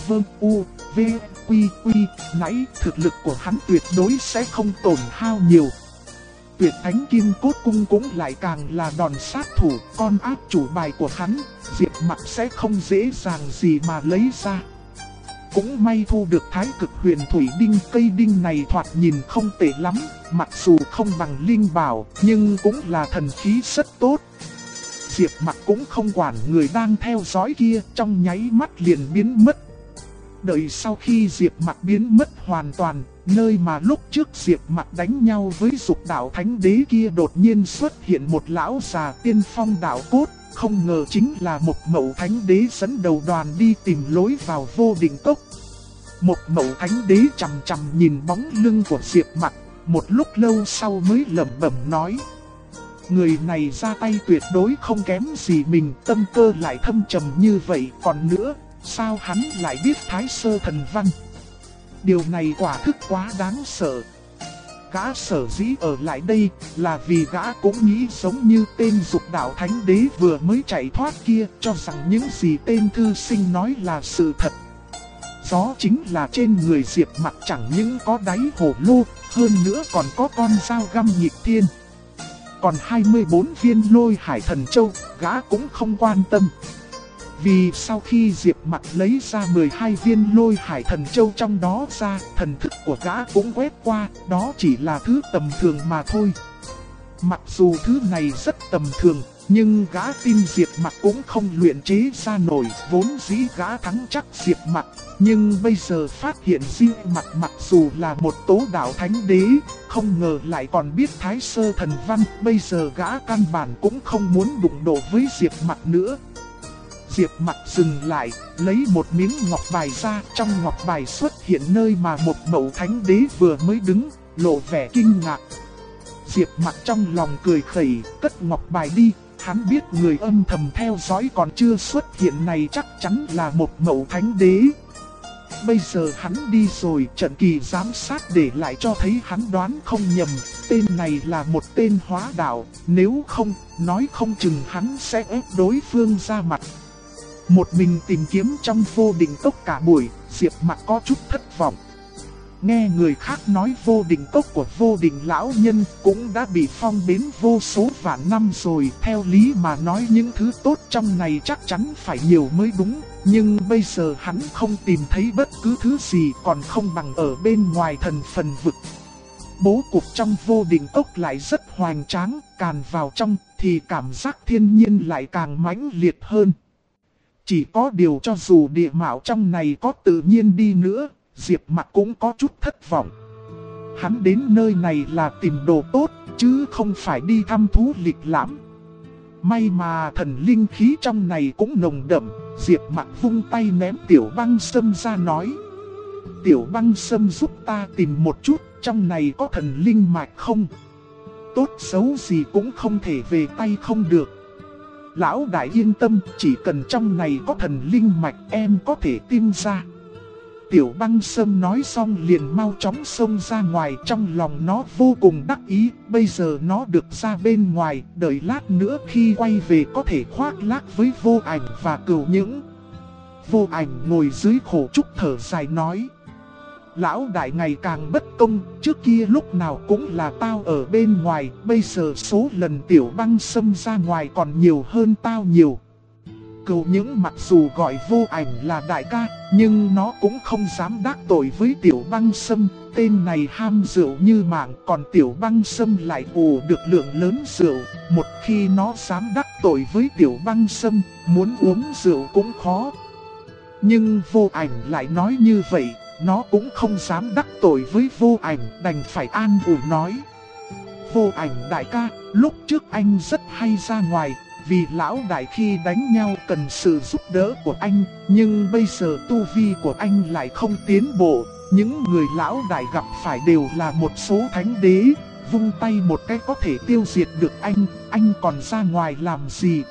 nãy thực lực của hắn tuyệt đối sẽ không tổn hao nhiều. Tuyệt Thánh Kim Cốt Cung cũng lại càng là đòn sát thủ, con ác chủ bài của hắn, Diệp Mặc sẽ không dễ dàng gì mà lấy ra. Cũng may thu được Thái Cực Huyền Thủy Đinh, cây đinh này thoạt nhìn không tệ lắm, mặc dù không bằng linh bảo, nhưng cũng là thần khí rất tốt. Diệp Mặc cũng không quản người đang theo dõi kia, trong nháy mắt liền biến mất. Đợi sau khi Diệp Mặc biến mất hoàn toàn, nơi mà lúc trước Diệp Mặc đánh nhau với Dục Đạo Thánh Đế kia đột nhiên xuất hiện một lão già tiên phong đạo cốt, không ngờ chính là Mộc Mậu Thánh Đế dẫn đầu đoàn đi tìm lối vào Vô Định Cốc. Mộc Mậu Thánh Đế chằm chằm nhìn bóng lưng của Diệp Mặc, một lúc lâu sau mới lẩm bẩm nói: người này ra tay tuyệt đối không kém gì mình, tâm cơ lại thâm trầm như vậy, còn nữa, sao hắn lại biết Thái Sơ Thần Văn? Điều này quả thực quá đáng sợ. Gã sở dĩ ở lại đây là vì gã cũng nghĩ giống như tên Dục Đạo Thánh Đế vừa mới chạy thoát kia, cho rằng những gì tên thư sinh nói là sự thật. Đó chính là trên người Diệp Mặc chẳng những có đáy hổ lô, hơn nữa còn có con dao găm nghịch thiên. Còn 24 viên Lôi Hải Thần Châu, gã cũng không quan tâm. Vì sau khi Diệp Mặc lấy ra 12 viên Lôi Hải Thần Châu trong đó ra, thần thức của gã cũng quét qua, đó chỉ là thứ tầm thường mà thôi. Mặc dù thứ này rất tầm thường, Nhưng gã tin Diệp Mặc cũng không luyện chế ra nổi, vốn dĩ gã thắng chắc Diệp Mặc. Nhưng bây giờ phát hiện Diệp Mặc mặc dù là một tố đạo thánh đế, không ngờ lại còn biết Thái Sơ thần văn. Bây giờ gã căn bản cũng không muốn đụng độ với Diệp Mặc nữa. Diệp Mặc dừng lại, lấy một miếng ngọc bài ra, trong ngọc bài xuất hiện nơi mà một mẫu thánh đế vừa mới đứng, lộ vẻ kinh ngạc. Diệp Mặc trong lòng cười khẩy, cất ngọc bài đi. Hắn biết người âm thầm theo dõi còn chưa xuất hiện này chắc chắn là một mẫu thánh đế. Bây giờ hắn đi rồi, trận kỳ giám sát để lại cho thấy hắn đoán không nhầm, tên này là một tên hóa đạo, nếu không, nói không chừng hắn sẽ ép đối phương ra mặt. Một mình tìm kiếm trong vô định cốc cả buổi, Diệp Mặc có chút thất vọng. Nghe người khác nói vô định cốc của vô định lão nhân cũng đã bị phong bến vô số vạn năm rồi. Theo lý mà nói những thứ tốt trong này chắc chắn phải nhiều mới đúng. Nhưng bây giờ hắn không tìm thấy bất cứ thứ gì, còn không bằng ở bên ngoài thần phần vực. Bố cục trong vô định cốc lại rất hoành tráng, càng vào trong thì cảm giác thiên nhiên lại càng mãnh liệt hơn. Chỉ có điều cho dù địa mạo trong này có tự nhiên đi nữa, Diệp Mặc cũng có chút thất vọng. Hắn đến nơi này là tìm đồ tốt, chứ không phải đi thăm thú lịch lãm. May mà thần linh khí trong này cũng nồng đậm. Diệp Mặc vung tay ném Tiểu Băng Sâm ra nói: Tiểu Băng Sâm giúp ta tìm một chút, trong này có thần linh mạch không? Tốt xấu gì cũng không thể về tay không được. Lão đại yên tâm, chỉ cần trong này có thần linh mạch em có thể tìm ra. Tiểu Băng Sâm nói xong liền mau chóng xông ra ngoài, trong lòng nó vô cùng đắc ý. Bây giờ nó được ra bên ngoài, đợi lát nữa khi quay về có thể khoác lác với Vô Ảnh và Cửu Những. Vô Ảnh ngồi dưới khổ trúc thở dài nói: Lão đại ngày càng bất công, trước kia lúc nào cũng là tao ở bên ngoài, bây giờ số lần Tiểu Băng Sâm ra ngoài còn nhiều hơn tao nhiều. Cửu Những mặc dù gọi Vô Ảnh là đại ca, nhưng nó cũng không dám đắc tội với Tiểu Băng Sâm. Tên này ham rượu như mạng, còn Tiểu Băng Sâm lại ủ được lượng lớn rượu. Một khi nó dám đắc tội với Tiểu Băng Sâm, muốn uống rượu cũng khó. Nhưng Vô Ảnh lại nói như vậy, nó cũng không dám đắc tội với Vô Ảnh, đành phải an ủi nói: Vô Ảnh đại ca, lúc trước anh rất hay ra ngoài, vì lão đại khi đánh nhau cần sự giúp đỡ của anh, nhưng bây giờ tu vi của anh lại không tiến bộ. Những người lão đại gặp phải đều là một số thánh đế, vung tay một cái có thể tiêu diệt được anh còn ra ngoài làm gì?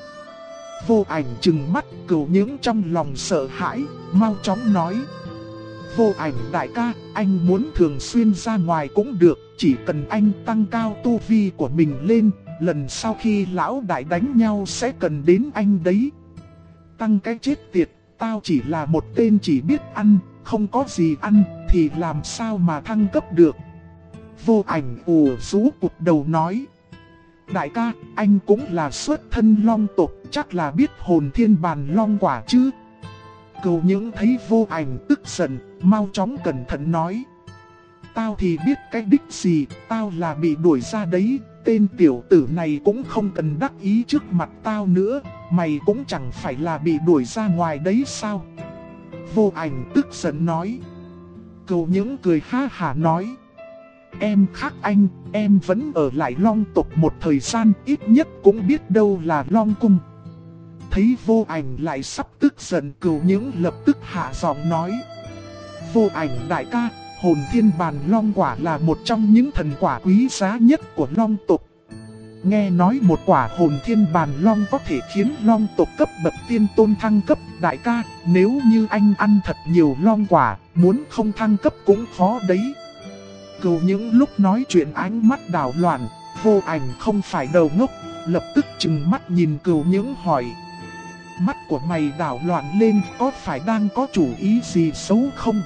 Vô Ảnh trừng mắt, Cửu Những trong lòng sợ hãi, mau chóng nói: Vô Ảnh đại ca, anh muốn thường xuyên ra ngoài cũng được, chỉ cần anh tăng cao tu vi của mình lên, lần sau khi lão đại đánh nhau sẽ cần đến anh đấy. Tăng cái chết tiệt, tao chỉ là một tên chỉ biết ăn, không có gì ăn, thì làm sao mà thăng cấp được? Vô Ảnh ủ rũ cụp đầu nói: Đại ca, anh cũng là xuất thân long tộc, chắc là biết hồn thiên bàn long quả chứ? Cửu Những thấy Vô Ảnh tức giận, mau chóng cẩn thận nói: Tao thì biết cái đích gì, tao là bị đuổi ra đấy. Tên tiểu tử này cũng không cần đắc ý trước mặt tao nữa, mày cũng chẳng phải là bị đuổi ra ngoài đấy sao? Vô Ảnh tức giận nói. Cửu Những cười ha hả nói: Em khác anh, em vẫn ở lại Long tộc một thời gian, ít nhất cũng biết đâu là Long cung. Thấy Vô Ảnh lại sắp tức giận, Cửu Những lập tức hạ giọng nói: Vô Ảnh đại ca, hồn thiên bàn long quả là một trong những thần quả quý giá nhất của long tộc. Nghe nói một quả hồn thiên bàn long có thể khiến long tộc cấp bậc tiên tôn thăng cấp. Đại ca, nếu như anh ăn thật nhiều long quả, muốn không thăng cấp cũng khó đấy. Cửu Những lúc nói chuyện ánh mắt đảo loạn. Vô Ảnh không phải đầu ngốc, lập tức trừng mắt nhìn Cửu Những hỏi: Mắt của mày đảo loạn lên, có phải đang có chủ ý gì xấu không?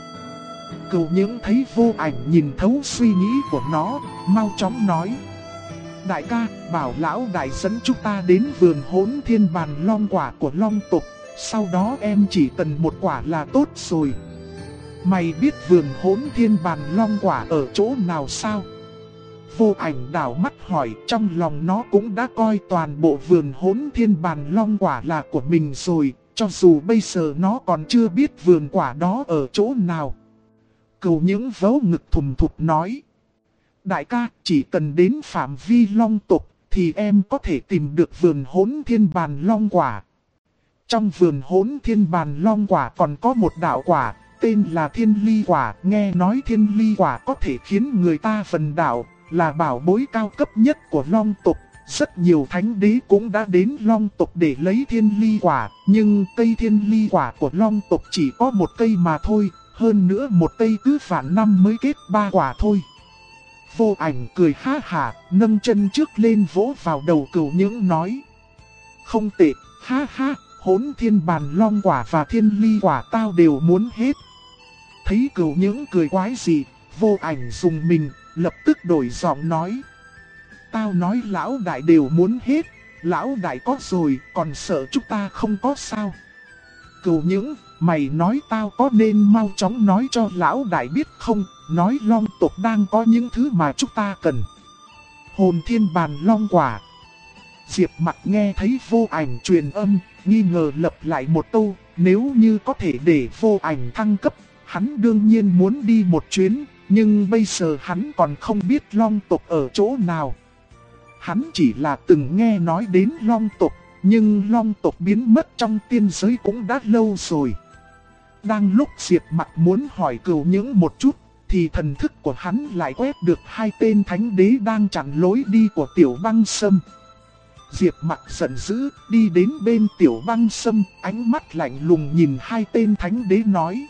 Cửu Những thấy Vô Ảnh nhìn thấu suy nghĩ của nó, mau chóng nói: Đại ca, bảo lão đại dẫn chúng ta đến vườn hỗn thiên bàn long quả của long tộc, sau đó em chỉ cần một quả là tốt rồi. Mày biết vườn hỗn thiên bàn long quả ở chỗ nào sao? Vô Ảnh đảo mắt hỏi, trong lòng nó cũng đã coi toàn bộ vườn Hỗn Thiên Bàn Long quả là của mình rồi, cho dù bây giờ nó còn chưa biết vườn quả đó ở chỗ nào. Cửu Những vớ ngực thùm thụp nói. Đại ca, chỉ cần đến phạm vi Long tộc thì em có thể tìm được vườn Hỗn Thiên Bàn Long quả. Trong vườn Hỗn Thiên Bàn Long quả còn có một đạo quả, tên là Thiên Ly quả. Nghe nói Thiên Ly quả có thể khiến người ta phần đảo, là bảo bối cao cấp nhất của Long tộc. Rất nhiều thánh đế cũng đã đến Long tộc để lấy Thiên Ly quả, nhưng cây Thiên Ly quả của Long tộc chỉ có một cây mà thôi, hơn nữa một cây cứ vạn năm mới kết 3 quả thôi. Vô Ảnh cười ha hả, nâng chân trước lên vỗ vào đầu Cửu Những nói. Không tệ, ha ha, Hỗn Thiên Bàn Long quả và Thiên Ly quả tao đều muốn hết. Thấy Cửu Những cười quái gì, Vô Ảnh dùng mình, lập tức đổi giọng nói. Tao nói lão đại đều muốn hết, lão đại có rồi, còn sợ chúng ta không có sao. Cửu Những, mày nói tao có nên mau chóng nói cho lão đại biết không, nói Long tộc đang có những thứ mà chúng ta cần. Hồn Thiên Bàn Long quả. Diệp Mặc nghe thấy Vô Ảnh truyền âm, nghi ngờ lặp lại một câu, nếu như có thể để Vô Ảnh thăng cấp, hắn đương nhiên muốn đi một chuyến, nhưng bây giờ hắn còn không biết Long tộc ở chỗ nào. Hắn chỉ là từng nghe nói đến Long tộc, nhưng Long tộc biến mất trong tiên giới cũng đã lâu rồi. Đang lúc Diệp Mặc muốn hỏi Cửu Những một chút, thì thần thức của hắn lại quét được 2 tên thánh đế đang chặn lối đi của Tiểu Băng Sâm. Diệp Mặc giận dữ, đi đến bên Tiểu Băng Sâm, ánh mắt lạnh lùng nhìn 2 tên thánh đế nói.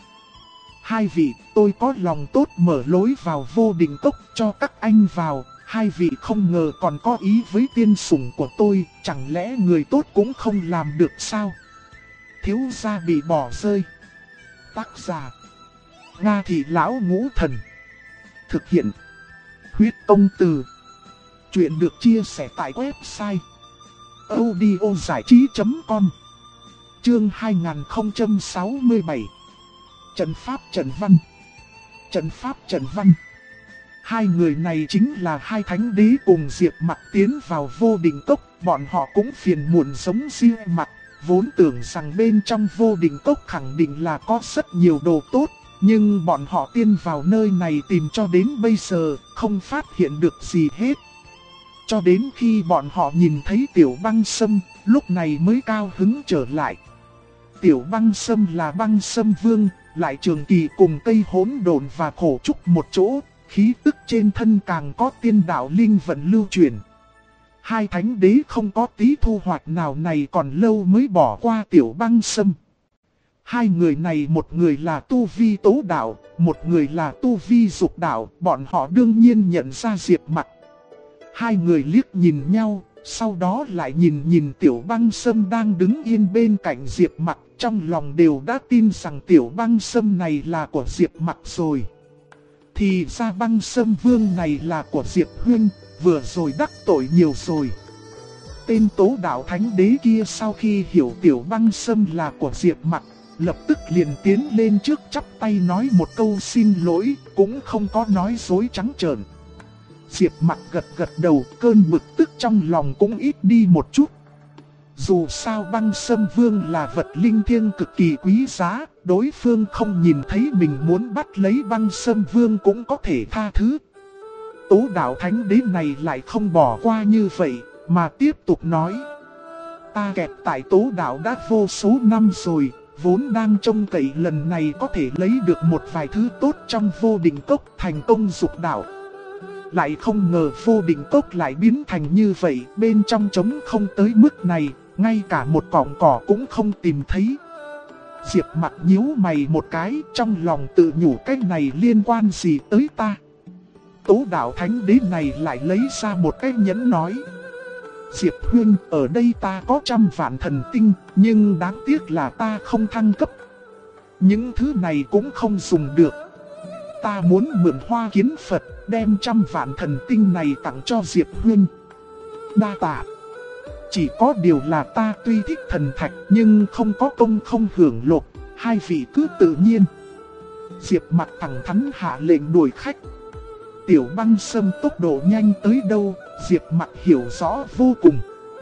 2 vị, tôi có lòng tốt mở lối vào Vô Định Cốc cho các anh vào. 2 vị không ngờ còn có ý với tiên sủng của tôi, chẳng lẽ người tốt cũng không làm được sao? Thiếu gia bị bỏ rơi. Tác giả: Nga Thị Lão Ngũ Thần. Thực hiện: Huyết Công Từ. Chuyện được chia sẻ tại website audiozảichí.com. Chương 2067. Trận pháp Trần Văn. Trận pháp Trần Văn. 2 người này chính là 2 thánh đế cùng Diệp Mặc tiến vào Vô Định Cốc. Bọn họ cũng phiền muộn giống Diệp Mặc, vốn tưởng rằng bên trong Vô Định Cốc khẳng định là có rất nhiều đồ tốt. Nhưng bọn họ tiên vào nơi này tìm cho đến bây giờ, không phát hiện được gì hết. Cho đến khi bọn họ nhìn thấy Tiểu Băng Sâm, lúc này mới cao hứng trở lại. Tiểu Băng Sâm là Băng Sâm Vương, lại trường kỳ cùng cây hỗn độn và khổ trúc một chỗ, khí tức trên thân càng có tiên đạo linh vận lưu truyền. 2 thánh đế không có tí thu hoạch nào này còn lâu mới bỏ qua Tiểu Băng Sâm. 2 người này, một người là tu vi tố đạo, một người là tu vi dục đạo, bọn họ đương nhiên nhận ra Diệp Mặc. 2 người liếc nhìn nhau, sau đó lại nhìn Tiểu Băng Sâm đang đứng yên bên cạnh Diệp Mặc, trong lòng đều đã tin rằng Tiểu Băng Sâm này là của Diệp Mặc rồi. Thì ra Băng Sâm Vương này là của Diệp Huynh, vừa rồi đắc tội nhiều rồi. Tên tố đạo thánh đế kia sau khi hiểu Tiểu Băng Sâm là của Diệp Mặc, lập tức liền tiến lên trước chắp tay nói một câu xin lỗi, cũng không có nói dối trắng trợn. Diệp Mặc gật gật đầu, cơn bực tức trong lòng cũng ít đi một chút. Dù sao Băng Sâm Vương là vật linh thiêng cực kỳ quý giá, đối phương không nhìn thấy mình muốn bắt lấy Băng Sâm Vương cũng có thể tha thứ. Tố đạo thánh đế này lại không bỏ qua như vậy, mà tiếp tục nói. Ta kẹt tại tố đạo đã vô số năm rồi, vốn đang trông cậy lần này có thể lấy được một vài thứ tốt trong Vô Định Cốc thành công dục đạo. Lại không ngờ Vô Định Cốc lại biến thành như vậy, bên trong trống không tới mức này, ngay cả một cọng cỏ cũng không tìm thấy. Diệp Mặc nhíu mày một cái, trong lòng tự nhủ cái này liên quan gì tới ta. Tố đạo thánh đế này lại lấy ra một cái nhẫn nói. Diệp Huynh, ở đây ta có 100 vạn thần tinh, nhưng đáng tiếc là ta không thăng cấp. Những thứ này cũng không dùng được. Ta muốn mượn Hoa Kiến Phật, đem 100 vạn thần tinh này tặng cho Diệp Huynh. Đa tạ. Chỉ có điều là ta tuy thích thần thạch nhưng không có công không hưởng lộc, 2 vị cứ tự nhiên. Diệp Mặc thẳng thắn hạ lệnh đuổi khách. Tiểu Băng Sâm tốc độ nhanh tới đâu, Diệp Mặc hiểu rõ vô cùng.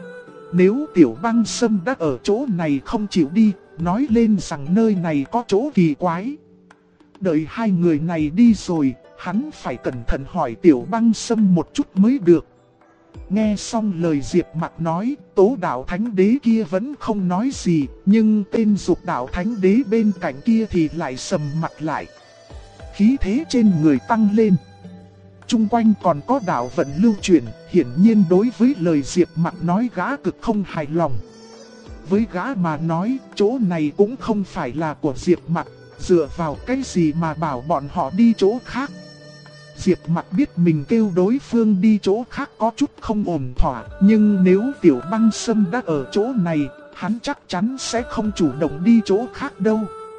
Nếu Tiểu Băng Sâm đã ở chỗ này không chịu đi, nói lên rằng nơi này có chỗ kỳ quái. Đợi hai người này đi rồi, hắn phải cẩn thận hỏi Tiểu Băng Sâm một chút mới được. Nghe xong lời Diệp Mặc nói, Tố Đạo Thánh Đế kia vẫn không nói gì, nhưng tên Dục Đạo Thánh Đế bên cạnh kia thì lại sầm mặt lại. Khí thế trên người tăng lên. Trung quanh còn có đạo vận lưu chuyển, hiển nhiên đối với lời Diệp Mặc nói gã cực không hài lòng. Với gã mà nói, chỗ này cũng không phải là của Diệp Mặc, dựa vào cái gì mà bảo bọn họ đi chỗ khác. Diệp Mặc biết mình kêu đối phương đi chỗ khác có chút không ổn thỏa, nhưng nếu Tiểu Băng Sâm đã ở chỗ này, hắn chắc chắn sẽ không chủ động đi chỗ khác đâu.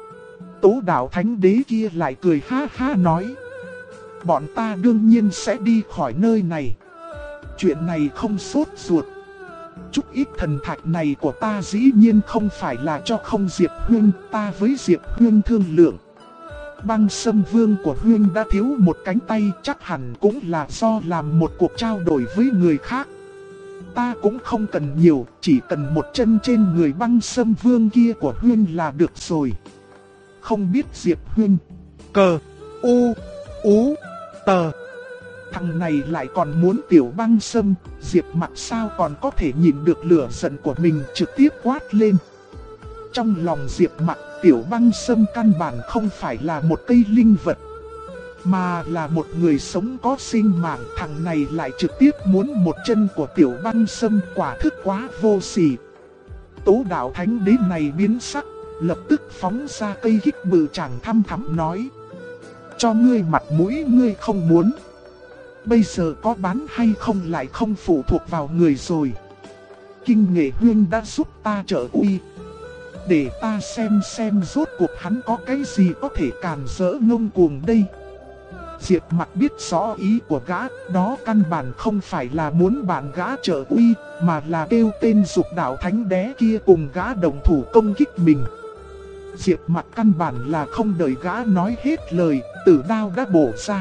Tố Đạo Thánh Đế kia lại cười ha ha nói: bọn ta đương nhiên sẽ đi khỏi nơi này. Chuyện này không sốt ruột. Chút ít thần thạch này của ta dĩ nhiên không phải là cho không Diệp Huyên, ta với Diệp Huyên thương lượng. Băng Sâm Vương của Huyên đã thiếu một cánh tay, chắc hẳn cũng là do làm một cuộc trao đổi với người khác. Ta cũng không cần nhiều, chỉ cần một chân trên người Băng Sâm Vương kia của Huyên là được rồi. Không biết Diệp Huyên, cờ, u, ú, tờ. Thằng này lại còn muốn Tiểu Băng Sâm, Diệp Mặc sao còn có thể nhìn được lửa giận của mình, trực tiếp quát lên. Trong lòng Diệp Mặc, Tiểu Băng Sâm căn bản không phải là một cây linh vật, mà là một người sống có sinh mạng. Thằng này lại trực tiếp muốn một chân của Tiểu Băng Sâm, quả thức quá vô sỉ. Tố Đạo Thánh Đế này biến sắc, lập tức phóng ra cây hích bự chàng thăm thắm nói: cho ngươi mặt mũi ngươi không muốn. Bây giờ có bán hay không lại không phụ thuộc vào người rồi. Kinh Nghệ Huyên đã giúp ta trợ uy, để ta xem rốt cuộc hắn có cái gì có thể càn rỡ ngông cuồng đây. Diệp Mặc biết rõ ý của gã, đó căn bản không phải là muốn bạn gã trợ uy, mà là kêu tên Dục Đạo Thánh Đế kia cùng gã đồng thủ công kích mình. Diệp Mặc căn bản là không đợi gã nói hết lời, tử đao đã bổ ra.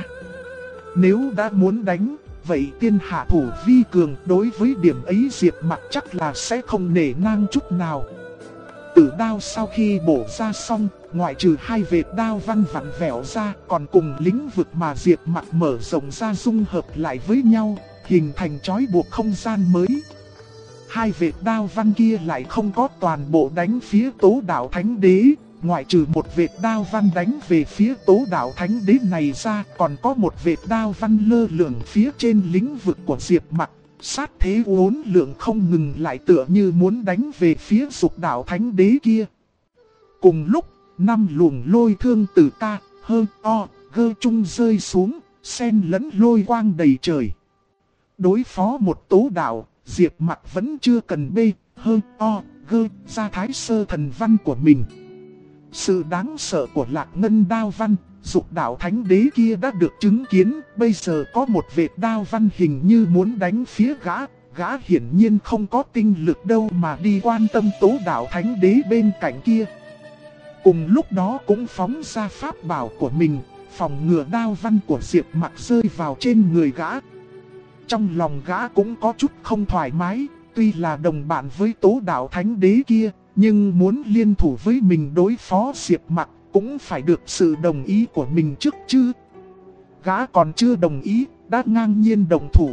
Nếu đã muốn đánh, vậy tiên hạ thủ vi cường, đối với điểm ấy Diệp Mặc chắc là sẽ không nể nang chút nào. Tử đao sau khi bổ ra xong, ngoại trừ hai vệt đao văn vặn vẹo ra, còn cùng lĩnh vực mà Diệp Mặc mở rộng ra dung hợp lại với nhau, hình thành trói buộc không gian mới. Hai vệt đao văn kia lại không có toàn bộ đánh phía Tố Đạo Thánh Đế, ngoại trừ một vệt đao văn đánh về phía Tố Đạo Thánh Đế này ra, còn có một vệt đao văn lơ lửng phía trên lĩnh vực của Diệp Mặc. Sát thế uốn lượng không ngừng lại, tựa như muốn đánh về phía Dục Đạo Thánh Đế kia. Cùng lúc, 5 luồng lôi thương từ ta, hơ, o, gơ trung rơi xuống, xen lẫn lôi quang đầy trời. Đối phó một Tố Đạo, Diệp Mặc vẫn chưa cần bê, hơ, o, gơ ra thái sơ thần văn của mình. Sự đáng sợ của Lạc Ngân đao văn, Dục Đạo Thánh Đế kia đã được chứng kiến. Bây giờ có một vệt đao văn hình như muốn đánh phía gã hiển nhiên không có tinh lực đâu mà đi quan tâm Tố Đạo Thánh Đế bên cạnh kia. Cùng lúc đó cũng phóng ra pháp bảo của mình, phòng ngừa đao văn của Diệp Mặc rơi vào trên người gã. Trong lòng gã cũng có chút không thoải mái, tuy là đồng bạn với Tố Đạo Thánh Đế kia, nhưng muốn liên thủ với mình đối phó Diệp Mặc cũng phải được sự đồng ý của mình trước chứ. Gã còn chưa đồng ý, đã ngang nhiên đồng thủ.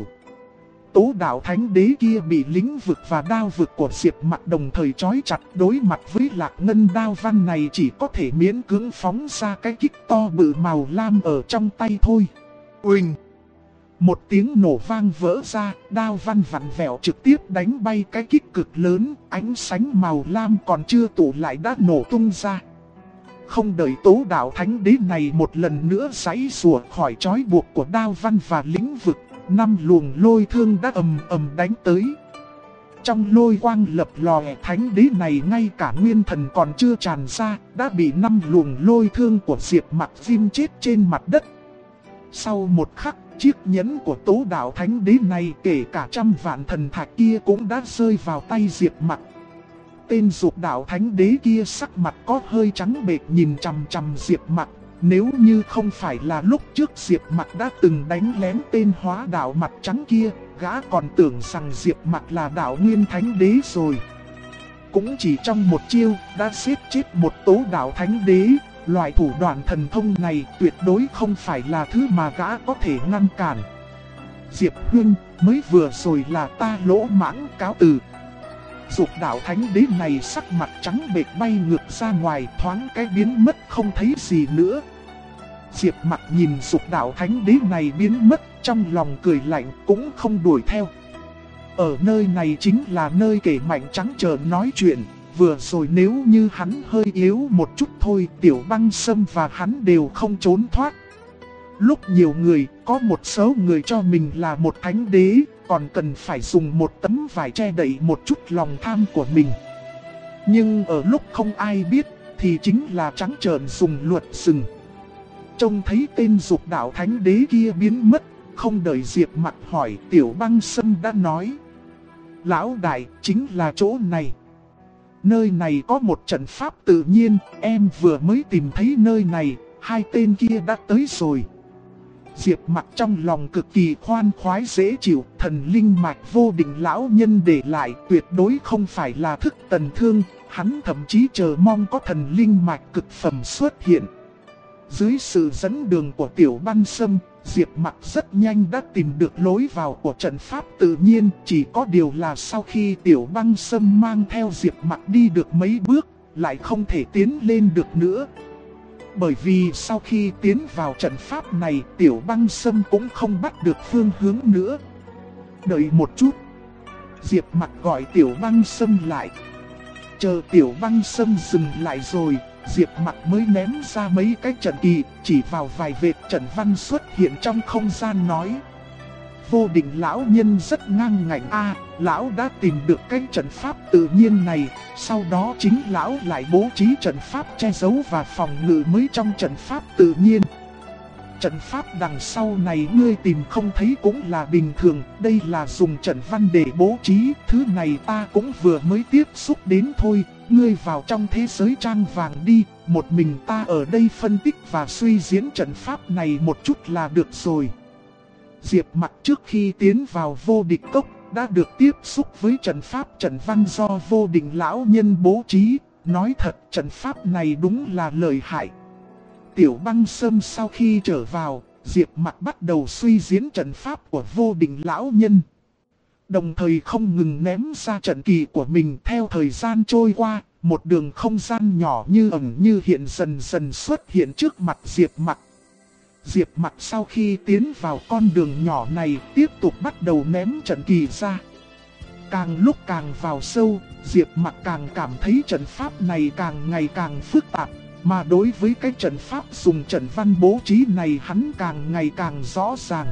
Tố Đạo Thánh Đế kia bị lĩnh vực và đao vực của Diệp Mặc đồng thời trói chặt, đối mặt với Lạc Ngân đao văn này chỉ có thể miễn cưỡng phóng ra cái kích to bự màu lam ở trong tay thôi. Uỳnh! Một tiếng nổ vang vỡ ra, đao văn vặn vẹo trực tiếp đánh bay cái kích cực lớn, ánh sáng màu lam còn chưa tụ lại đã nổ tung ra. Không đợi Tố Đạo Thánh Đế này một lần nữa giãy giụa khỏi trói buộc của đao văn và lĩnh vực, 5 luồng lôi thương đã ầm ầm đánh tới. Trong lôi quang lập lòe, Thánh Đế này ngay cả nguyên thần còn chưa tràn ra, đã bị 5 luồng lôi thương của Diệp Mặc ghim chết trên mặt đất. Sau một khắc, chiếc nhẫn của Tố Đạo Thánh Đế này kể cả trăm vạn thần thạch kia cũng đã rơi vào tay Diệp Mặc. Tên Dục Đạo Thánh Đế kia sắc mặt có hơi trắng bệch nhìn chằm chằm Diệp Mặc, Nếu như không phải là lúc trước Diệp Mặc đã từng đánh lén tên hóa đạo mặt trắng kia, gã còn tưởng rằng Diệp Mặc là đạo nguyên thánh đế rồi. Cũng chỉ trong một chiêu đã giết chết một tố đạo thánh đế, loại thủ đoạn thần thông này tuyệt đối không phải là thứ mà gã có thể ngăn cản. Diệp Huynh, mới vừa rồi là ta lỗ mãng, cáo từ. Dục đạo thánh đế này sắc mặt trắng bệch bay ngược ra ngoài, thoáng cái biến mất không thấy gì nữa. Diệp Mặc nhìn dục đạo thánh đế này biến mất, trong lòng cười lạnh cũng không đuổi theo. Ở nơi này chính là nơi kẻ mạnh trắng trợn nói chuyện. Vừa rồi nếu như hắn hơi yếu một chút thôi, Tiểu Băng Sâm và hắn đều không trốn thoát. Lúc nhiều người, có một số người cho mình là một thánh đế, còn cần phải dùng một tấm vải che đậy một chút lòng tham của mình. Nhưng ở lúc không ai biết, thì chính là trắng trợn dùng luật rừng. Trông thấy tên dục đạo thánh đế kia biến mất, không đợi Diệp Mặc hỏi, Tiểu Băng Sâm đã nói: Lão đại, chính là chỗ này. Nơi này có một trận pháp tự nhiên, em vừa mới tìm thấy nơi này, hai tên kia đã tới rồi. Diệp Mặc trong lòng cực kỳ khoan khoái dễ chịu, thần linh mạch vô định lão nhân để lại tuyệt đối không phải là thức tần thương, hắn thậm chí chờ mong có thần linh mạch cực phẩm xuất hiện. Dưới sự dẫn đường của Tiểu Băng Sâm, Diệp Mặc rất nhanh đã tìm được lối vào của trận pháp tự nhiên, chỉ có điều là sau khi Tiểu Băng Sâm mang theo Diệp Mặc đi được mấy bước, lại không thể tiến lên được nữa. Bởi vì sau khi tiến vào trận pháp này, Tiểu Băng Sâm cũng không bắt được phương hướng nữa. Đợi một chút. Diệp Mặc gọi Tiểu Băng Sâm lại. Chờ Tiểu Băng Sâm dừng lại rồi, Diệp Mặc mới ném ra mấy cái trận kỳ, chỉ vào vài vệt trận văn xuất hiện trong không gian nói: Vô định lão nhân rất ngang ngạnh a, lão đã tìm được cái trận pháp tự nhiên này, sau đó chính lão lại bố trí trận pháp che giấu và phòng ngự mới trong trận pháp tự nhiên. Trận pháp đằng sau này ngươi tìm không thấy cũng là bình thường, đây là dùng trận văn để bố trí, thứ này ta cũng vừa mới tiếp xúc đến thôi, ngươi vào trong thế giới trang vàng đi, một mình ta ở đây phân tích và suy diễn trận pháp này một chút là được rồi. Diệp Mặc trước khi tiến vào vô địch cốc đã được tiếp xúc với trận pháp trận văn do vô định lão nhân bố trí, nói thật trận pháp này đúng là lợi hại. Tiểu Băng Sâm sau khi trở vào, Diệp Mặc bắt đầu suy diễn trận pháp của vô định lão nhân. Đồng thời không ngừng ném ra trận kỳ của mình. Theo thời gian trôi qua, một đường không gian nhỏ như ẩn như hiện dần dần xuất hiện trước mặt Diệp Mặc. Diệp Mặc sau khi tiến vào con đường nhỏ này tiếp tục bắt đầu ném trận kỳ ra. Càng lúc càng vào sâu, Diệp Mặc càng cảm thấy trận pháp này càng ngày càng phức tạp. Mà đối với cái trận pháp dùng trận văn bố trí này hắn càng ngày càng rõ ràng.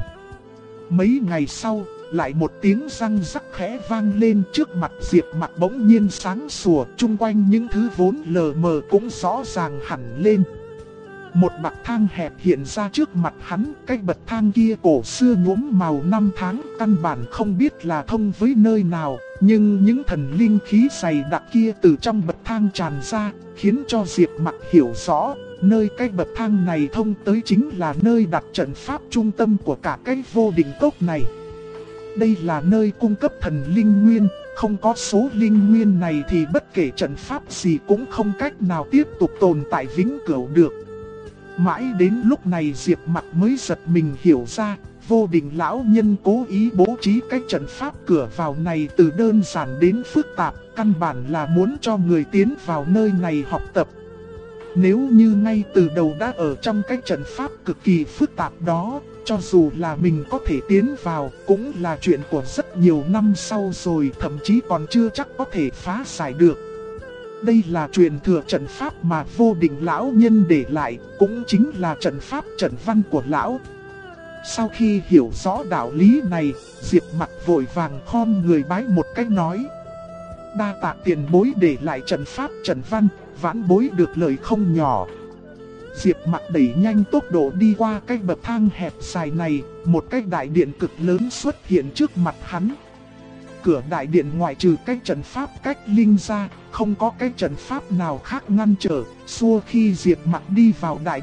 Mấy ngày sau, lại một tiếng răng rắc khẽ vang lên trước mặt Diệp Mặc bỗng nhiên sáng sủa, chung quanh những thứ vốn lờ mờ cũng rõ ràng hẳn lên. Một bậc thang hẹp hiện ra trước mặt hắn, cái bậc thang kia cổ xưa nhuốm màu năm tháng, căn bản không biết là thông với nơi nào, nhưng những thần linh khí dày đặc kia từ trong bậc thang tràn ra, khiến cho Diệp Mặc hiểu rõ, nơi cái bậc thang này thông tới chính là nơi đặt trận pháp trung tâm của cả cái vô định cốc này. Đây là nơi cung cấp thần linh nguyên, không có số linh nguyên này thì bất kể trận pháp gì cũng không cách nào tiếp tục tồn tại vĩnh cửu được. Mãi đến lúc này Diệp Mặc mới giật mình hiểu ra, vô định lão nhân cố ý bố trí cái trận pháp cửa vào này từ đơn giản đến phức tạp, căn bản là muốn cho người tiến vào nơi này học tập. Nếu như ngay từ đầu đã ở trong cái trận pháp cực kỳ phức tạp đó, cho dù là mình có thể tiến vào cũng là chuyện của rất nhiều năm sau rồi, thậm chí còn chưa chắc có thể phá giải được. Đây là truyền thừa trận pháp mà vô định lão nhân để lại, cũng chính là trận pháp trận văn của lão. Sau khi hiểu rõ đạo lý này, Diệp Mặc vội vàng khom người bái một cách nói: đa tạ tiền bối để lại trận pháp trận văn, vãn bối được lợi không nhỏ. Diệp Mặc đẩy nhanh tốc độ đi qua cái bậc thang hẹp dài này, một cái đại điện cực lớn xuất hiện trước mặt hắn. Cửa đại điện ngoại trừ cái trận pháp cách linh ra, không có cái trận pháp nào khác ngăn trở. Xua khi Diệp Mặc đi vào đại điện,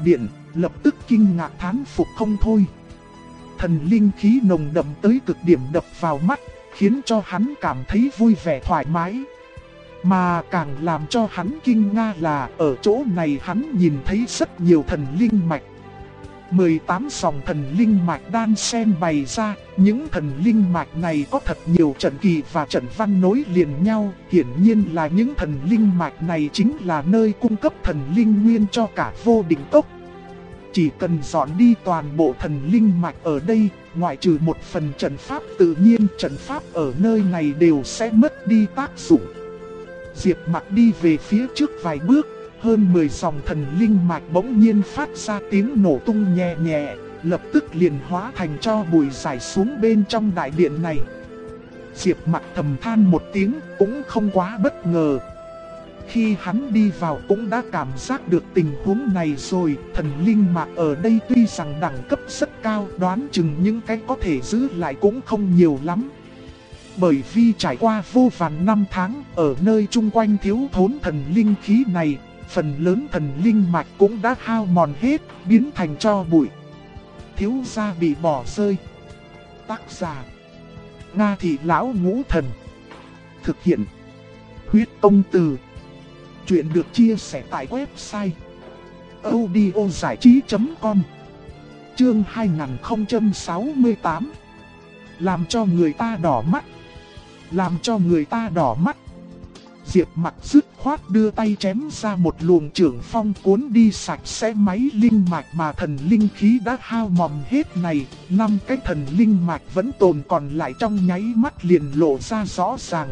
lập tức kinh ngạc thán phục không thôi. Thần linh khí nồng đậm tới cực điểm đập vào mắt, khiến cho hắn cảm thấy vui vẻ thoải mái. Mà càng làm cho hắn kinh ngạc là ở chỗ này hắn nhìn thấy rất nhiều thần linh mạch. 18 dòng thần linh mạch đan xen bày ra, những thần linh mạch này có thật nhiều trận kỳ và trận văn nối liền nhau, hiển nhiên là những thần linh mạch này chính là nơi cung cấp thần linh nguyên cho cả Vô Định Cốc. Chỉ cần dọn đi toàn bộ thần linh mạch ở đây, ngoại trừ một phần trận pháp tự nhiên, trận pháp ở nơi này đều sẽ mất đi tác dụng. Diệp Mặc đi về phía trước vài bước, hơn 10 dòng thần linh mạch bỗng nhiên phát ra tiếng nổ tung nhẹ nhẹ, lập tức liền hóa thành tro bụi rải xuống bên trong đại điện này. Diệp Mặc thầm than một tiếng, cũng không quá bất ngờ. Khi hắn đi vào cũng đã cảm giác được tình huống này rồi, thần linh mạch ở đây tuy rằng đẳng cấp rất cao, đoán chừng những cái có thể giữ lại cũng không nhiều lắm. Bởi vì trải qua vô vàn năm tháng, ở nơi chung quanh thiếu thốn thần linh khí này, phần lớn thần linh mạch cũng đã hao mòn hết, biến thành tro bụi. Thiếu gia bị bỏ rơi. Tác giả: Nga Thị Lão Ngũ Thần. Thực hiện: Huyết Công Từ. Chuyện được chia sẻ tại website audiozảichí.com. Chương 2068. Làm cho người ta đỏ mắt. Làm cho người ta đỏ mắt. Diệp Mặc dứt khoát đưa tay chém ra một luồng trưởng phong cuốn đi sạch sẽ máy linh mạch mà thần linh khí đã hao mòn hết này. 5 cái thần linh mạch vẫn tồn còn lại trong nháy mắt liền lộ ra rõ ràng.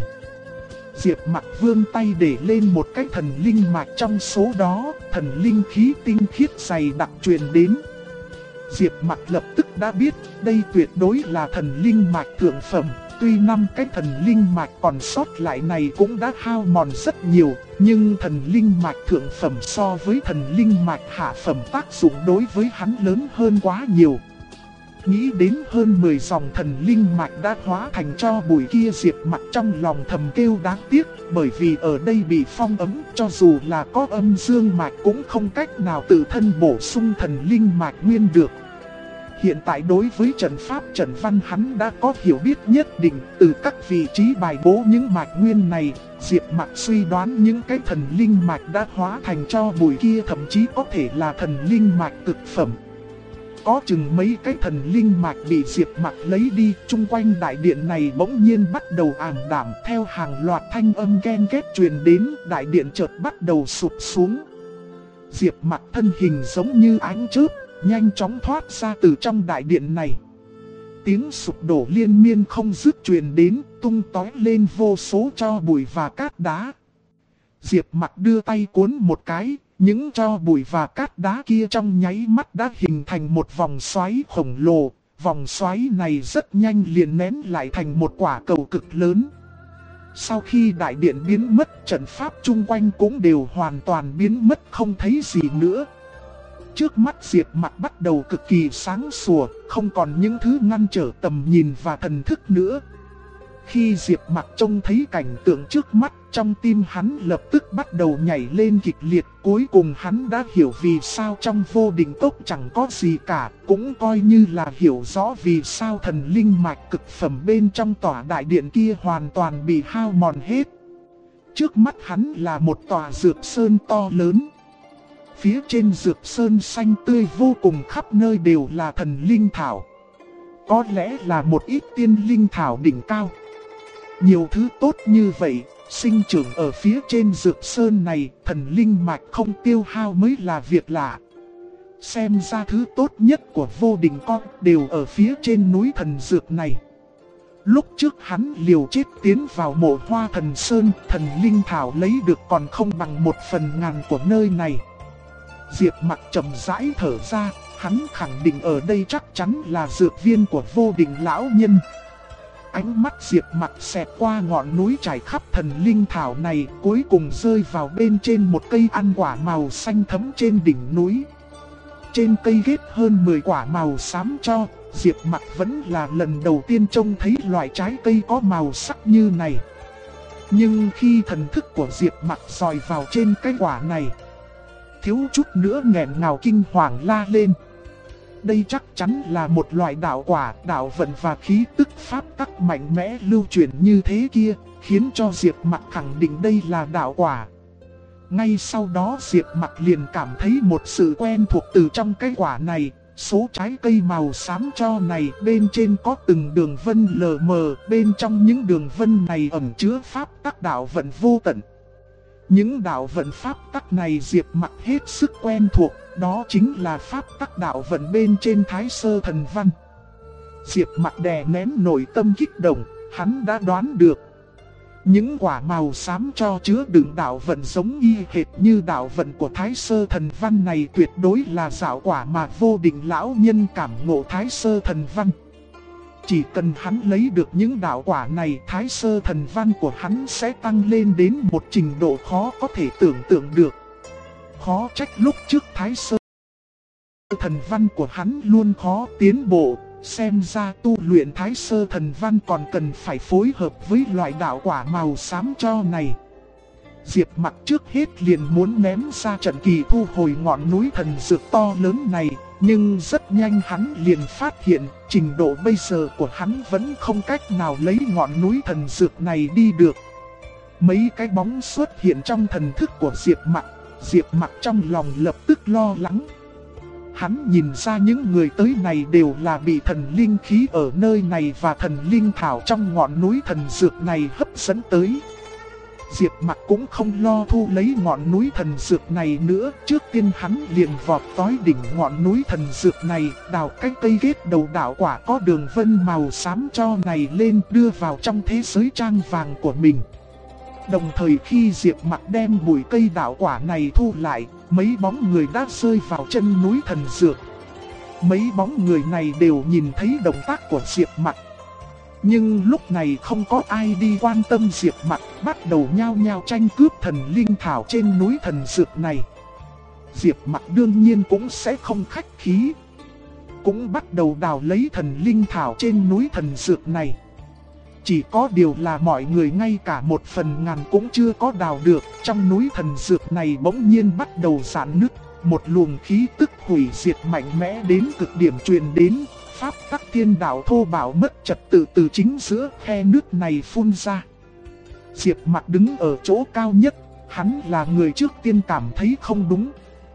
Diệp Mặc vươn tay để lên một cái thần linh mạch trong số đó, thần linh khí tinh khiết dày đặc truyền đến. Diệp Mặc lập tức đã biết đây tuyệt đối là thần linh mạch thượng phẩm. Tuy 5 cái thần linh mạch còn sót lại này cũng đã hao mòn rất nhiều, nhưng thần linh mạch thượng phẩm so với thần linh mạch hạ phẩm tác dụng đối với hắn lớn hơn quá nhiều. Nghĩ đến hơn 10 dòng thần linh mạch đã hóa thành tro bụi kia, Diệp Mặc trong lòng thầm kêu đáng tiếc, bởi vì ở đây bị phong ấm, cho dù là có âm dương mạch cũng không cách nào tự thân bổ sung thần linh mạch nguyên được. Hiện tại đối với trận pháp trận văn hắn đã có hiểu biết nhất định, từ các vị trí bài bố những mạch nguyên này, Diệp Mặc suy đoán những cái thần linh mạch đã hóa thành tro bụi kia thậm chí có thể là thần linh mạch cực phẩm. Có chừng mấy cái thần linh mạch bị Diệp Mặc lấy đi, chung quanh đại điện này bỗng nhiên bắt đầu ảm đạm, theo hàng loạt thanh âm ken két truyền đến, đại điện chợt bắt đầu sụp xuống. Diệp Mặc thân hình giống như ánh chớp, nhanh chóng thoát ra từ trong đại điện này. Tiếng sụp đổ liên miên không dứt truyền đến, tung tóe lên vô số tro bụi và cát đá. Diệp Mặc đưa tay cuốn một cái, những tro bụi và cát đá kia trong nháy mắt đã hình thành một vòng xoáy khổng lồ. Vòng xoáy này rất nhanh liền nén lại thành một quả cầu cực lớn. Sau khi đại điện biến mất, trận pháp chung quanh cũng đều hoàn toàn biến mất không thấy gì nữa. Trước mắt Diệp Mặc bắt đầu cực kỳ sáng sủa, không còn những thứ ngăn trở tầm nhìn và thần thức nữa. Khi Diệp Mặc trông thấy cảnh tượng trước mắt, trong tim hắn lập tức bắt đầu nhảy lên kịch liệt. Cuối cùng hắn đã hiểu vì sao trong Vô Định Cốc chẳng có gì cả, cũng coi như là hiểu rõ vì sao thần linh mạch cực phẩm bên trong tòa đại điện kia hoàn toàn bị hao mòn hết. Trước mắt hắn là một tòa dược sơn to lớn. Phía trên dược sơn xanh tươi vô cùng, khắp nơi đều là thần linh thảo. Có lẽ là một ít tiên linh thảo đỉnh cao. Nhiều thứ tốt như vậy, sinh trưởng ở phía trên dược sơn này, thần linh mạch không tiêu hao mới là việc lạ. Xem ra thứ tốt nhất của Vô Định Cốc đều ở phía trên núi thần dược này. Lúc trước hắn liều chết tiến vào mộ hoa thần sơn, thần linh thảo lấy được còn không bằng 1/1000 của nơi này. Diệp Mặc chậm rãi thở ra, hắn khẳng định ở đây chắc chắn là dược viên của Vô Định lão nhân. Ánh mắt Diệp Mặc xẹt qua ngọn núi trải khắp thần linh thảo này, cuối cùng rơi vào bên trên một cây ăn quả màu xanh thẫm trên đỉnh núi. Trên cây ghét hơn 10 quả màu xám cho, Diệp Mặc vẫn là lần đầu tiên trông thấy loại trái cây có màu sắc như này. Nhưng khi thần thức của Diệp Mặc dọi vào trên cái quả này, thiếu chút nữa nghẹn ngào kinh hoàng la lên. Đây chắc chắn là một loại đạo quả, đạo vận và khí tức pháp tắc mạnh mẽ lưu truyền như thế kia, khiến cho Diệp Mặc khẳng định đây là đạo quả. Ngay sau đó Diệp Mặc liền cảm thấy một sự quen thuộc từ trong cái quả này. Số trái cây màu xám cho này bên trên có từng đường vân lờ mờ, bên trong những đường vân này ẩn chứa pháp tắc đạo vận vô tận. Những đạo vận pháp tắc này Diệp Mặc hết sức quen thuộc, đó chính là pháp tắc đạo vận bên trên Thái Sơ Thần Văn. Diệp Mặc đè nén nội tâm kích động, hắn đã đoán được. Những quả màu xám cho chứa đựng đạo vận giống y hệt như đạo vận của Thái Sơ Thần Văn này tuyệt đối là đạo quả mà Vô Định lão nhân cảm ngộ Thái Sơ Thần Văn. Chỉ cần hắn lấy được những đạo quả này, Thái Sơ Thần Văn của hắn sẽ tăng lên đến một trình độ khó có thể tưởng tượng được. Khó trách lúc trước Thái Sơ Thần Văn của hắn luôn khó tiến bộ. Xem ra tu luyện Thái Sơ Thần Văn còn cần phải phối hợp với loại đạo quả màu xám cho này. Diệp Mặc trước hết liền muốn ném ra trận kỳ thu hồi ngọn núi thần dược to lớn này, nhưng rất nhanh hắn liền phát hiện trình độ bây giờ của hắn vẫn không cách nào lấy ngọn núi thần dược này đi được. Mấy cái bóng xuất hiện trong thần thức của Diệp Mặc trong lòng lập tức lo lắng. Hắn nhìn ra những người tới này đều là bị thần linh khí ở nơi này và thần linh thảo trong ngọn núi thần dược này hấp dẫn tới. Diệp Mặc cũng không lo thu lấy ngọn núi thần dược này nữa, trước tiên hắn liền vọt tới đỉnh ngọn núi thần dược này, đào cái cây ghét đầu đạo quả có đường vân màu xám cho này lên đưa vào trong thế giới trang vàng của mình. Đồng thời khi Diệp Mặc đem bụi cây đạo quả này thu lại, mấy bóng người đã rơi vào chân núi thần dược. Mấy bóng người này đều nhìn thấy động tác của Diệp Mặc. Nhưng lúc này không có ai đi quan tâm Diệp Mặc, bắt đầu nhao nhao tranh cướp thần linh thảo trên núi thần dược này. Diệp Mặc đương nhiên cũng sẽ không khách khí, cũng bắt đầu đào lấy thần linh thảo trên núi thần dược này. Chỉ có điều là mọi người ngay cả một phần ngàn cũng chưa có đào được, trong núi thần dược này bỗng nhiên bắt đầu rạn nứt, một luồng khí tức hủy diệt mạnh mẽ đến cực điểm truyền đến, pháp tắc thiên đạo thô bạo mất trật tự từ chính giữa khe nước này phun ra. Diệp Mặc đứng ở chỗ cao nhất, hắn là người trước tiên cảm thấy không đúng.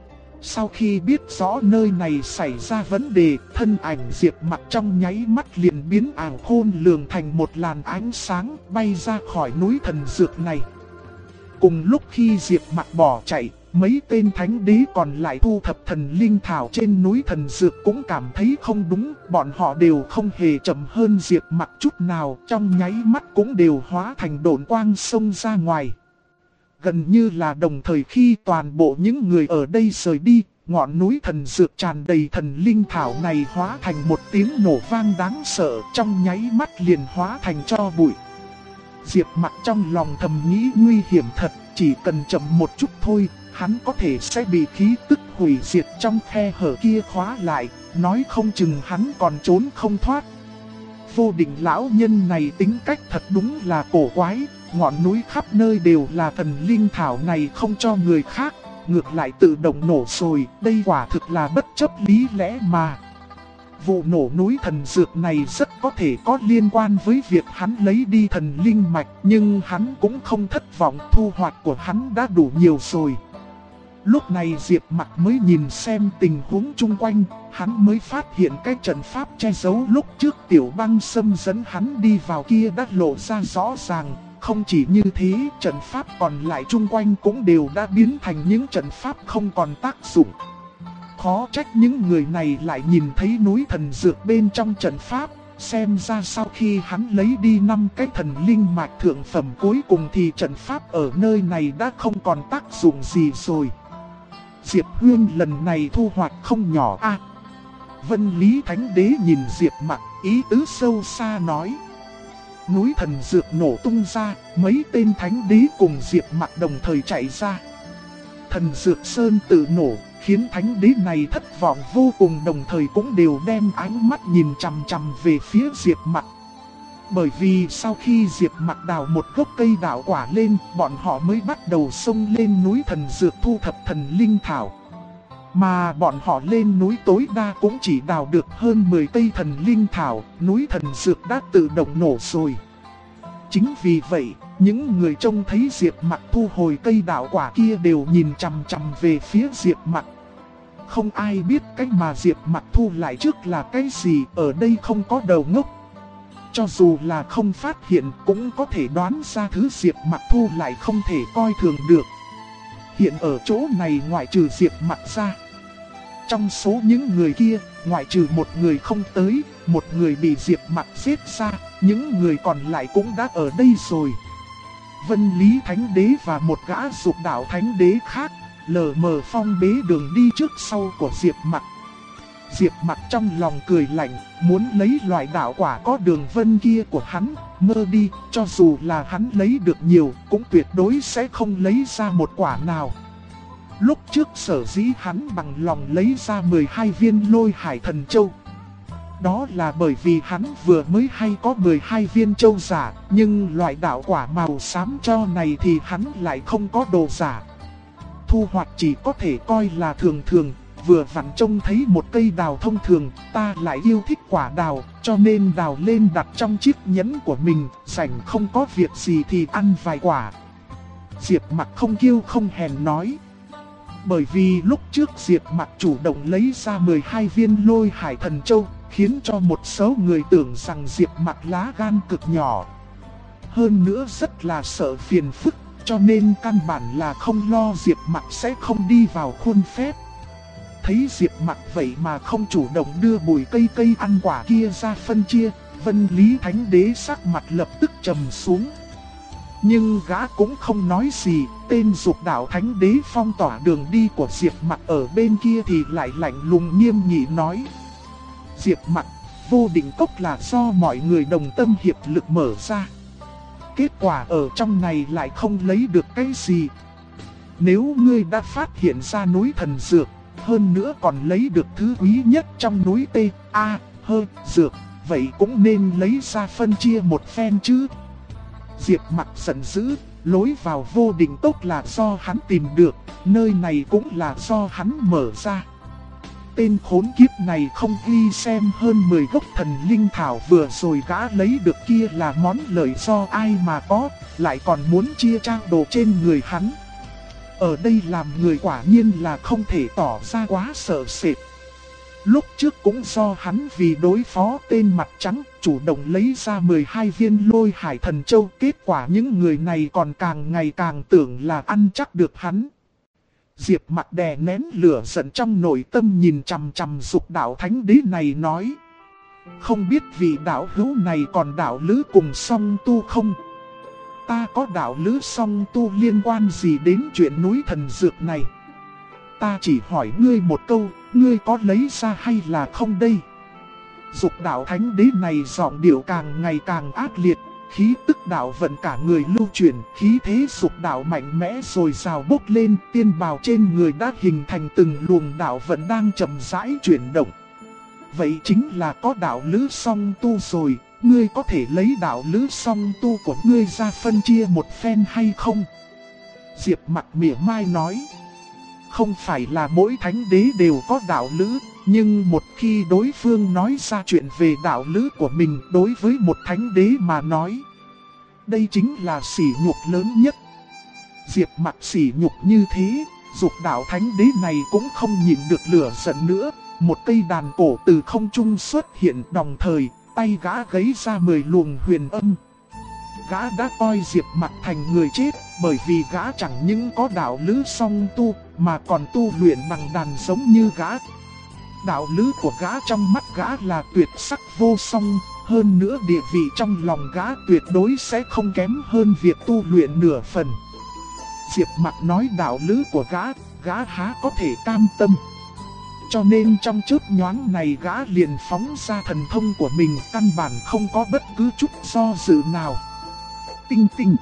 Sau khi biết rõ nơi này xảy ra vấn đề, thân ảnh Diệp Mặc trong nháy mắt liền biến ảo khôn lường thành một làn ánh sáng bay ra khỏi núi thần dược này. Cùng lúc khi Diệp Mặc bỏ chạy, mấy tên thánh đế còn lại thu thập thần linh thảo trên núi thần dược cũng cảm thấy không đúng, bọn họ đều không hề chậm hơn Diệp Mặc chút nào, trong nháy mắt cũng đều hóa thành độn quang xông ra ngoài. Gần như là đồng thời khi toàn bộ những người ở đây rời đi, ngọn núi thần dược tràn đầy thần linh thảo này hóa thành một tiếng nổ vang đáng sợ, trong nháy mắt liền hóa thành tro bụi. Diệp Mặc trong lòng thầm nghĩ nguy hiểm thật, chỉ cần chậm một chút thôi, hắn có thể sẽ bị khí tức hủy diệt trong khe hở kia khóa lại, nói không chừng hắn còn trốn không thoát. Vô Định lão nhân này tính cách thật đúng là cổ quái, ngọn núi khắp nơi đều là thần linh thảo này không cho người khác, ngược lại tự động nổ rồi, đây quả thực là bất chấp lý lẽ mà. Vụ nổ núi thần dược này rất có thể có liên quan với việc hắn lấy đi thần linh mạch, nhưng hắn cũng không thất vọng, thu hoạch của hắn đã đủ nhiều rồi. Lúc này Diệp Mặc mới nhìn xem tình huống chung quanh, hắn mới phát hiện cái trận pháp che giấu lúc trước Tiểu Băng Sâm dẫn hắn đi vào kia đã lộ ra rõ ràng. Không chỉ như thế, trận pháp còn lại chung quanh cũng đều đã biến thành những trận pháp không còn tác dụng. Khó trách những người này lại nhìn thấy núi thần dược bên trong trận pháp, xem ra sau khi hắn lấy đi 5 cái thần linh mạch thượng phẩm cuối cùng thì trận pháp ở nơi này đã không còn tác dụng gì rồi. Diệp Huyên lần này thu hoạch không nhỏ a. Vân Lý Thánh Đế nhìn Diệp Mặc, ý tứ sâu xa nói. Núi thần dược nổ tung ra, mấy tên thánh đế cùng Diệp Mặc đồng thời chạy ra. Thần dược sơn tự nổ, khiến thánh đế này thất vọng vô cùng, đồng thời cũng đều đem ánh mắt nhìn chằm chằm về phía Diệp Mặc. Bởi vì sau khi Diệp Mặc đào một gốc cây đạo quả lên, bọn họ mới bắt đầu xông lên núi thần dược thu thập thần linh thảo. Mà bọn họ lên núi tối đa cũng chỉ đào được hơn 10 cây thần linh thảo, núi thần dược đã tự động nổ rồi. Chính vì vậy, những người trông thấy Diệp Mặc thu hồi cây đạo quả kia đều nhìn chằm chằm về phía Diệp Mặc. Không ai biết cách mà Diệp Mặc thu lại trước là cái gì, ở đây không có đầu ngốc. Cho dù là không phát hiện cũng có thể đoán ra thứ Diệp Mặc thu lại không thể coi thường được. Hiện ở chỗ này ngoại trừ Diệp Mặc ra, trong số những người kia, ngoại trừ một người không tới, một người bị Diệp Mặc giết ra, những người còn lại cũng đã ở đây rồi. Vân Lý Thánh Đế và một gã Dục Đạo Thánh Đế khác, lờ mờ phong bế đường đi trước sau của Diệp Mặc. Diệp Mặc trong lòng cười lạnh, muốn lấy loại đạo quả có đường vân kia của hắn, mơ đi, cho dù là hắn lấy được nhiều, cũng tuyệt đối sẽ không lấy ra một quả nào. Lúc trước sở dĩ hắn bằng lòng lấy ra 12 viên Lôi Hải Thần Châu. Đó là bởi vì hắn vừa mới hay có 12 viên châu giả, nhưng loại đạo quả màu xám cho này thì hắn lại không có đồ giả. Thu hoạch chỉ có thể coi là thường thường, vừa vặn trông thấy một cây đào thông thường, ta lại yêu thích quả đào, cho nên đào lên đặt trong chiếc nhẫn của mình, rảnh không có việc gì thì ăn vài quả. Diệp Mặc không kiêu không hèn nói. Bởi vì lúc trước Diệp Mặc chủ động lấy ra 12 viên Lôi Hải Thần Châu, khiến cho một số người tưởng rằng Diệp Mặc lá gan cực nhỏ. Hơn nữa rất là sợ phiền phức, cho nên căn bản là không lo Diệp Mặc sẽ không đi vào khuôn phép. Thấy Diệp Mặc vậy mà không chủ động đưa bụi cây ăn quả kia ra phân chia, Vân Lý Thánh Đế sắc mặt lập tức trầm xuống. Nhưng gã cũng không nói gì, tên Dục Đạo Thánh Đế phong tỏa đường đi của Diệp Mặc ở bên kia thì lại lạnh lùng nghiêm nghị nói. Diệp Mặc, vô định cốc là do mọi người đồng tâm hiệp lực mở ra. Kết quả ở trong này lại không lấy được cái gì. Nếu ngươi đã phát hiện ra núi thần dược, hơn nữa còn lấy được thứ quý nhất trong núi dược, vậy cũng nên lấy ra phân chia một phen chứ. Diệp Mặc giận dữ, lối vào vô định cốc là do hắn tìm được, nơi này cũng là do hắn mở ra. Tên khốn kiếp này không ghi xem hơn 10 gốc thần linh thảo vừa rồi gã lấy được kia là món lợi do ai mà có, lại còn muốn chia trang đồ trên người hắn. Ở đây làm người quả nhiên là không thể tỏ ra quá sợ sệt. Lúc trước cũng do hắn vì đối phó tên mặt trắng, chủ động lấy ra 12 viên Lôi Hải Thần Châu, kết quả những người này còn càng ngày càng tưởng là ăn chắc được hắn. Diệp Mặc đè nén lửa giận trong nội tâm nhìn chằm chằm Dục Đạo Thánh Đế này nói. Không biết vị đạo hữu này còn đạo lữ cùng song tu không? Ta có đạo lữ song tu liên quan gì đến chuyện núi thần dược này? Ta chỉ hỏi ngươi một câu, ngươi có lấy ra hay là không đây? Dục Đạo Thánh Đế này giọng điệu càng ngày càng ác liệt, khí tức đạo vận cả người lưu chuyển, khí thế dục đạo mạnh mẽ rồi rào bốc lên, tiên bào trên người đã hình thành từng luồng đạo vận đang chậm rãi chuyển động. Vậy chính là có đạo lữ song tu rồi, ngươi có thể lấy đạo lữ song tu của ngươi ra phân chia một phen hay không? Diệp Mặc mỉa mai nói. Không phải là mỗi thánh đế đều có đạo lữ, nhưng một khi đối phương nói ra chuyện về đạo lữ của mình đối với một thánh đế mà nói, đây chính là sỉ nhục lớn nhất. Diệp Mặc sỉ nhục như thế, Dục Đạo Thánh Đế này cũng không nhịn được lửa giận nữa. Một cây đàn cổ từ không trung xuất hiện, đồng thời tay gã gấy ra 10 luồng huyền âm. Gã đã coi Diệp Mặc thành người chết, bởi vì gã chẳng những có đạo lữ song tu, mà còn tu luyện bằng đàn giống như gã. Đạo lữ của gã trong mắt gã là tuyệt sắc vô song, hơn nữa địa vị trong lòng gã tuyệt đối sẽ không kém hơn việc tu luyện nửa phần. Diệp Mặc nói đạo lữ của gã há có thể cam tâm. Cho nên trong chớp nhoáng này gã liền phóng ra thần thông của mình, căn bản không có bất cứ chút do dự nào. Tinh tinh.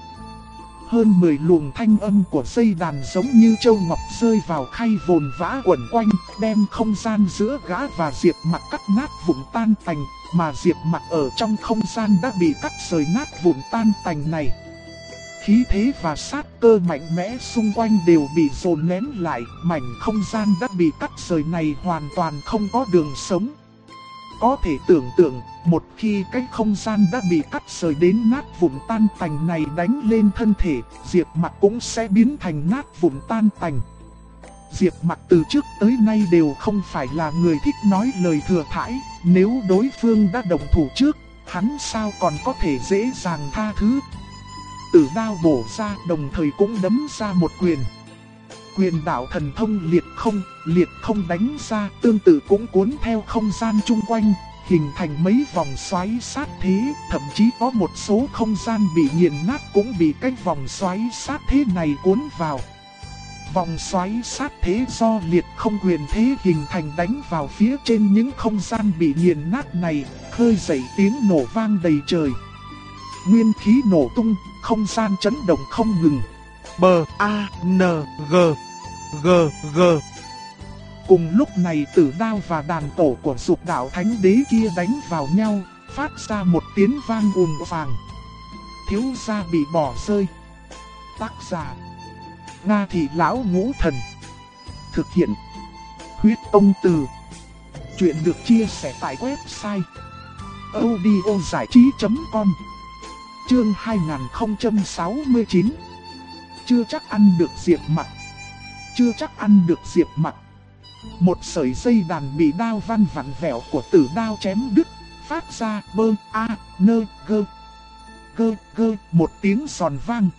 Hơn 10 luồng thanh âm của dây đàn giống như châu ngọc rơi vào khay vồn vã quẩn quanh, đem không gian giữa gã và Diệp Mặc cắt nát vụn tan tành, mà Diệp Mặc ở trong không gian đã bị cắt rời nát vụn tan tành này. khí thế và sát cơ mạnh mẽ xung quanh đều bị dồn nén lại, mảnh không gian đã bị cắt rời này hoàn toàn không có đường sống. Có thể tưởng tượng, một khi cái không gian đã bị cắt rời đến nát vụn tan tành này đánh lên thân thể, Diệp Mặc cũng sẽ biến thành nát vụn tan tành. Diệp Mặc từ trước tới nay đều không phải là người thích nói lời thừa thãi, nếu đối phương đã động thủ trước, hắn sao còn có thể dễ dàng tha thứ. Tử đao bổ ra, đồng thời cũng đấm ra một quyền. Quyền đạo thần thông liệt không đánh ra, tương tự cũng cuốn theo không gian chung quanh, hình thành mấy vòng xoáy sát thế, thậm chí có một số không gian bị nghiền nát cũng bị cái vòng xoáy sát thế này cuốn vào. Vòng xoáy sát thế do liệt không quyền thế hình thành đánh vào phía trên những không gian bị nghiền nát này, khơi dậy tiếng nổ vang đầy trời. Nguyên khí nổ tung, không gian chấn động không ngừng. B-A-N-G-G-G. Cùng lúc này tử đao và đàn cổ của Dục Đạo Thánh Đế kia đánh vào nhau, phát ra một tiếng vang ùn vàng. Thiếu gia bị bỏ rơi. Tác giả: Nga Thị Lão Ngũ Thần. Thực hiện: Huyết Tông Từ. Chuyện được chia sẻ tại website audiozảichí.com. Chương 2069. Chưa chắc ăn được Diệp Mặc. Chưa chắc ăn được Diệp Mặc. Một sợi dây đàn bị đao văn vặn vẹo của tử đao chém đứt, phát ra bơ-a-nơ-gơ-gơ một tiếng giòn vang.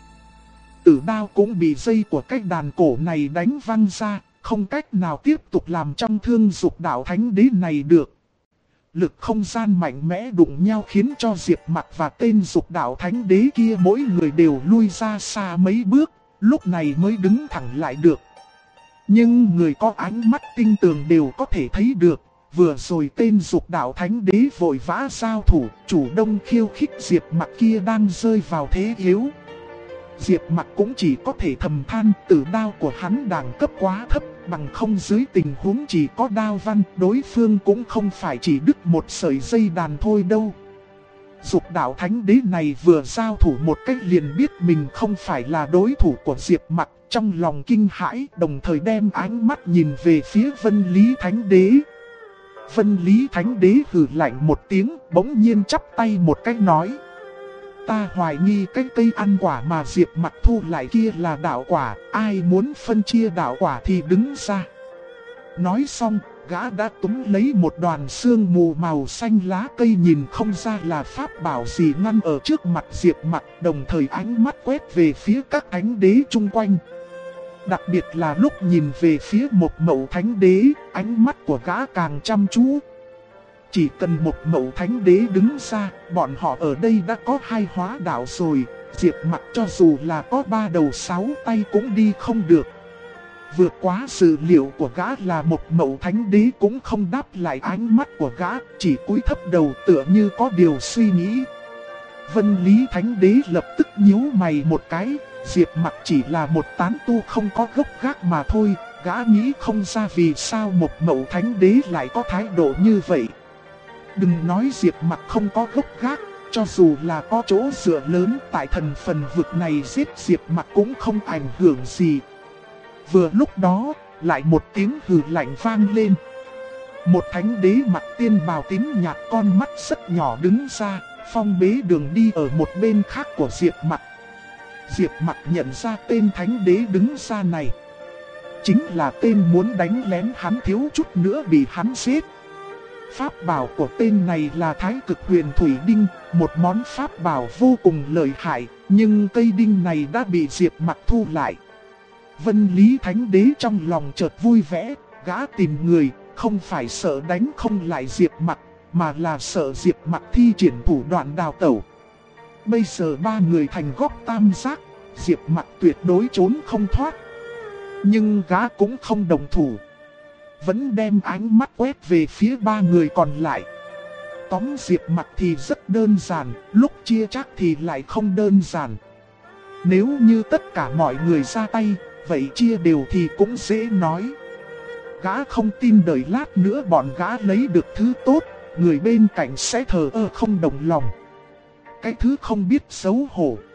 Tử đao cũng bị dây của cái đàn cổ này đánh văng ra, không cách nào tiếp tục làm trong thương Dục Đạo Thánh Đế này được. Lực không gian mạnh mẽ đụng nhau khiến cho Diệp Mặc và tên Dục Đạo Thánh Đế kia mỗi người đều lui ra xa mấy bước, lúc này mới đứng thẳng lại được. Nhưng người có ánh mắt tinh tường đều có thể thấy được, vừa rồi tên Dục Đạo Thánh Đế vội vã giao thủ, chủ động khiêu khích Diệp Mặc kia đang rơi vào thế yếu. Diệp Mặc cũng chỉ có thể thầm than, tử đao của hắn đẳng cấp quá thấp, bằng không dưới tình huống chỉ có đao văn, đối phương cũng không phải chỉ đứt một sợi dây đàn thôi đâu. Dục Đạo Thánh Đế này vừa giao thủ một cách liền biết mình không phải là đối thủ của Diệp Mặc, trong lòng kinh hãi, đồng thời đem ánh mắt nhìn về phía Vân Lý Thánh Đế. Vân Lý Thánh Đế hừ lạnh một tiếng, bỗng nhiên chắp tay một cách nói: Ta hoài nghi cái cây ăn quả mà Diệp Mặc thu lại kia là đạo quả, ai muốn phân chia đạo quả thì đứng ra. Nói xong, gã đã túm lấy một đoàn sương mù màu xanh lá cây nhìn không ra là pháp bảo gì ngăn ở trước mặt Diệp Mặc, đồng thời ánh mắt quét về phía các thánh đế chung quanh. Đặc biệt là lúc nhìn về phía Một Mậu Thánh Đế, ánh mắt của gã càng chăm chú. Chỉ cần Một Mậu Thánh Đế đứng ra, bọn họ ở đây đã có 2 hóa đạo rồi, Diệp Mặc cho dù là có 3 đầu 6 tay cũng đi không được. Vượt quá dự liệu của gã là Một Mậu Thánh Đế cũng không đáp lại ánh mắt của gã, chỉ cúi thấp đầu tựa như có điều suy nghĩ. Vân Lý Thánh Đế lập tức nhíu mày một cái, Diệp Mặc chỉ là một tán tu không có gốc gác mà thôi, gã nghĩ không ra vì sao Một Mậu Thánh Đế lại có thái độ như vậy. Đừng nói Diệp Mặc không có gốc gác, cho dù là có chỗ dựa lớn tại thần phần vực này giết Diệp Mặc cũng không ảnh hưởng gì. Vừa lúc đó, lại một tiếng hừ lạnh vang lên. Một thánh đế mặt tiên bào tím nhạt, con mắt rất nhỏ đứng ra, phong bế đường đi ở một bên khác của Diệp Mặc. Diệp Mặc nhận ra tên thánh đế đứng ra này chính là tên muốn đánh lén hắn, thiếu chút nữa bị hắn giết. Pháp bảo của tên này là Thái Cực Huyền Thủy Đinh, một món pháp bảo vô cùng lợi hại, nhưng cây đinh này đã bị Diệp Mặc thu lại. Vân Lý Thánh Đế trong lòng chợt vui vẻ, gã tìm người, không phải sợ đánh không lại Diệp Mặc, mà là sợ Diệp Mặc thi triển thủ đoạn đào tẩu. Bây giờ 3 người thành góc tam giác, Diệp Mặc tuyệt đối trốn không thoát. Nhưng gã cũng không đồng thủ, vẫn đem ánh mắt quét về phía 3 người còn lại. Tóm Diệp Mặc thì rất đơn giản, lúc chia chắc thì lại không đơn giản. Nếu như tất cả mọi người ra tay, vậy chia đều thì cũng dễ nói. Gã không tin đợi lát nữa bọn gã lấy được thứ tốt, người bên cạnh sẽ thờ ơ không đồng lòng. Cái thứ không biết xấu hổ,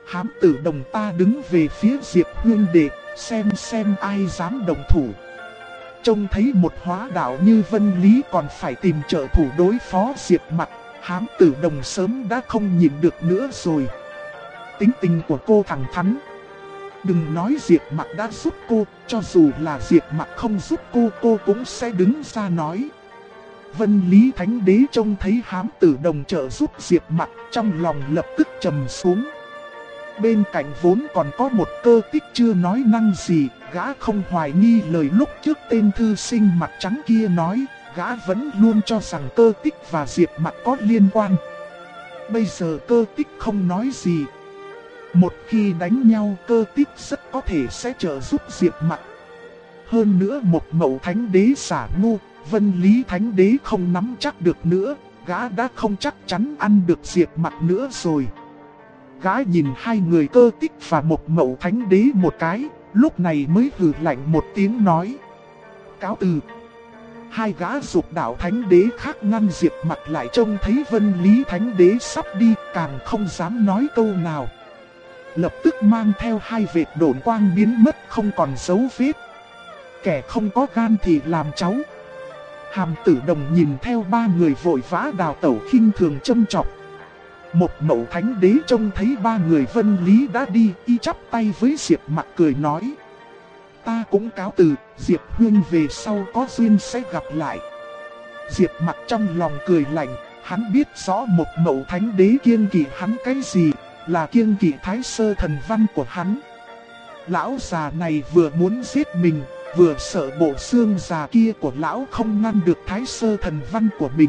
Hám Tử Đồng ta đứng về phía Diệp huynh đệ, xem ai dám động thủ. Trông thấy một hóa đạo như Vân Lý còn phải tìm trợ thủ đối phó Diệp Mặc, Hám Tử Đồng sớm đã không nhịn được nữa rồi. Tính tình của cô thẳng thắn. Đừng nói Diệp Mặc đã giúp cô, cho dù là Diệp Mặc không giúp cô cũng sẽ đứng ra nói. Vân Lý Thánh Đế trông thấy Hám Tử Đồng trợ giúp Diệp Mặc, trong lòng lập tức trầm xuống. Bên cạnh vốn còn có một Cơ Tích chưa nói năng gì, gã không hoài nghi lời lúc trước tên thư sinh mặt trắng kia nói, gã vẫn luôn cho rằng Cơ Tích và Diệp Mặc có liên quan. Bây giờ Cơ Tích không nói gì. Một khi đánh nhau, Cơ Tích rất có thể sẽ trợ giúp Diệp Mặc. Hơn nữa một Mậu Thánh Đế xả ngu, Vân Lý Thánh Đế không nắm chắc được nữa, gã đã không chắc chắn ăn được Diệp Mặc nữa rồi. Gã nhìn hai người Cơ Tích và một Mậu Thánh Đế một cái, lúc này mới hừ lạnh một tiếng nói: cáo từ. Hai gã Dục Đạo Thánh Đế khác ngăn Diệp Mặc lại, trông thấy Vân Lý Thánh Đế sắp đi, càng không dám nói câu nào. Lập tức mang theo hai vệt độn quang biến mất không còn dấu vết. Kẻ không có gan thì làm cháu. Hàm Tử Đồng nhìn theo ba người vội vã đào tẩu khinh thường châm chọc. Một Mậu Thánh Đế trông thấy ba người Vân Lý đã đi, y chắp tay với Diệp Mặc cười nói: ta cũng cáo từ, Diệp huynh về sau có duyên sẽ gặp lại. Diệp Mặc trong lòng cười lạnh, hắn biết rõ một Mậu Thánh Đế kiêng kỵ hắn cái gì, là kiêng kỵ Thái Sơ Thần Văn của hắn. Lão già này vừa muốn giết mình, vừa sợ bộ xương già kia của lão không ngăn được Thái Sơ Thần Văn của mình.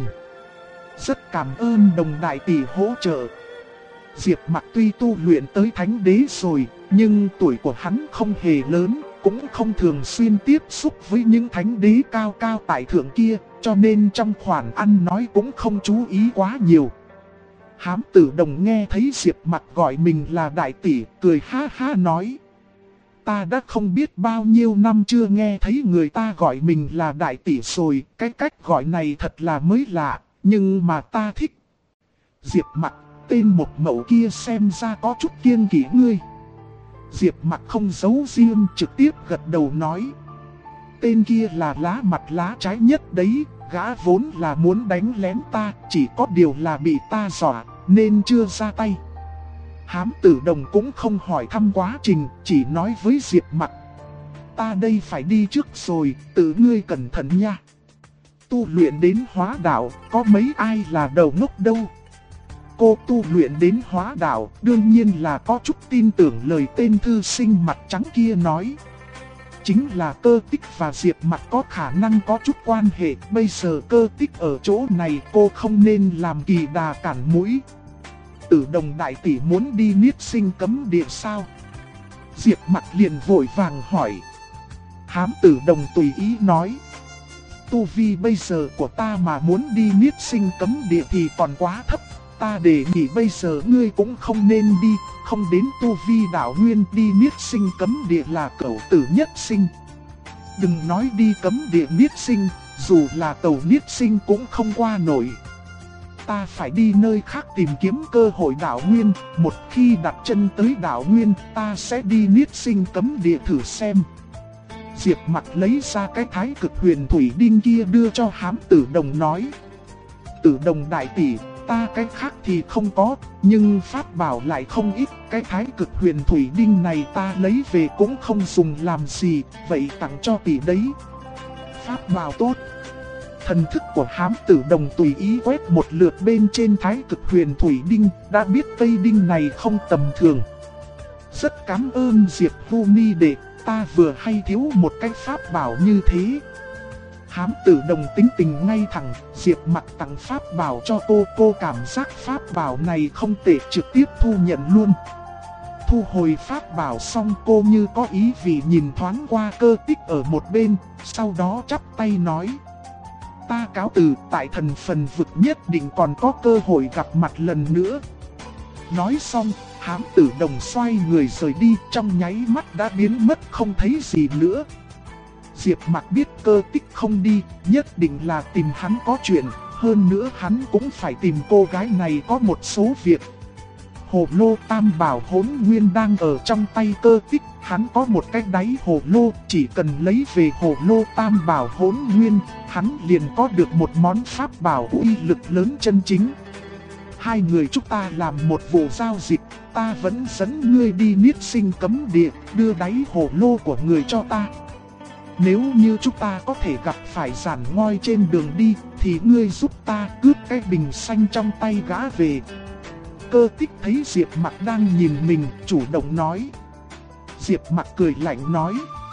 Rất cảm ơn Đồng đại tỷ hỗ trợ. Diệp Mặc tuy tu luyện tới Thánh Đế rồi, nhưng tuổi của hắn không hề lớn, cũng không thường xuyên tiếp xúc với những Thánh Đế cao cao tại thượng kia, cho nên trong khoản ăn nói cũng không chú ý quá nhiều. Hám Tử Đồng nghe thấy Diệp Mặc gọi mình là đại tỷ, cười ha ha nói: ta đã không biết bao nhiêu năm chưa nghe thấy người ta gọi mình là đại tỷ rồi, cái cách gọi này thật là mới lạ, nhưng mà ta thích. Diệp Mặc, tên một Mậu kia xem ra có chút kiêng kỵ ngươi. Diệp Mặc không giấu riêng, trực tiếp gật đầu nói: tên kia là lá mặt lá trái nhất đấy, gã vốn là muốn đánh lén ta, chỉ có điều là bị ta dọa, nên chưa ra tay. Hám Tử Đồng cũng không hỏi thăm quá trình, chỉ nói với Diệp Mặc: ta đây phải đi trước rồi, tự ngươi cẩn thận nha. Tu luyện đến hóa đạo, có mấy ai là đầu ngốc đâu. Cô tu luyện đến hóa đạo, đương nhiên là có chút tin tưởng lời tên thư sinh mặt trắng kia nói. Chính là Cơ Tích và Diệp Mặc có khả năng có chút quan hệ, bây giờ Cơ Tích ở chỗ này cô không nên làm kỳ đà cản mũi. Tử Đồng đại tỷ muốn đi niết sinh cấm địa sao? Diệp Mặc liền vội vàng hỏi. Hám Tử Đồng tùy ý nói: tu vi bây giờ của ta mà muốn đi niết sinh cấm địa thì còn quá thấp. Ta đề nghị bây giờ ngươi cũng không nên đi, không đến tu vi đạo nguyên đi niết sinh cấm địa là cẩu tử nhất sinh. Đừng nói đi cấm địa niết sinh, dù là tàu niết sinh cũng không qua nổi. Ta phải đi nơi khác tìm kiếm cơ hội đạo nguyên, một khi đặt chân tới đạo nguyên ta sẽ đi niết sinh cấm địa thử xem. Diệp Mặc lấy ra cái Thái Cực Huyền Thủy Đinh kia đưa cho Hám Tử Đồng nói: Tử Đồng đại tỷ, ta cái khác thì không có, nhưng pháp bảo lại không ít, cái Thái Cực Huyền Thủy Đinh này ta lấy về cũng không dùng làm gì, vậy tặng cho tỷ đấy. Pháp bảo tốt. Thần thức của Hám Tử Đồng tùy ý quét một lượt bên trên Thái Cực Huyền Thủy Đinh, đã biết cây đinh này không tầm thường. Rất cảm ơn Diệp Vu Ni đệ, ta vừa hay thiếu một cái pháp bảo như thế. Hám Tử Đồng tính tình ngay thẳng, Diệp Mặc tặng pháp bảo cho cô cảm giác pháp bảo này không tệ, trực tiếp thu nhận luôn. Thu hồi pháp bảo xong cô như có ý vì nhìn thoáng qua Cơ Tích ở một bên, sau đó chắp tay nói: ta cáo từ, tại Thần Phần Vực nhất định còn có cơ hội gặp mặt lần nữa. Nói xong, Hám Tử Đồng xoay người rời đi, trong nháy mắt đã biến mất không thấy gì nữa. Diệp Mặc biết Cơ Tích không đi, nhất định là tìm hắn có chuyện, hơn nữa hắn cũng phải tìm cô gái này có một số việc. Hồ lô tam bảo hỗn nguyên đang ở trong tay Cơ Tích, hắn có một cái đáy hồ lô, chỉ cần lấy về hồ lô tam bảo hỗn nguyên, hắn liền có được một món pháp bảo uy lực lớn chân chính. Hai người chúng ta làm một vụ giao dịch, ta vẫn dẫn ngươi đi niết sinh cấm địa, đưa đáy hồ lô của người cho ta. Nếu như chúng ta có thể gặp phải giản ngoi trên đường đi, thì ngươi giúp ta cướp cái bình xanh trong tay gã về. Cơ Tích thấy Diệp Mặc đang nhìn mình, chủ động nói. Diệp Mặc cười lạnh nói,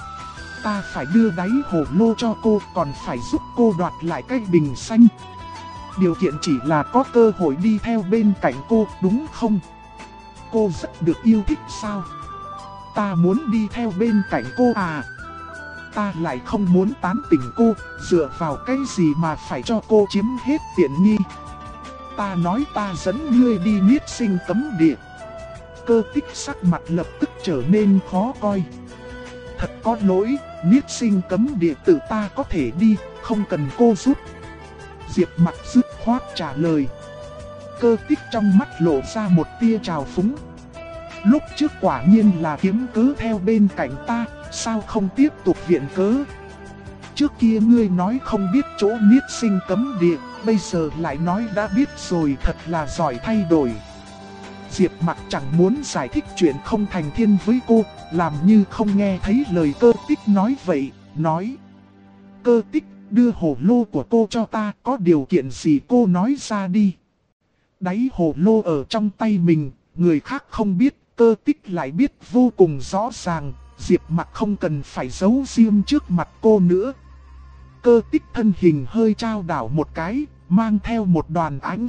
ta phải đưa đáy hồ lô cho cô, còn phải giúp cô đoạt lại cái bình xanh. Điều kiện chỉ là có cơ hội đi theo bên cạnh cô, đúng không? Cô rất được yêu thích sao? Ta muốn đi theo bên cạnh cô à? Ta lại không muốn tán tỉnh cô, dựa vào cái gì mà phải cho cô chiếm hết tiện nghi? Ta nói ta dẫn ngươi đi niết sinh cấm địa. Cơ Tích sắc mặt lập tức trở nên khó coi. Thật có lỗi, niết sinh cấm địa tự ta có thể đi, không cần cô giúp. Diệp Mặc dứt khoát trả lời. Cơ Tích trong mắt lộ ra một tia trào phúng. Lúc trước quả nhiên là kiếm cớ theo bên cạnh ta, sao không tiếp tục viện cớ? Trước kia ngươi nói không biết chỗ niết sinh cấm địa, bây giờ lại nói đã biết rồi, thật là giỏi thay đổi. Diệp Mặc chẳng muốn giải thích chuyện không thành thiên với cô, làm như không nghe thấy lời Cơ Tích nói vậy, nói. Cơ Tích, đưa hồ lô của cô cho ta, có điều kiện gì cô nói ra đi. Đáy hồ lô ở trong tay mình, người khác không biết, Cơ Tích lại biết vô cùng rõ ràng, Diệp Mặc không cần phải giấu riêng trước mặt cô nữa. Cơ Tích thân hình hơi trao đảo một cái, mang theo một đoàn ánh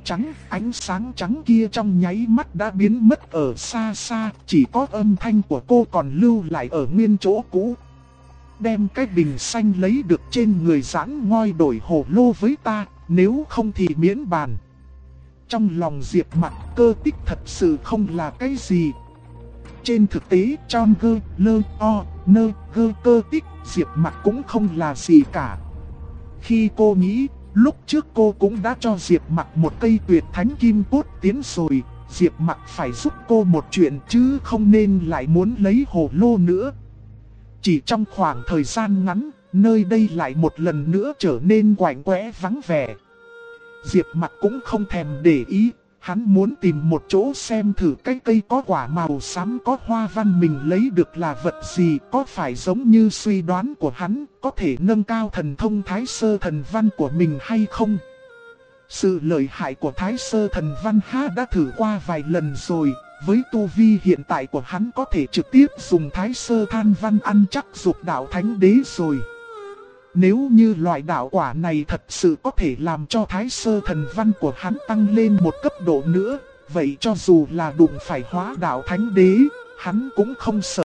sáng trắng kia trong nháy mắt đã biến mất ở xa xa, chỉ có âm thanh của cô còn lưu lại ở nguyên chỗ cũ. Đem cái bình xanh lấy được trên người giãn ngoi đổi hồ lô với ta, nếu không thì miễn bàn. Trong lòng Diệp Mặc, Cơ Tích thật sự không là cái gì. Trên thực tế, trong gơ, lơ, o, nơ, gơ Cơ Tích, Diệp Mặc cũng không là gì cả. Khi cô nghĩ, lúc trước cô cũng đã cho Diệp Mặc một cây tuyệt thánh kim cốt tiến rồi, Diệp Mặc phải giúp cô một chuyện chứ không nên lại muốn lấy hồ lô nữa. Chỉ trong khoảng thời gian ngắn, nơi đây lại một lần nữa trở nên quạnh quẽ vắng vẻ. Diệp Mặc cũng không thèm để ý, hắn muốn tìm một chỗ xem thử cái cây có quả màu xám có hoa văn mình lấy được là vật gì, có phải giống như suy đoán của hắn, có thể nâng cao thần thông Thái Sơ Thần Văn của mình hay không. Sự lợi hại của Thái Sơ Thần Văn đã thử qua vài lần rồi, với tu vi hiện tại của hắn có thể trực tiếp dùng Thái Sơ Than Văn ăn chắc dục đạo Thánh Đế rồi. Nếu như loại đạo quả này thật sự có thể làm cho Thái Sơ Thần Văn của hắn tăng lên một cấp độ nữa, vậy cho dù là đụng phải hóa đạo Thánh Đế, hắn cũng không sợ.